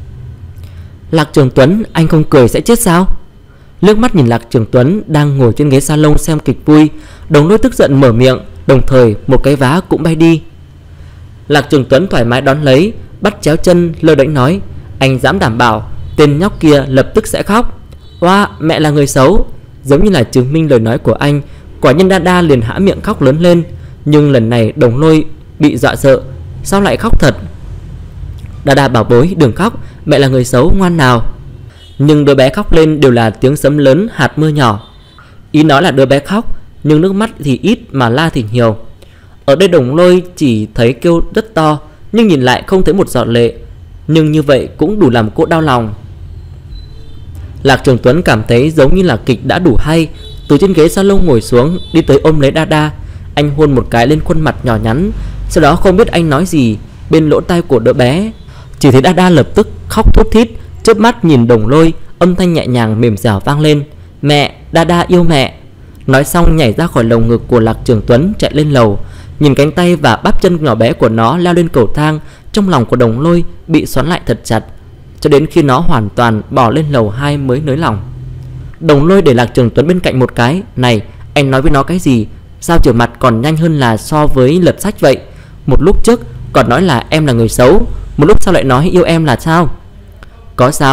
Lạc Trường Tuấn, anh không cười sẽ chết sao? Liếc mắt nhìn Lạc Trường Tuấn đang ngồi trên ghế salon xem kịch vui, Đồng Lôi tức giận mở miệng, đồng thời một cái vá cũng bay đi. Lạc Trường Tuấn thoải mái đón lấy, bắt chéo chân lơ đễnh nói: anh dám đảm bảo tên nhóc kia lập tức sẽ khóc. Oa, mẹ là người xấu. Giống như là chứng minh lời nói của anh, quả nhân Dada liền há miệng khóc lớn lên. Nhưng lần này Đồng Lôi bị dọa sợ, sao lại khóc thật? Dada bảo bối đừng khóc, mẹ là người xấu, ngoan nào. Nhưng đứa bé khóc lên đều là tiếng sấm lớn hạt mưa nhỏ. Ý nói là đứa bé khóc, nhưng nước mắt thì ít mà la thì nhiều. Ở đây Đồng Lôi chỉ thấy kêu rất to, nhưng nhìn lại không thấy một giọt lệ. Nhưng như vậy cũng đủ làm cô đau lòng. Lạc Trường Tuấn cảm thấy giống như là kịch đã đủ hay, từ trên ghế salon ngồi xuống, đi tới ôm lấy Dada. Anh hôn một cái lên khuôn mặt nhỏ nhắn, sau đó không biết anh nói gì bên lỗ tai của đứa bé. Chỉ thấy Dada lập tức khóc thút thít, chớp mắt nhìn Đồng Lôi, âm thanh nhẹ nhàng mềm dẻo vang lên: mẹ, Dada yêu mẹ. Nói xong nhảy ra khỏi lồng ngực của Lạc Trường Tuấn, chạy lên lầu. Nhìn cánh tay và bắp chân nhỏ bé của nó leo lên cầu thang, trong lòng của Đồng Lôi bị xoắn lại thật chặt, cho đến khi nó hoàn toàn bỏ lên lầu hai mới nới lỏng. Đồng Lôi để Lạc Trường Tuấn bên cạnh một cái: này, anh nói với nó cái gì? Sao rửa mặt còn nhanh hơn là so với lật sách vậy? Một lúc trước còn nói là em là người xấu, một lúc sau lại nói yêu em là sao? Có sao?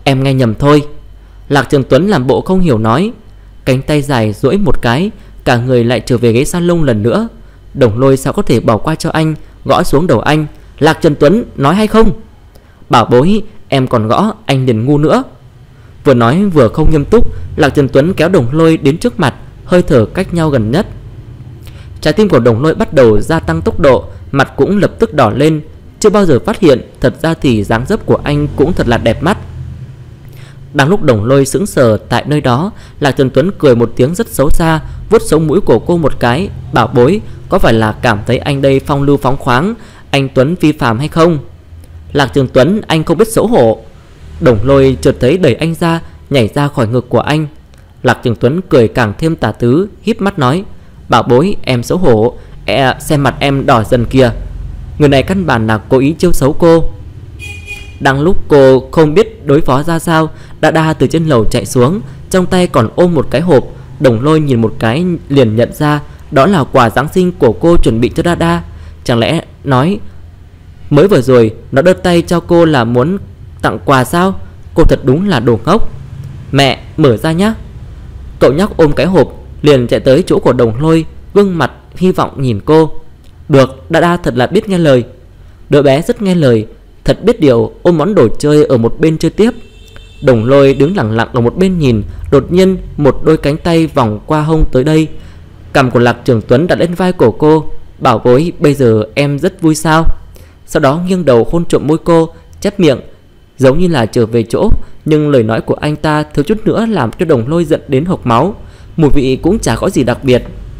Em nghe nhầm thôi. Lạc Trường Tuấn làm bộ không hiểu nói. Cánh tay dài duỗi một cái, cả người lại trở về ghế salon lần nữa. Đồng Lôi sao có thể bỏ qua cho anh, gõ xuống đầu anh. Lạc Trường Tuấn nói hay không? Bảo bối, em còn gõ anh liền ngu nữa. Vừa nói vừa không nghiêm túc, Lạc Trường Tuấn kéo Đồng Lôi đến trước mặt, hơi thở cách nhau gần nhất. Trái tim của Đồng Lôi bắt đầu gia tăng tốc độ, mặt cũng lập tức đỏ lên. Chưa bao giờ phát hiện, thật ra thì dáng dấp của anh cũng thật là đẹp mắt. Đang lúc Đồng Lôi sững sờ tại nơi đó, Lạc Trường Tuấn cười một tiếng rất xấu xa, vuốt sống mũi của cô một cái. Bảo bối, có phải là cảm thấy anh đây phong lưu phóng khoáng, anh Tuấn vi phạm hay không? Lạc Trường Tuấn, anh không biết xấu hổ. Đồng Lôi chợt thấy đẩy anh ra, nhảy ra khỏi ngực của anh. Lạc Trường Tuấn cười càng thêm tà tứ, híp mắt nói. Bảo bối, em xấu hổ, e, xem mặt em đỏ dần kìa. Người này căn bản là cố ý trêu xấu cô. Đang lúc cô không biết đối phó ra sao, Dada từ trên lầu chạy xuống, trong tay còn ôm một cái hộp. Đồng Lôi nhìn một cái liền nhận ra đó là quà Giáng sinh của cô chuẩn bị cho Dada. Chẳng lẽ nói mới vừa rồi nó đưa tay cho cô là muốn tặng quà sao? Cô thật đúng là đồ ngốc. Mẹ, mở ra nhá. Cậu nhóc ôm cái hộp liền chạy tới chỗ của Đồng Lôi, gương mặt hy vọng nhìn cô. Được, Dada thật là biết nghe lời. Đứa bé rất nghe lời, thật biết điều, ôm món đồ chơi ở một bên chơi tiếp. Đồng Lôi đứng lặng lặng ở một bên nhìn. Đột nhiên một đôi cánh tay vòng qua hông tới đây. Cằm của Lạc Trường Tuấn đặt lên vai của cô. Bảo bối, bây giờ em rất vui sao? Sau đó nghiêng đầu hôn trộm môi cô, chép miệng, giống như là trở về chỗ. Nhưng lời nói của anh ta thiếu chút nữa làm cho Đồng Lôi giận đến hộc máu. Mùi vị cũng chả có gì đặc biệt.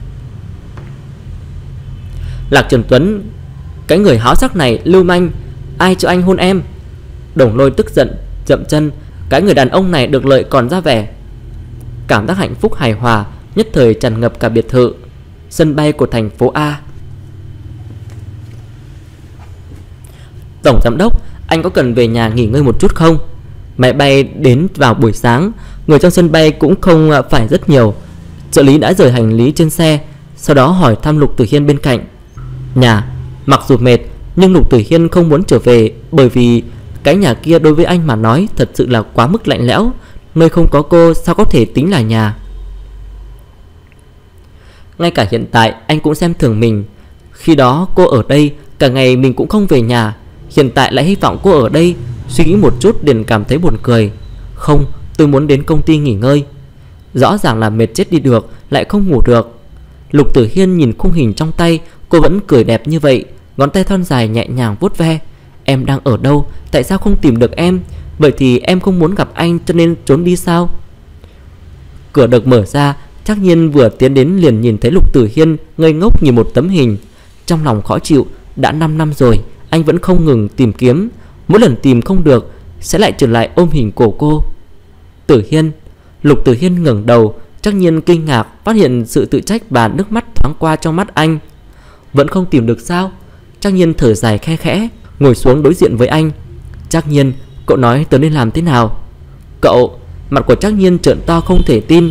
Lạc Trường Tuấn, cái người háo sắc này lưu manh, ai cho anh hôn em? Đồng Lôi tức giận dậm chân. Cái người đàn ông này được lợi còn ra vẻ. Cảm giác hạnh phúc hài hòa nhất thời tràn ngập cả biệt thự. Sân bay của thành phố A. Tổng giám đốc, anh có cần về nhà nghỉ ngơi một chút không? Máy bay đến vào buổi sáng, người trong sân bay cũng không phải rất nhiều. Trợ lý đã rời hành lý trên xe, sau đó hỏi thăm Lục Tử Hiên bên cạnh. Nhà, mặc dù mệt nhưng Lục Tử Hiên không muốn trở về, bởi vì cái nhà kia đối với anh mà nói thật sự là quá mức lạnh lẽo. Nơi không có cô sao có thể tính là nhà? Ngay cả hiện tại anh cũng xem thường mình. Khi đó cô ở đây, cả ngày mình cũng không về nhà. Hiện tại lại hy vọng cô ở đây. Suy nghĩ một chút liền cảm thấy buồn cười. Không, tôi muốn đến công ty nghỉ ngơi. Rõ ràng là mệt chết đi được, lại không ngủ được. Lục Tử Hiên nhìn khung hình trong tay, cô vẫn cười đẹp như vậy. Ngón tay thon dài nhẹ nhàng vuốt ve. Em đang ở đâu? Tại sao không tìm được em? Vậy thì em không muốn gặp anh cho nên trốn đi sao? Cửa được mở ra, Trác Nhiên vừa tiến đến liền nhìn thấy Lục Tử Hiên ngây ngốc nhìn một tấm hình. Trong lòng khó chịu. Đã năm năm rồi, anh vẫn không ngừng tìm kiếm. Mỗi lần tìm không được sẽ lại trở lại ôm hình của cô. Tử Hiên. Lục Tử Hiên ngẩng đầu. Trác Nhiên kinh ngạc phát hiện sự tự trách và nước mắt thoáng qua trong mắt anh. Vẫn không tìm được sao? Trác Nhiên thở dài khe khẽ, ngồi xuống đối diện với anh. Trác Nhiên, cậu nói tớ nên làm thế nào? Cậu. Mặt của Trác Nhiên trợn to không thể tin.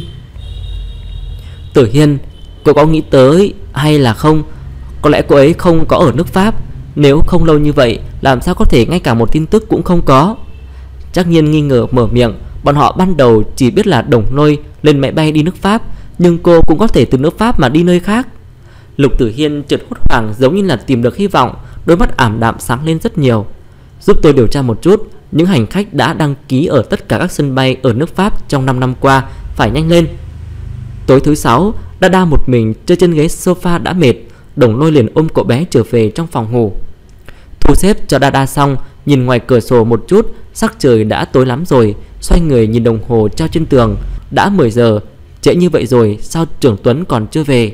Tử Hiên, cậu có nghĩ tới hay là không? Có lẽ cô ấy không có ở nước Pháp. Nếu không lâu như vậy, làm sao có thể ngay cả một tin tức cũng không có? Trác Nhiên nghi ngờ mở miệng. Bọn họ ban đầu chỉ biết là Đồng Lôi lên máy bay đi nước Pháp, nhưng cô cũng có thể từ nước Pháp mà đi nơi khác. Lục Tử Hiên chợt hốt hoảng, giống như là tìm được hy vọng. Đôi mắt ảm đạm sáng lên rất nhiều. Giúp tôi điều tra một chút, những hành khách đã đăng ký ở tất cả các sân bay ở nước Pháp trong năm năm qua, phải nhanh lên. Tối thứ sáu, Dada một mình chơi trên ghế sofa đã mệt. Đồng Lôi liền ôm cậu bé trở về trong phòng ngủ. Thu xếp cho Dada xong, nhìn ngoài cửa sổ một chút, sắc trời đã tối lắm rồi. Xoay người nhìn đồng hồ treo trên tường. Đã mười giờ, trễ như vậy rồi, sao Trưởng Tuấn còn chưa về?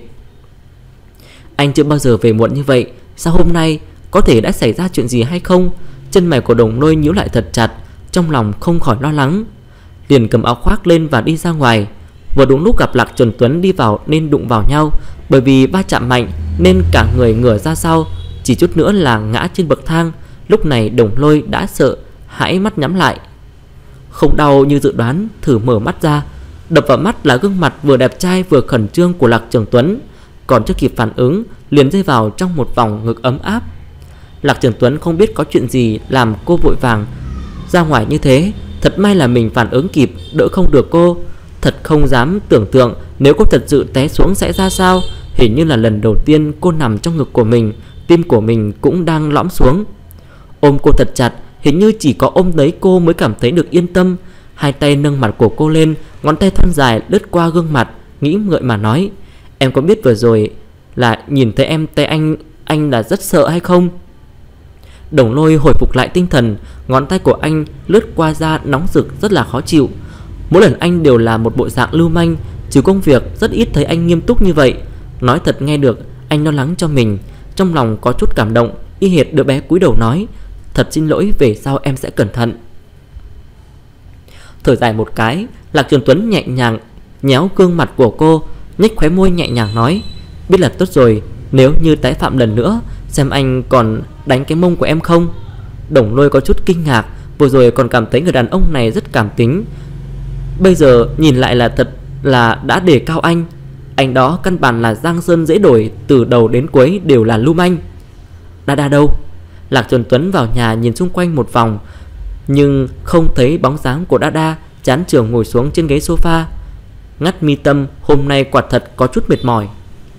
Anh chưa bao giờ về muộn như vậy. Sao hôm nay có thể đã xảy ra chuyện gì hay không? Chân mày của Đồng Lôi nhíu lại thật chặt, trong lòng không khỏi lo lắng. Liền cầm áo khoác lên và đi ra ngoài. Vừa đúng lúc gặp Lạc Trường Tuấn đi vào nên đụng vào nhau. Bởi vì va chạm mạnh nên cả người ngửa ra sau, chỉ chút nữa là ngã trên bậc thang. Lúc này Đồng Lôi đã sợ hãi, mắt nhắm lại. Không đau như dự đoán, thử mở mắt ra. Đập vào mắt là gương mặt vừa đẹp trai vừa khẩn trương của Lạc Trường Tuấn. Còn chưa kịp phản ứng liền rơi vào trong một vòng ngực ấm áp. Lạc Trường Tuấn không biết có chuyện gì làm cô vội vàng ra ngoài như thế. Thật may là mình phản ứng kịp, đỡ không được cô. Thật không dám tưởng tượng nếu cô thật sự té xuống sẽ ra sao. Hình như là lần đầu tiên cô nằm trong ngực của mình, tim của mình cũng đang lõm xuống. Ôm cô thật chặt, hình như chỉ có ôm lấy cô mới cảm thấy được yên tâm. Hai tay nâng mặt của cô lên, ngón tay thon dài lướt qua gương mặt, nghĩ ngợi mà nói: em có biết vừa rồi là nhìn thấy em tay anh Anh là rất sợ hay không? Đồng Lôi hồi phục lại tinh thần, ngón tay của anh lướt qua da nóng rực rất là khó chịu. Mỗi lần anh đều là một bộ dạng lưu manh, trừ công việc rất ít thấy anh nghiêm túc như vậy. Nói thật nghe được anh lo lắng cho mình, trong lòng có chút cảm động, y hệt đứa bé cúi đầu nói: thật xin lỗi, về sau em sẽ cẩn thận. Thở dài một cái, Lạc Trường Tuấn nhẹ nhàng nhéo gương mặt của cô, nhếch khóe môi nhẹ nhàng nói: biết là tốt rồi, nếu như tái phạm lần nữa, xem anh còn đánh cái mông của em không. Đồng Lôi có chút kinh ngạc, vừa rồi còn cảm thấy người đàn ông này rất cảm tính, bây giờ nhìn lại là thật là đã đề cao anh. Anh đó căn bản là giang sơn dễ đổi, từ đầu đến cuối đều là lưu manh. Đa Đa đâu? Lạc Trường Tuấn vào nhà nhìn xung quanh một vòng, nhưng không thấy bóng dáng của Đa Đa, chán chường ngồi xuống trên ghế sofa. Ngắt mi tâm, hôm nay quả thật có chút mệt mỏi.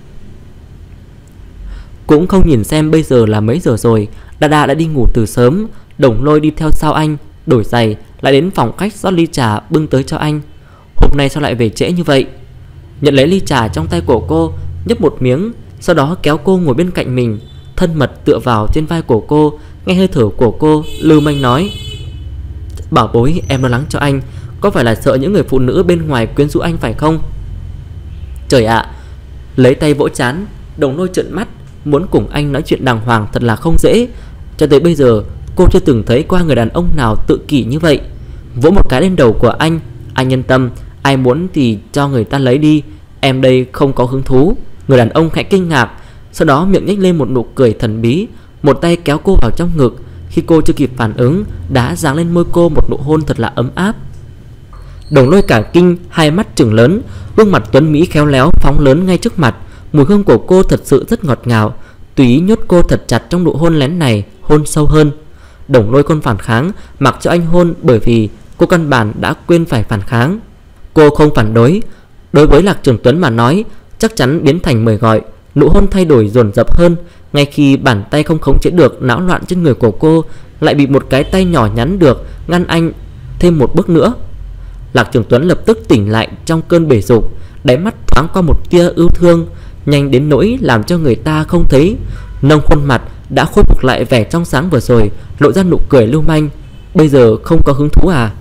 Cũng không nhìn xem bây giờ là mấy giờ rồi. Đa Đa đã đi ngủ từ sớm. Đồng Lôi đi theo sau anh, đổi giày, lại đến phòng khách rót ly trà bưng tới cho anh. Hôm nay sao lại về trễ như vậy? Nhận lấy ly trà trong tay của cô, nhấp một miếng, sau đó kéo cô ngồi bên cạnh mình, thân mật tựa vào trên vai của cô, nghe hơi thở của cô, lưu manh nói: bảo bối, em lo lắng cho anh, có phải là sợ những người phụ nữ bên ngoài quyến rũ anh phải không? Trời ạ! À, lấy tay vỗ trán, Đồng Lôi trợn mắt, muốn cùng anh nói chuyện đàng hoàng thật là không dễ. Cho tới bây giờ cô chưa từng thấy qua người đàn ông nào tự kỷ như vậy. Vỗ một cái lên đầu của anh: anh yên tâm, ai muốn thì cho người ta lấy đi, em đây không có hứng thú. Người đàn ông khẽ kinh ngạc, sau đó miệng nhếch lên một nụ cười thần bí, một tay kéo cô vào trong ngực. Khi cô chưa kịp phản ứng, đã giáng lên môi cô một nụ hôn thật là ấm áp. Đồng Lôi cả kinh, hai mắt trừng lớn, gương mặt tuấn mỹ khéo léo phóng lớn ngay trước mặt. Mùi hương của cô thật sự rất ngọt ngào, tùy ý nhốt cô thật chặt trong nụ hôn lén này, hôn sâu hơn. Đồng Lôi không phản kháng, mặc cho anh hôn, bởi vì cô căn bản đã quên phải phản kháng. Cô không phản đối. Đối với Lạc Trường Tuấn mà nói, chắc chắn biến thành mời gọi. Nụ hôn thay đổi dồn dập hơn. Ngay khi bàn tay không khống chế được náo loạn trên người của cô, lại bị một cái tay nhỏ nhắn được ngăn anh thêm một bước nữa. Lạc Trường Tuấn lập tức tỉnh lại trong cơn bể dục, đáy mắt thoáng qua một tia ưu thương, nhanh đến nỗi làm cho người ta không thấy. Nông khuôn mặt đã khôi phục lại vẻ trong sáng vừa rồi, lộ ra nụ cười lưu manh. Bây giờ không có hứng thú à?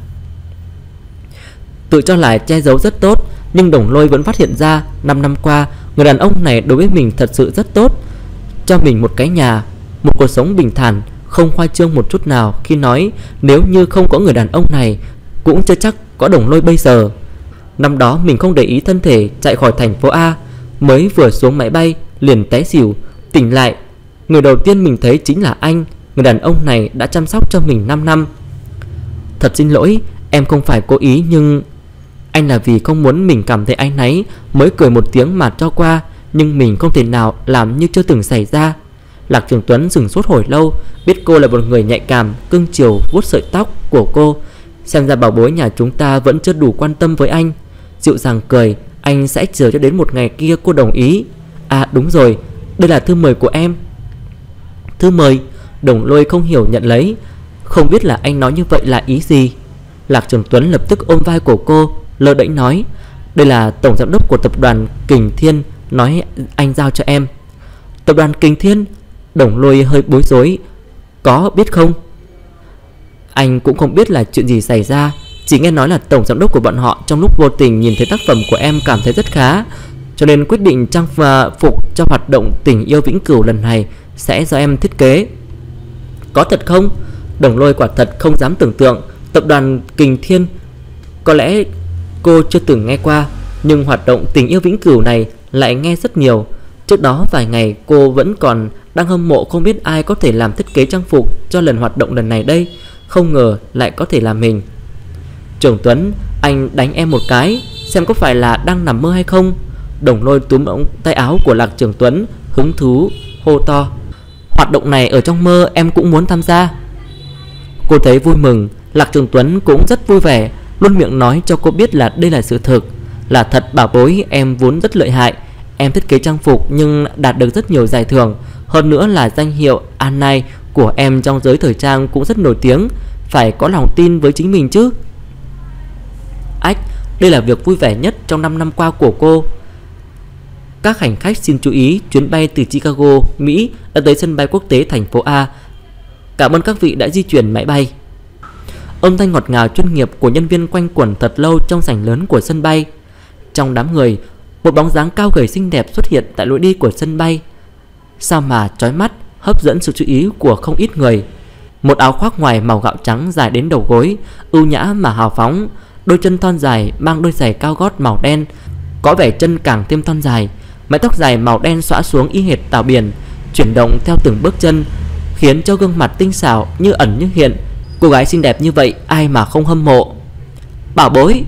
Tự cho là che giấu rất tốt, nhưng Đồng Lôi vẫn phát hiện ra năm năm qua người đàn ông này đối với mình thật sự rất tốt, cho mình một cái nhà, một cuộc sống bình thản, không khoa trương một chút nào khi nói nếu như không có người đàn ông này cũng chưa chắc có Đồng Lôi bây giờ. Năm đó mình không để ý thân thể chạy khỏi thành phố A, mới vừa xuống máy bay liền té xỉu, tỉnh lại người đầu tiên mình thấy chính là anh. Người đàn ông này đã chăm sóc cho mình năm năm. Thật xin lỗi, em không phải cố ý, nhưng anh là vì không muốn mình cảm thấy áy náy mới cười một tiếng mà cho qua, nhưng mình không thể nào làm như chưa từng xảy ra. Lạc Trường Tuấn sửng sốt hồi lâu, biết cô là một người nhạy cảm, cưng chiều vuốt sợi tóc của cô. Xem ra bảo bối nhà chúng ta vẫn chưa đủ quan tâm với anh. Dịu dàng cười: anh sẽ chờ cho đến một ngày kia cô đồng ý. À đúng rồi, đây là thư mời của em. Thư mời? Đồng Lôi không hiểu nhận lấy, không biết là anh nói như vậy là ý gì. Lạc Trường Tuấn lập tức ôm vai của cô, lơ đễnh nói: đây là tổng giám đốc của tập đoàn Kình Thiên nói anh giao cho em. Tập đoàn Kình Thiên? Đồng Lôi hơi bối rối: có biết không? Anh cũng không biết là chuyện gì xảy ra, chỉ nghe nói là tổng giám đốc của bọn họ trong lúc vô tình nhìn thấy tác phẩm của em cảm thấy rất khá, cho nên quyết định trang phục cho hoạt động tình yêu vĩnh cửu lần này sẽ do em thiết kế. Có thật không? Đồng Lôi quả thật không dám tưởng tượng. Tập đoàn Kình Thiên có lẽ cô chưa từng nghe qua, nhưng hoạt động tình yêu vĩnh cửu này lại nghe rất nhiều. Trước đó vài ngày cô vẫn còn đang hâm mộ không biết ai có thể làm thiết kế trang phục cho lần hoạt động lần này đây, không ngờ lại có thể là mình. Trường Tuấn, anh đánh em một cái xem có phải là đang nằm mơ hay không. Đồng Lôi túm ống tay áo của Lạc Trường Tuấn, hứng thú hô to: hoạt động này ở trong mơ em cũng muốn tham gia. Cô thấy vui mừng, Lạc Trường Tuấn cũng rất vui vẻ, luôn miệng nói cho cô biết là đây là sự thực. Là thật bảo bối, em vốn rất lợi hại. Em thiết kế trang phục nhưng đạt được rất nhiều giải thưởng. Hơn nữa là danh hiệu Anai của em trong giới thời trang cũng rất nổi tiếng. Phải có lòng tin với chính mình chứ. Ách, đây là việc vui vẻ nhất trong năm năm qua của cô. Các hành khách xin chú ý, chuyến bay từ Chicago, Mỹ đã tới sân bay quốc tế thành phố A. Cảm ơn các vị đã di chuyển máy bay. Âm thanh ngọt ngào chuyên nghiệp của nhân viên quanh quẩn thật lâu trong sảnh lớn của sân bay. Trong đám người, một bóng dáng cao gầy xinh đẹp xuất hiện tại lối đi của sân bay. Sao mà chói mắt, hấp dẫn sự chú ý của không ít người. Một áo khoác ngoài màu gạo trắng dài đến đầu gối, ưu nhã mà hào phóng. Đôi chân thon dài mang đôi giày cao gót màu đen, có vẻ chân càng thêm thon dài. Mái tóc dài màu đen xõa xuống y hệt tàu biển, chuyển động theo từng bước chân, khiến cho gương mặt tinh xảo như ẩn như hiện. Cô gái xinh đẹp như vậy ai mà không hâm mộ. Bảo bối.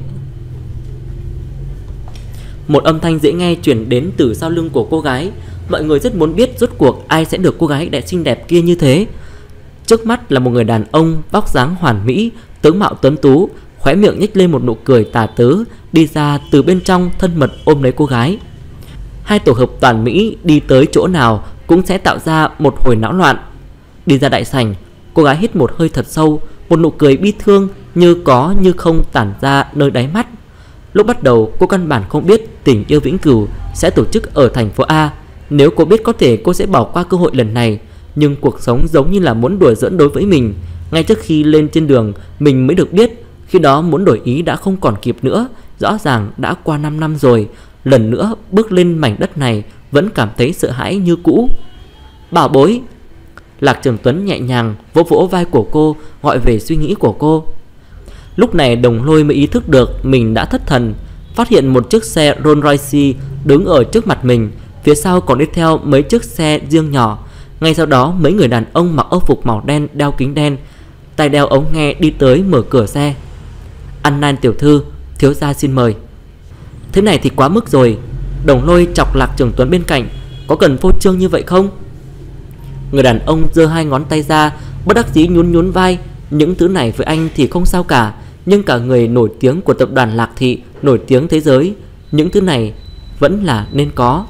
Một âm thanh dễ nghe chuyển đến từ sau lưng của cô gái. Mọi người rất muốn biết rốt cuộc ai sẽ được cô gái đẹp xinh đẹp kia như thế. Trước mắt là một người đàn ông vóc dáng hoàn mỹ, tướng mạo tuấn tú, khóe miệng nhếch lên một nụ cười tà tứ, đi ra từ bên trong thân mật ôm lấy cô gái. Hai tổ hợp toàn mỹ đi tới chỗ nào cũng sẽ tạo ra một hồi náo loạn. Đi ra đại sảnh, cô gái hít một hơi thật sâu, một nụ cười bi thương như có như không tản ra nơi đáy mắt. Lúc bắt đầu cô căn bản không biết tình yêu vĩnh cửu sẽ tổ chức ở thành phố A. Nếu cô biết có thể cô sẽ bỏ qua cơ hội lần này. Nhưng cuộc sống giống như là muốn đùa giỡn đối với mình. Ngay trước khi lên trên đường mình mới được biết, khi đó muốn đổi ý đã không còn kịp nữa. Rõ ràng đã qua năm năm rồi, lần nữa bước lên mảnh đất này vẫn cảm thấy sợ hãi như cũ. Bảo bối. Lạc Trường Tuấn nhẹ nhàng vỗ vỗ vai của cô, gọi về suy nghĩ của cô. Lúc này Đồng Lôi mới ý thức được mình đã thất thần, phát hiện một chiếc xe Rolls Royce đứng ở trước mặt mình, phía sau còn đi theo mấy chiếc xe riêng nhỏ. Ngay sau đó mấy người đàn ông mặc âu phục màu đen, đeo kính đen, tay đeo ống nghe đi tới mở cửa xe. An Nan tiểu thư, thiếu gia xin mời. Thế này thì quá mức rồi. Đồng Lôi chọc Lạc Trường Tuấn bên cạnh. Có cần phô trương như vậy không? Người đàn ông giơ hai ngón tay ra, bất đắc dĩ nhún nhún vai. Những thứ này với anh thì không sao cả, nhưng cả người nổi tiếng của tập đoàn Lạc Thị, nổi tiếng thế giới, những thứ này vẫn là nên có.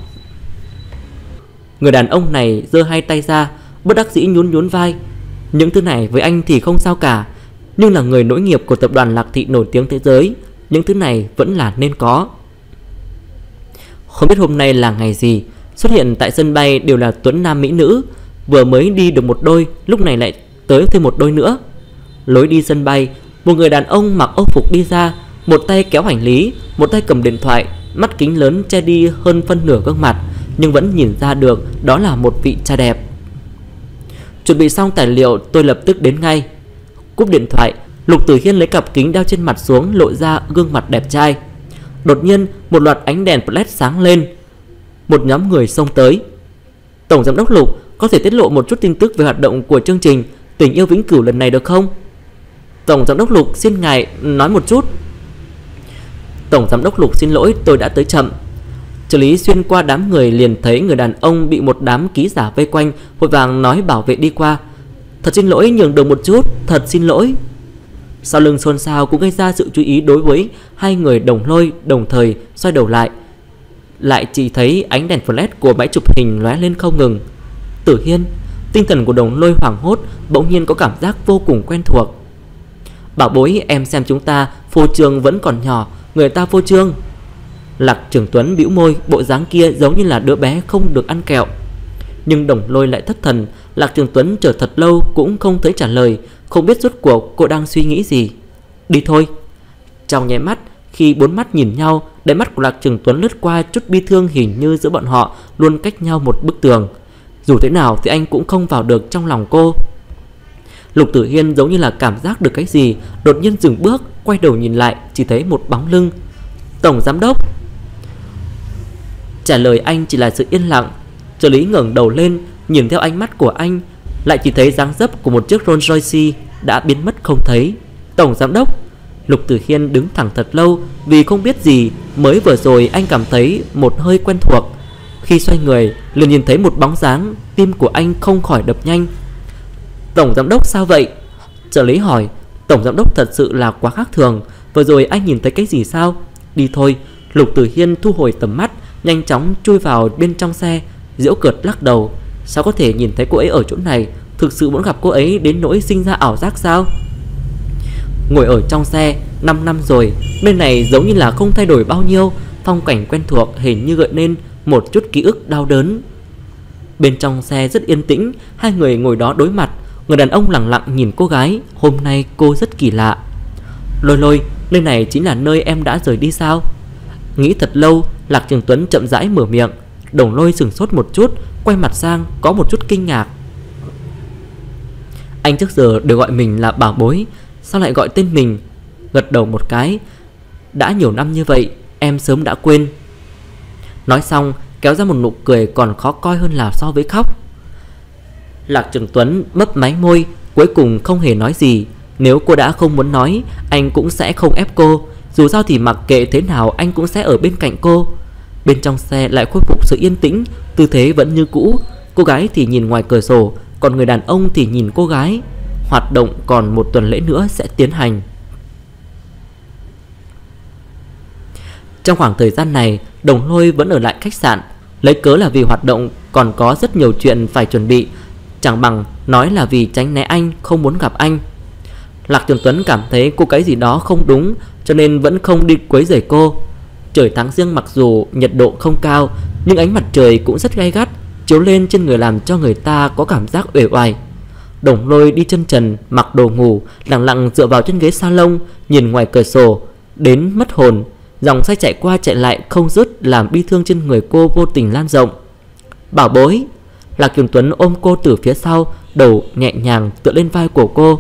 Người đàn ông này giơ hai tay ra, bất đắc dĩ nhún nhún vai. Những thứ này với anh thì không sao cả, nhưng là người nối nghiệp của tập đoàn Lạc Thị nổi tiếng thế giới, những thứ này vẫn là nên có. Không biết hôm nay là ngày gì, xuất hiện tại sân bay đều là tuấn nam mỹ nữ. Vừa mới đi được một đôi, lúc này lại tới thêm một đôi nữa. Lối đi sân bay, một người đàn ông mặc âu phục đi ra, một tay kéo hành lý, một tay cầm điện thoại, mắt kính lớn che đi hơn phân nửa gương mặt, nhưng vẫn nhìn ra được đó là một vị cha đẹp. Chuẩn bị xong tài liệu, tôi lập tức đến ngay. Cúp điện thoại, Lục Tử Hiên lấy cặp kính đeo trên mặt xuống, lộ ra gương mặt đẹp trai. Đột nhiên một loạt ánh đèn flash sáng lên. Một nhóm người xông tới. Tổng giám đốc Lục, có thể tiết lộ một chút tin tức về hoạt động của chương trình Tình yêu vĩnh cửu lần này được không? Tổng giám đốc Lục, xin ngài nói một chút. Tổng giám đốc Lục xin lỗi, tôi đã tới chậm. Trợ lý xuyên qua đám người liền thấy người đàn ông bị một đám ký giả vây quanh, vội vàng nói bảo vệ đi qua. Thật xin lỗi, nhường đường một chút, thật xin lỗi. Sau lưng xôn xao cũng gây ra sự chú ý đối với hai người Đồng Lôi, đồng thời xoay đầu lại. Lại chỉ thấy ánh đèn flash của máy chụp hình lóe lên không ngừng. Tử Hiên. Tinh thần của Đồng Lôi hoảng hốt, bỗng nhiên có cảm giác vô cùng quen thuộc. Bảo bối, em xem chúng ta phô trương vẫn còn nhỏ, người ta phô trương. Lạc Trường Tuấn bĩu môi, bộ dáng kia giống như là đứa bé không được ăn kẹo. Nhưng Đồng Lôi lại thất thần. Lạc Trường Tuấn chờ thật lâu cũng không thấy trả lời, không biết rốt cuộc cô đang suy nghĩ gì. Đi thôi. Trong nháy mắt, khi bốn mắt nhìn nhau, đáy mắt của Lạc Trường Tuấn lướt qua chút bi thương, hình như giữa bọn họ luôn cách nhau một bức tường. Dù thế nào thì anh cũng không vào được trong lòng cô. Lục Tử Hiên giống như là cảm giác được cái gì, đột nhiên dừng bước, quay đầu nhìn lại, chỉ thấy một bóng lưng. Tổng giám đốc. Trả lời anh chỉ là sự yên lặng. Trợ lý ngẩng đầu lên, nhìn theo ánh mắt của anh, lại chỉ thấy dáng dấp của một chiếc Rolls Royce đã biến mất không thấy. Tổng giám đốc. Lục Tử Hiên đứng thẳng thật lâu, vì không biết gì, mới vừa rồi anh cảm thấy một hơi quen thuộc. Khi xoay người liền nhìn thấy một bóng dáng, tim của anh không khỏi đập nhanh. Tổng giám đốc sao vậy? Trợ lý hỏi. Tổng giám đốc thật sự là quá khác thường. Vừa rồi anh nhìn thấy cái gì sao? Đi thôi. Lục Tử Hiên thu hồi tầm mắt, nhanh chóng chui vào bên trong xe, giễu cợt lắc đầu. Sao có thể nhìn thấy cô ấy ở chỗ này? Thực sự muốn gặp cô ấy đến nỗi sinh ra ảo giác sao? Ngồi ở trong xe năm năm rồi, bên này giống như là không thay đổi bao nhiêu. Phong cảnh quen thuộc hình như gợi nên một chút ký ức đau đớn. Bên trong xe rất yên tĩnh, hai người ngồi đó đối mặt. Người đàn ông lặng lặng nhìn cô gái. Hôm nay cô rất kỳ lạ. Lôi Lôi, nơi này chính là nơi em đã rời đi sao? Nghĩ thật lâu, Lạc Trường Tuấn chậm rãi mở miệng. Đồng Lôi sửng sốt một chút, quay mặt sang có một chút kinh ngạc. Anh trước giờ đều gọi mình là bảo bối, sao lại gọi tên mình? Gật đầu một cái. Đã nhiều năm như vậy, em sớm đã quên. Nói xong kéo ra một nụ cười còn khó coi hơn là so với khóc. Lạc Trường Tuấn mấp máy môi, cuối cùng không hề nói gì. Nếu cô đã không muốn nói, anh cũng sẽ không ép cô. Dù sao thì mặc kệ thế nào anh cũng sẽ ở bên cạnh cô. Bên trong xe lại khôi phục sự yên tĩnh, tư thế vẫn như cũ. Cô gái thì nhìn ngoài cửa sổ, còn người đàn ông thì nhìn cô gái. Hoạt động còn một tuần lễ nữa sẽ tiến hành. Trong khoảng thời gian này, Đồng Lôi vẫn ở lại khách sạn, lấy cớ là vì hoạt động còn có rất nhiều chuyện phải chuẩn bị, chẳng bằng nói là vì tránh né anh, không muốn gặp anh. Lạc Trường Tuấn cảm thấy cô cái gì đó không đúng, cho nên vẫn không đi quấy rầy cô. Trời tháng riêng mặc dù nhiệt độ không cao, nhưng ánh mặt trời cũng rất gay gắt, chiếu lên trên người làm cho người ta có cảm giác uể oải. Đồng Lôi đi chân trần, mặc đồ ngủ, lặng lặng dựa vào trên ghế salon, nhìn ngoài cửa sổ, đến mất hồn. Dòng xe chạy qua chạy lại không dứt, làm bi thương trên người cô vô tình lan rộng. Bảo bối. Lạc Trường Tuấn ôm cô từ phía sau, đầu nhẹ nhàng tựa lên vai của cô.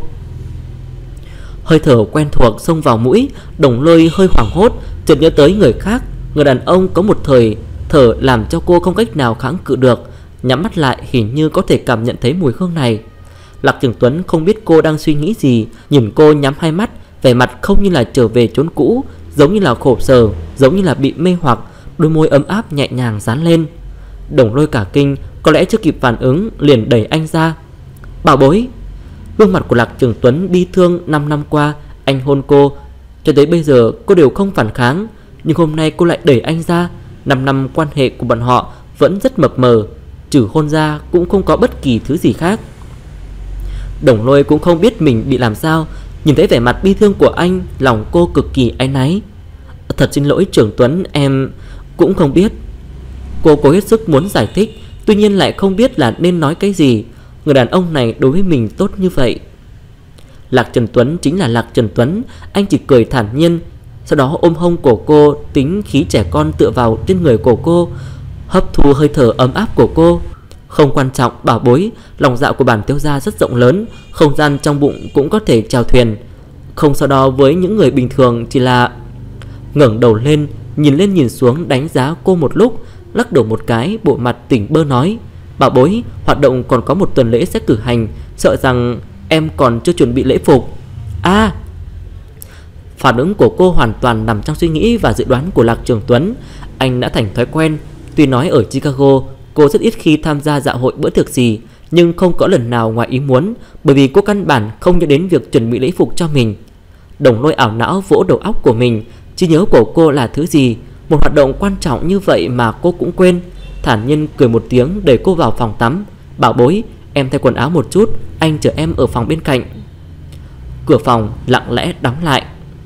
Hơi thở quen thuộc xông vào mũi, Đồng Lôi hơi hoảng hốt, chợt nhớ tới người khác. Người đàn ông có một thời thở làm cho cô không cách nào kháng cự được. Nhắm mắt lại hình như có thể cảm nhận thấy mùi hương này. Lạc Trường Tuấn không biết cô đang suy nghĩ gì, nhìn cô nhắm hai mắt, vẻ mặt không như là trở về chốn cũ, giống như là khổ sở, giống như là bị mê hoặc. Đôi môi ấm áp nhẹ nhàng dán lên. Đồng Lôi cả kinh, có lẽ chưa kịp phản ứng liền đẩy anh ra. Bảo bối. Gương mặt của Lạc Trường Tuấn bi thương. Năm năm qua anh hôn cô, cho tới bây giờ cô đều không phản kháng, nhưng hôm nay cô lại đẩy anh ra. Năm năm quan hệ của bọn họ vẫn rất mập mờ, trừ hôn ra cũng không có bất kỳ thứ gì khác. Đồng Lôi cũng không biết mình bị làm sao, nhìn thấy vẻ mặt bi thương của anh, lòng cô cực kỳ áy náy. Thật xin lỗi Trường Tuấn, em cũng không biết. Cô cố hết sức muốn giải thích, tuy nhiên lại không biết là nên nói cái gì. Người đàn ông này đối với mình tốt như vậy. Lạc Trần Tuấn chính là Lạc Trần Tuấn. Anh chỉ cười thản nhiên, sau đó ôm hông của cô, tính khí trẻ con tựa vào trên người của cô, hấp thu hơi thở ấm áp của cô. Không quan trọng bảo bối, lòng dạ của bản thiếu gia rất rộng lớn, không gian trong bụng cũng có thể chèo thuyền. Không so đo với những người bình thường, chỉ là ngẩng đầu lên, nhìn lên nhìn xuống, đánh giá cô một lúc, lắc đầu một cái, bộ mặt tỉnh bơ nói: bảo bối, hoạt động còn có một tuần lễ sẽ cử hành, sợ rằng em còn chưa chuẩn bị lễ phục. À, phản ứng của cô hoàn toàn nằm trong suy nghĩ và dự đoán của Lạc Trường Tuấn. Anh đã thành thói quen. Tuy nói ở Chicago cô rất ít khi tham gia dạ hội bữa tiệc gì, nhưng không có lần nào ngoài ý muốn, bởi vì cô căn bản không nhớ đến việc chuẩn bị lễ phục cho mình. Đồng Lôi ảo não vỗ đầu óc của mình, trí nhớ của cô là thứ gì? Một hoạt động quan trọng như vậy mà cô cũng quên. Thản nhiên cười một tiếng đẩy cô vào phòng tắm. Bảo bối, em thay quần áo một chút, anh chờ em ở phòng bên cạnh. Cửa phòng lặng lẽ đóng lại.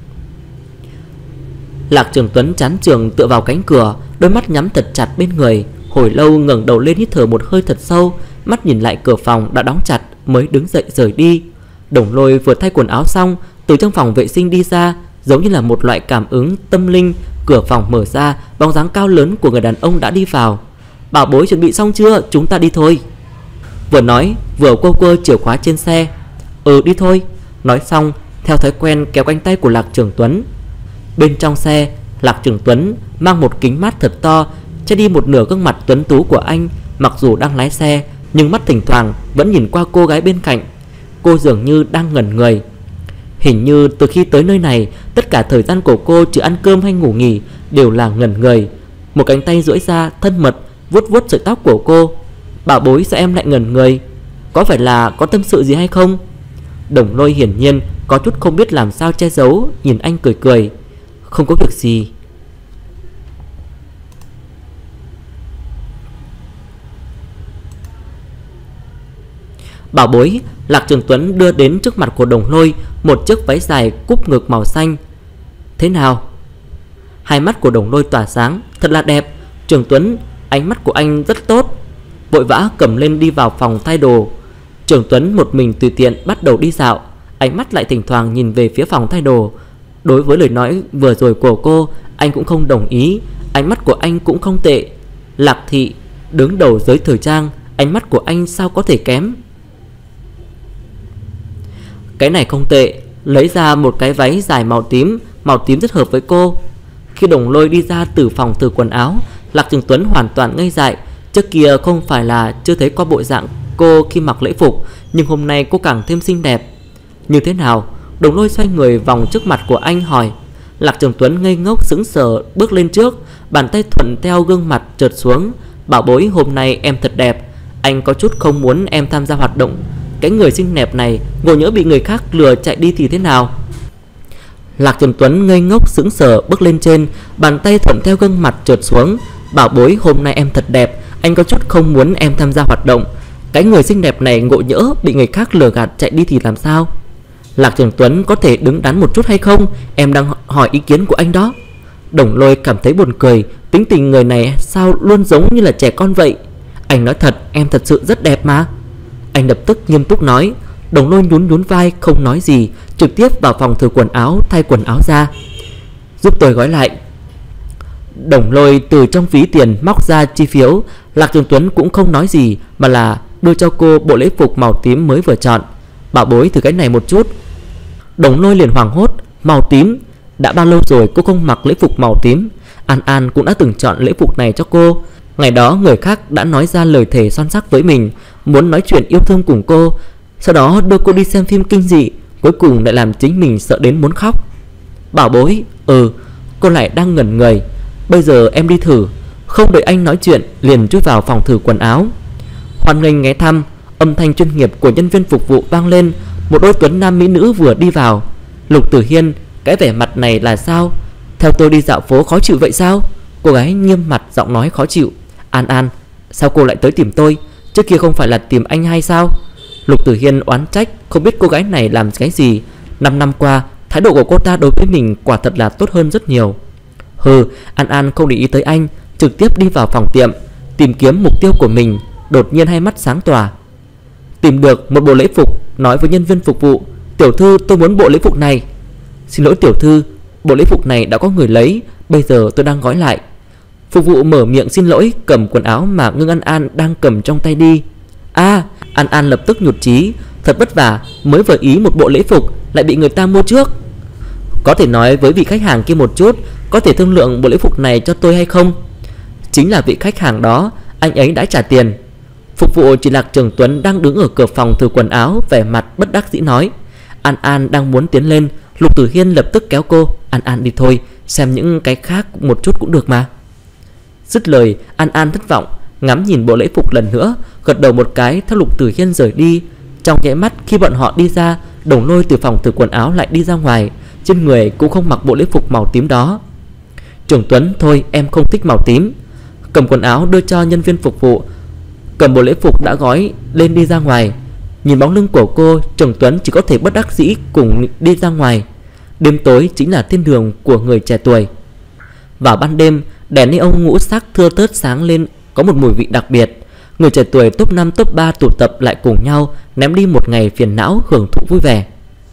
Lạc Trường Tuấn chán trường tựa vào cánh cửa, đôi mắt nhắm thật chặt bên người. Hồi lâu ngẩng đầu lên hít thở một hơi thật sâu, mắt nhìn lại cửa phòng đã đóng chặt mới đứng dậy rời đi. Đồng Lôi vừa thay quần áo xong, từ trong phòng vệ sinh đi ra, giống như là một loại cảm ứng tâm linh. Cửa phòng mở ra, bóng dáng cao lớn của người đàn ông đã đi vào. Bảo bối chuẩn bị xong chưa? Chúng ta đi thôi. Vừa nói vừa quơ quơ chìa khóa trên xe. Ừ đi thôi. Nói xong theo thói quen kéo cánh tay của Lạc Trường Tuấn. Bên trong xe, Lạc Trường Tuấn mang một kính mát thật to, che đi một nửa gương mặt tuấn tú của anh. Mặc dù đang lái xe, nhưng mắt thỉnh thoảng vẫn nhìn qua cô gái bên cạnh. Cô dường như đang ngẩn người. Hình như từ khi tới nơi này, tất cả thời gian của cô trừ ăn cơm hay ngủ nghỉ đều là ngẩn người. Một cánh tay duỗi ra thân mật vuốt vuốt sợi tóc của cô. Bảo bối, sao em lại ngẩn người? Có phải là có tâm sự gì hay không? Đồng Lôi hiển nhiên có chút không biết làm sao che giấu, nhìn anh cười cười. Không có việc gì. Bảo bối. Lạc Trường Tuấn đưa đến trước mặt của Đồng Lôi một chiếc váy dài cúp ngực màu xanh. Thế nào? Hai mắt của Đồng Lôi tỏa sáng. Thật là đẹp. Trường Tuấn, ánh mắt của anh rất tốt. Vội vã cầm lên đi vào phòng thay đồ. Trường Tuấn một mình tùy tiện bắt đầu đi dạo, ánh mắt lại thỉnh thoảng nhìn về phía phòng thay đồ. Đối với lời nói vừa rồi của cô, anh cũng không đồng ý. Ánh mắt của anh cũng không tệ. Lạc Thị đứng đầu giới thời trang, ánh mắt của anh sao có thể kém? Cái này không tệ. Lấy ra một cái váy dài màu tím. Màu tím rất hợp với cô. Khi Đồng Lôi đi ra từ phòng thử quần áo, Lạc Trường Tuấn hoàn toàn ngây dại. Trước kia không phải là chưa thấy qua bộ dạng cô khi mặc lễ phục, nhưng hôm nay cô càng thêm xinh đẹp. Như thế nào? Đồng Lôi xoay người vòng trước mặt của anh hỏi. Lạc Trường Tuấn ngây ngốc sững sờ bước lên trước, bàn tay thuận theo gương mặt trượt xuống. Bảo bối, hôm nay em thật đẹp. Anh có chút không muốn em tham gia hoạt động. Cái người xinh đẹp này ngộ nhỡ bị người khác lừa chạy đi thì thế nào? Lạc Trường Tuấn ngây ngốc sững sờ bước lên trên, bàn tay thuận theo gương mặt trượt xuống. Bảo bối, hôm nay em thật đẹp. Anh có chút không muốn em tham gia hoạt động. Cái người xinh đẹp này ngộ nhỡ bị người khác lừa gạt chạy đi thì làm sao? Lạc Trường Tuấn có thể đứng đắn một chút hay không? Em đang hỏi ý kiến của anh đó. Đồng Lôi cảm thấy buồn cười. Tính tình người này sao luôn giống như là trẻ con vậy? Anh nói thật, em thật sự rất đẹp mà. Anh lập tức nghiêm túc nói. Đồng Lôi nhún nhún vai không nói gì, trực tiếp vào phòng thử quần áo thay quần áo ra. Giúp tôi gói lại. Đồng Lôi từ trong ví tiền móc ra chi phiếu. Lạc Trường Tuấn cũng không nói gì, mà là đưa cho cô bộ lễ phục màu tím mới vừa chọn. Bảo bối, thử cái này một chút. Đồng Lôi liền hoảng hốt. Màu tím? Đã bao lâu rồi cô không mặc lễ phục màu tím? An An cũng đã từng chọn lễ phục này cho cô. Ngày đó người khác đã nói ra lời thề son sắc với mình, muốn nói chuyện yêu thương cùng cô, sau đó đưa cô đi xem phim kinh dị, cuối cùng lại làm chính mình sợ đến muốn khóc. Bảo bối. Ừ. Cô lại đang ngẩn người. Bây giờ em đi thử. Không đợi anh nói chuyện, liền chui vào phòng thử quần áo. Hoan nghênh ghé thăm. Âm thanh chuyên nghiệp của nhân viên phục vụ vang lên. Một đôi tuấn nam mỹ nữ vừa đi vào. Lục Tử Hiên, cái vẻ mặt này là sao? Theo tôi đi dạo phố khó chịu vậy sao? Cô gái nghiêm mặt giọng nói khó chịu. An An, sao cô lại tới tìm tôi? Trước kia không phải là tìm anh hay sao? Lục Tử Hiên oán trách, không biết cô gái này làm cái gì. Năm năm qua, thái độ của cô ta đối với mình quả thật là tốt hơn rất nhiều. Hừ, An An không để ý tới anh, trực tiếp đi vào phòng tiệm, tìm kiếm mục tiêu của mình. Đột nhiên hai mắt sáng tỏa. Tìm được một bộ lễ phục, nói với nhân viên phục vụ. Tiểu thư, tôi muốn bộ lễ phục này. Xin lỗi tiểu thư, bộ lễ phục này đã có người lấy, bây giờ tôi đang gói lại. Phục vụ mở miệng xin lỗi, cầm quần áo mà Ngưng An An đang cầm trong tay đi. À, An An lập tức nhụt chí. Thật vất vả mới vừa ý một bộ lễ phục, lại bị người ta mua trước. Có thể nói với vị khách hàng kia một chút, có thể thương lượng bộ lễ phục này cho tôi hay không? Chính là vị khách hàng đó, anh ấy đã trả tiền. Phục vụ chỉ Lạc Trường Tuấn đang đứng ở cửa phòng thử quần áo, vẻ mặt bất đắc dĩ nói. An An đang muốn tiến lên, Lục Tử Hiên lập tức kéo cô. An An đi thôi, xem những cái khác một chút cũng được mà. Dứt lời, An An thất vọng, ngắm nhìn bộ lễ phục lần nữa, gật đầu một cái theo Lục Tử Hiên rời đi. Trong nháy mắt khi bọn họ đi ra, Đồng Lôi từ phòng thử quần áo lại đi ra ngoài, trên người cũng không mặc bộ lễ phục màu tím đó. Trường Tuấn, thôi em không thích màu tím. Cầm quần áo đưa cho nhân viên phục vụ, cầm bộ lễ phục đã gói lên đi ra ngoài. Nhìn bóng lưng của cô, Trường Tuấn chỉ có thể bất đắc dĩ cùng đi ra ngoài. Đêm tối chính là thiên đường của người trẻ tuổi. Vào ban đêm, đèn neon ngũ sắc thưa thớt sáng lên, có một mùi vị đặc biệt. Người trẻ tuổi top năm top ba tụ tập lại cùng nhau, ném đi một ngày phiền não, hưởng thụ vui vẻ.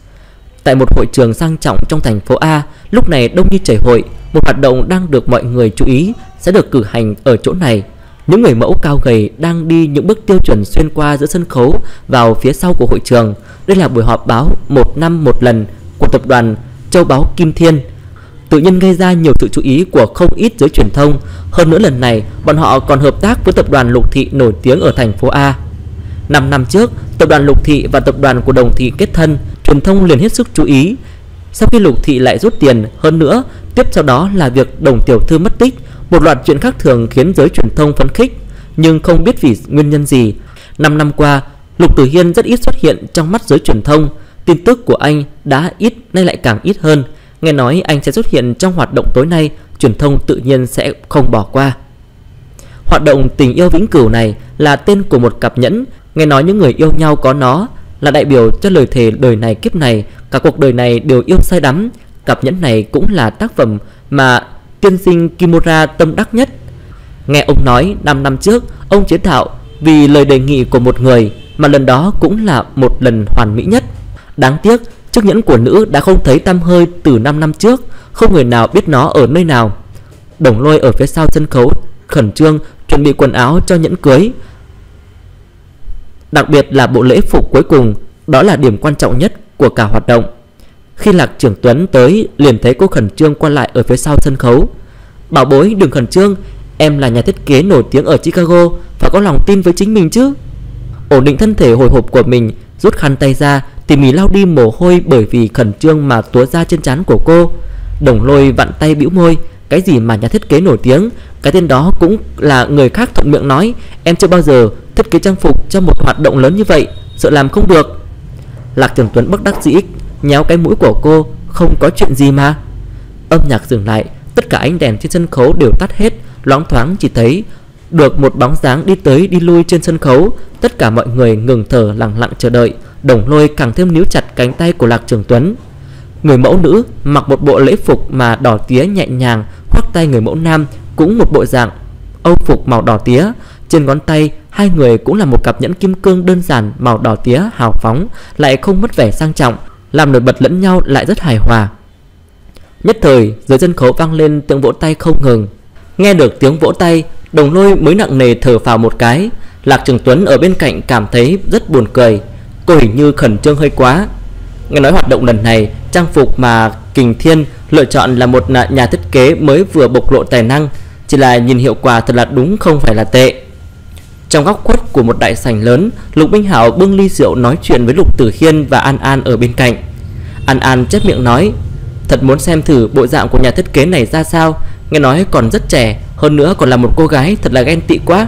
Tại một hội trường sang trọng trong thành phố A, lúc này đông như chảy hội. Một hoạt động đang được mọi người chú ý sẽ được cử hành ở chỗ này. Những người mẫu cao gầy đang đi những bước tiêu chuẩn xuyên qua giữa sân khấu vào phía sau của hội trường. Đây là buổi họp báo một năm một lần của tập đoàn Châu Báu Kim Thiên, tự nhiên gây ra nhiều sự chú ý của không ít giới truyền thông. Hơn nữa lần này bọn họ còn hợp tác với tập đoàn Lục Thị nổi tiếng ở thành phố A. Năm năm trước, tập đoàn Lục Thị và tập đoàn của Đồng Thị kết thân, truyền thông liền hết sức chú ý. Sau khi Lục Thị lại rút tiền, hơn nữa tiếp sau đó là việc Đồng tiểu thư mất tích, một loạt chuyện khác thường khiến giới truyền thông phấn khích, nhưng không biết vì nguyên nhân gì. Năm năm qua, Lục Tử Hiên rất ít xuất hiện trong mắt giới truyền thông. tin tức của anh đã ít nay lại càng ít hơn. Nghe nói anh sẽ xuất hiện trong hoạt động tối nay, truyền thông tự nhiên sẽ không bỏ qua. Hoạt động tình yêu vĩnh cửu này là tên của một cặp nhẫn. Nghe nói những người yêu nhau có nó là đại biểu cho lời thề đời này kiếp này, cả cuộc đời này đều yêu say đắm. Cặp nhẫn này cũng là tác phẩm mà tiên sinh Kimura tâm đắc nhất. Nghe ông nói năm năm trước ông chế tạo vì lời đề nghị của một người, mà lần đó cũng là một lần hoàn mỹ nhất. Đáng tiếc chiếc nhẫn của nữ đã không thấy tăm hơi từ năm năm trước, không người nào biết nó ở nơi nào. Đồng Lôi ở phía sau sân khấu khẩn trương chuẩn bị quần áo cho nhẫn cưới, đặc biệt là bộ lễ phục cuối cùng, đó là điểm quan trọng nhất của cả hoạt động. Khi Lạc Trưởng Tuấn tới liền thấy cô khẩn trương qua lại ở phía sau sân khấu. Bảo bối đừng khẩn trương, em là nhà thiết kế nổi tiếng ở Chicago, phải có lòng tin với chính mình chứ. Ổn định thân thể hồi hộp của mình, rút khăn tay ra tỉ mỉ lau đi mồ hôi bởi vì khẩn trương mà túa ra trên trán của cô. Đồng Lôi vặn tay bĩu môi, cái gì mà nhà thiết kế nổi tiếng, cái tên đó cũng là người khác thuận miệng nói. Em chưa bao giờ thiết kế trang phục cho một hoạt động lớn như vậy, sợ làm không được. Lạc Trường Tuấn bất đắc dĩ nhéo cái mũi của cô, không có chuyện gì mà. Âm nhạc dừng lại, tất cả ánh đèn trên sân khấu đều tắt hết, loáng thoáng chỉ thấy được một bóng dáng đi tới đi lui trên sân khấu. Tất cả mọi người ngừng thở lặng lặng chờ đợi. Đồng Lôi càng thêm níu chặt cánh tay của Lạc Trường Tuấn. Người mẫu nữ mặc một bộ lễ phục mà đỏ tía nhẹ nhàng, khoác tay người mẫu nam cũng một bộ dạng âu phục màu đỏ tía. Trên ngón tay hai người cũng là một cặp nhẫn kim cương đơn giản màu đỏ tía hào phóng, lại không mất vẻ sang trọng, làm nổi bật lẫn nhau lại rất hài hòa. Nhất thời dưới sân khấu vang lên tiếng vỗ tay không ngừng. Nghe được tiếng vỗ tay, Đồng Lôi mới nặng nề thở phào một cái. Lạc Trường Tuấn ở bên cạnh cảm thấy rất buồn cười, cô hình như khẩn trương hơi quá. Nghe nói hoạt động lần này trang phục mà Kình Thiên lựa chọn là một nhà thiết kế mới vừa bộc lộ tài năng, chỉ là nhìn hiệu quả thật là đúng không phải là tệ. Trong góc khuất của một đại sảnh lớn, Lục Minh Hảo bưng ly rượu nói chuyện với Lục Tử Hiên và An An ở bên cạnh. An An chép miệng nói, thật muốn xem thử bộ dạng của nhà thiết kế này ra sao, nghe nói còn rất trẻ, hơn nữa còn là một cô gái, thật là ghen tị quá.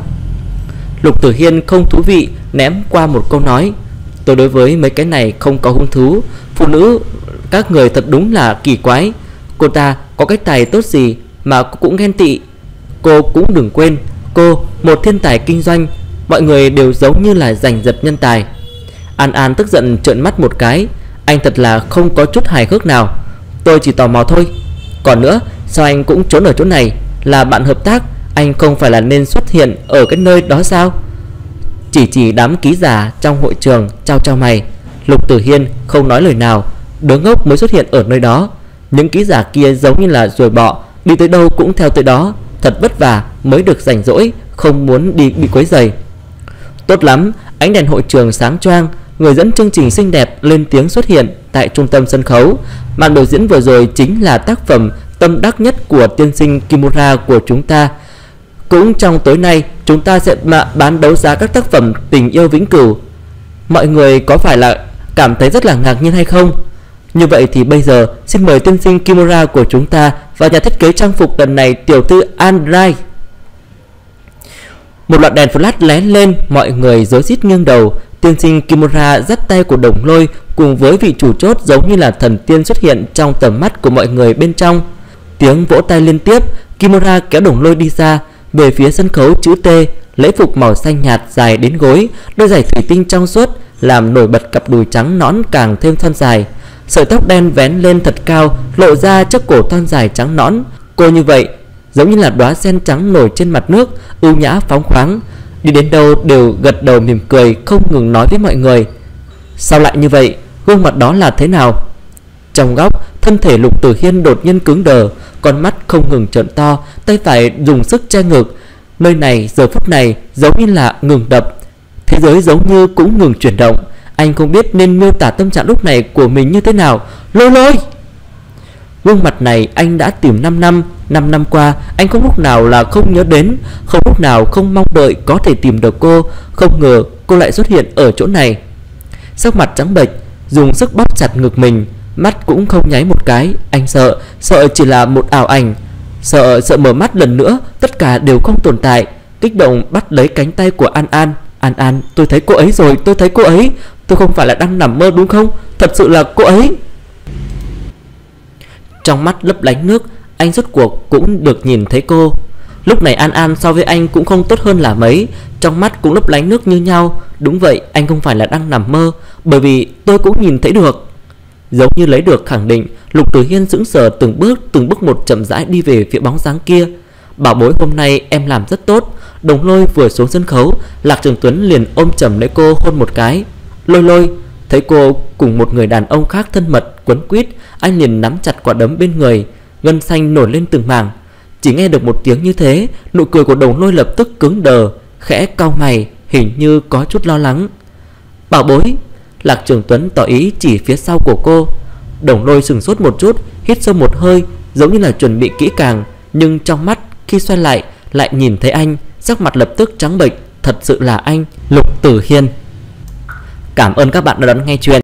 Lục Tử Hiên không thú vị ném qua một câu nói, tôi đối với mấy cái này không có hứng thú, phụ nữ các người thật đúng là kỳ quái. Cô ta có cái tài tốt gì mà cô cũng ghen tị. Cô cũng đừng quên, cô một thiên tài kinh doanh, mọi người đều giống như là giành giật nhân tài. An An tức giận trợn mắt một cái, anh thật là không có chút hài hước nào. Tôi chỉ tò mò thôi. Còn nữa, sao anh cũng trốn ở chỗ này, là bạn hợp tác, anh không phải là nên xuất hiện ở cái nơi đó sao? Chỉ chỉ đám ký giả trong hội trường trao trao mày. Lục Tử Hiên không nói lời nào, đứa ngốc mới xuất hiện ở nơi đó. Những ký giả kia giống như là ruồi bọ, đi tới đâu cũng theo tới đó, thật vất vả mới được rảnh rỗi, không muốn đi bị quấy rầy. Tốt lắm, ánh đèn hội trường sáng choang, người dẫn chương trình xinh đẹp lên tiếng xuất hiện tại trung tâm sân khấu. Màn biểu diễn vừa rồi chính là tác phẩm tâm đắc nhất của tiên sinh Kimura của chúng ta. Cũng trong tối nay chúng ta sẽ bán đấu giá các tác phẩm tình yêu vĩnh cửu. Mọi người có phải là cảm thấy rất là ngạc nhiên hay không? Như vậy thì bây giờ xin mời tiên sinh Kimura của chúng ta và nhà thiết kế trang phục lần này tiểu thư Andrai. Một loạt đèn flash lóe lên, mọi người rối rít nghiêng đầu. Tiên sinh Kimura dắt tay của Đồng Lôi cùng với vị chủ chốt giống như là thần tiên xuất hiện trong tầm mắt của mọi người bên trong. Tiếng vỗ tay liên tiếp, Kimura kéo Đồng Lôi đi ra về phía sân khấu chữ T. Lễ phục màu xanh nhạt dài đến gối, đôi giày thủy tinh trong suốt làm nổi bật cặp đùi trắng nõn càng thêm thon dài. Sợi tóc đen vén lên thật cao, lộ ra chiếc cổ thon dài trắng nõn. Cô như vậy giống như là đóa sen trắng nổi trên mặt nước, ưu nhã phóng khoáng, đi đến đâu đều gật đầu mỉm cười, không ngừng nói với mọi người. Sao lại như vậy? Gương mặt đó là thế nào? Trong góc, thân thể Lục Tử Hiên đột nhiên cứng đờ, con mắt không ngừng trợn to, tay phải dùng sức che ngực. Nơi này giờ phút này giống như là ngừng đập, thế giới giống như cũng ngừng chuyển động. Anh không biết nên miêu tả tâm trạng lúc này của mình như thế nào. Lôi Lôi! Gương mặt này anh đã tìm năm năm, năm năm qua anh không lúc nào là không nhớ đến, không lúc nào không mong đợi có thể tìm được cô. Không ngờ cô lại xuất hiện ở chỗ này. Sắc mặt trắng bệch, dùng sức bóp chặt ngực mình, mắt cũng không nháy một cái. Anh sợ, sợ chỉ là một ảo ảnh, sợ sợ mở mắt lần nữa tất cả đều không tồn tại. Kích động bắt lấy cánh tay của An An. An An, tôi thấy cô ấy rồi, tôi thấy cô ấy. tôi không phải là đang nằm mơ đúng không? Thật sự là cô ấy. Trong mắt lấp lánh nước, anh rốt cuộc cũng được nhìn thấy cô. Lúc này An An so với anh cũng không tốt hơn là mấy, trong mắt cũng lấp lánh nước như nhau. Đúng vậy, anh không phải là đang nằm mơ, bởi vì tôi cũng nhìn thấy được. Giống như lấy được khẳng định, Lục Tử Hiên sững sờ từng bước từng bước một chậm rãi đi về phía bóng dáng kia. Bảo bối, hôm nay em làm rất tốt. Đồng Lôi vừa xuống sân khấu, Lạc Trường Tuấn liền ôm chầm lấy cô hôn một cái. Lôi Lôi thấy cô cùng một người đàn ông khác thân mật quấn quýt, anh liền nắm chặt quả đấm bên người, gân xanh nổi lên từng mảng. Chỉ nghe được một tiếng như thế, nụ cười của Đồng Lôi lập tức cứng đờ, khẽ cau mày, hình như có chút lo lắng. Bảo bối, Lạc Trường Tuấn tỏ ý chỉ phía sau của cô. Đồng Lôi sừng sốt một chút, hít sâu một hơi, giống như là chuẩn bị kỹ càng, nhưng trong mắt khi xoay lại lại nhìn thấy anh, sắc mặt lập tức trắng bệch. Thật sự là anh, Lục Tử Hiên. Cảm ơn các bạn đã đón nghe chuyện.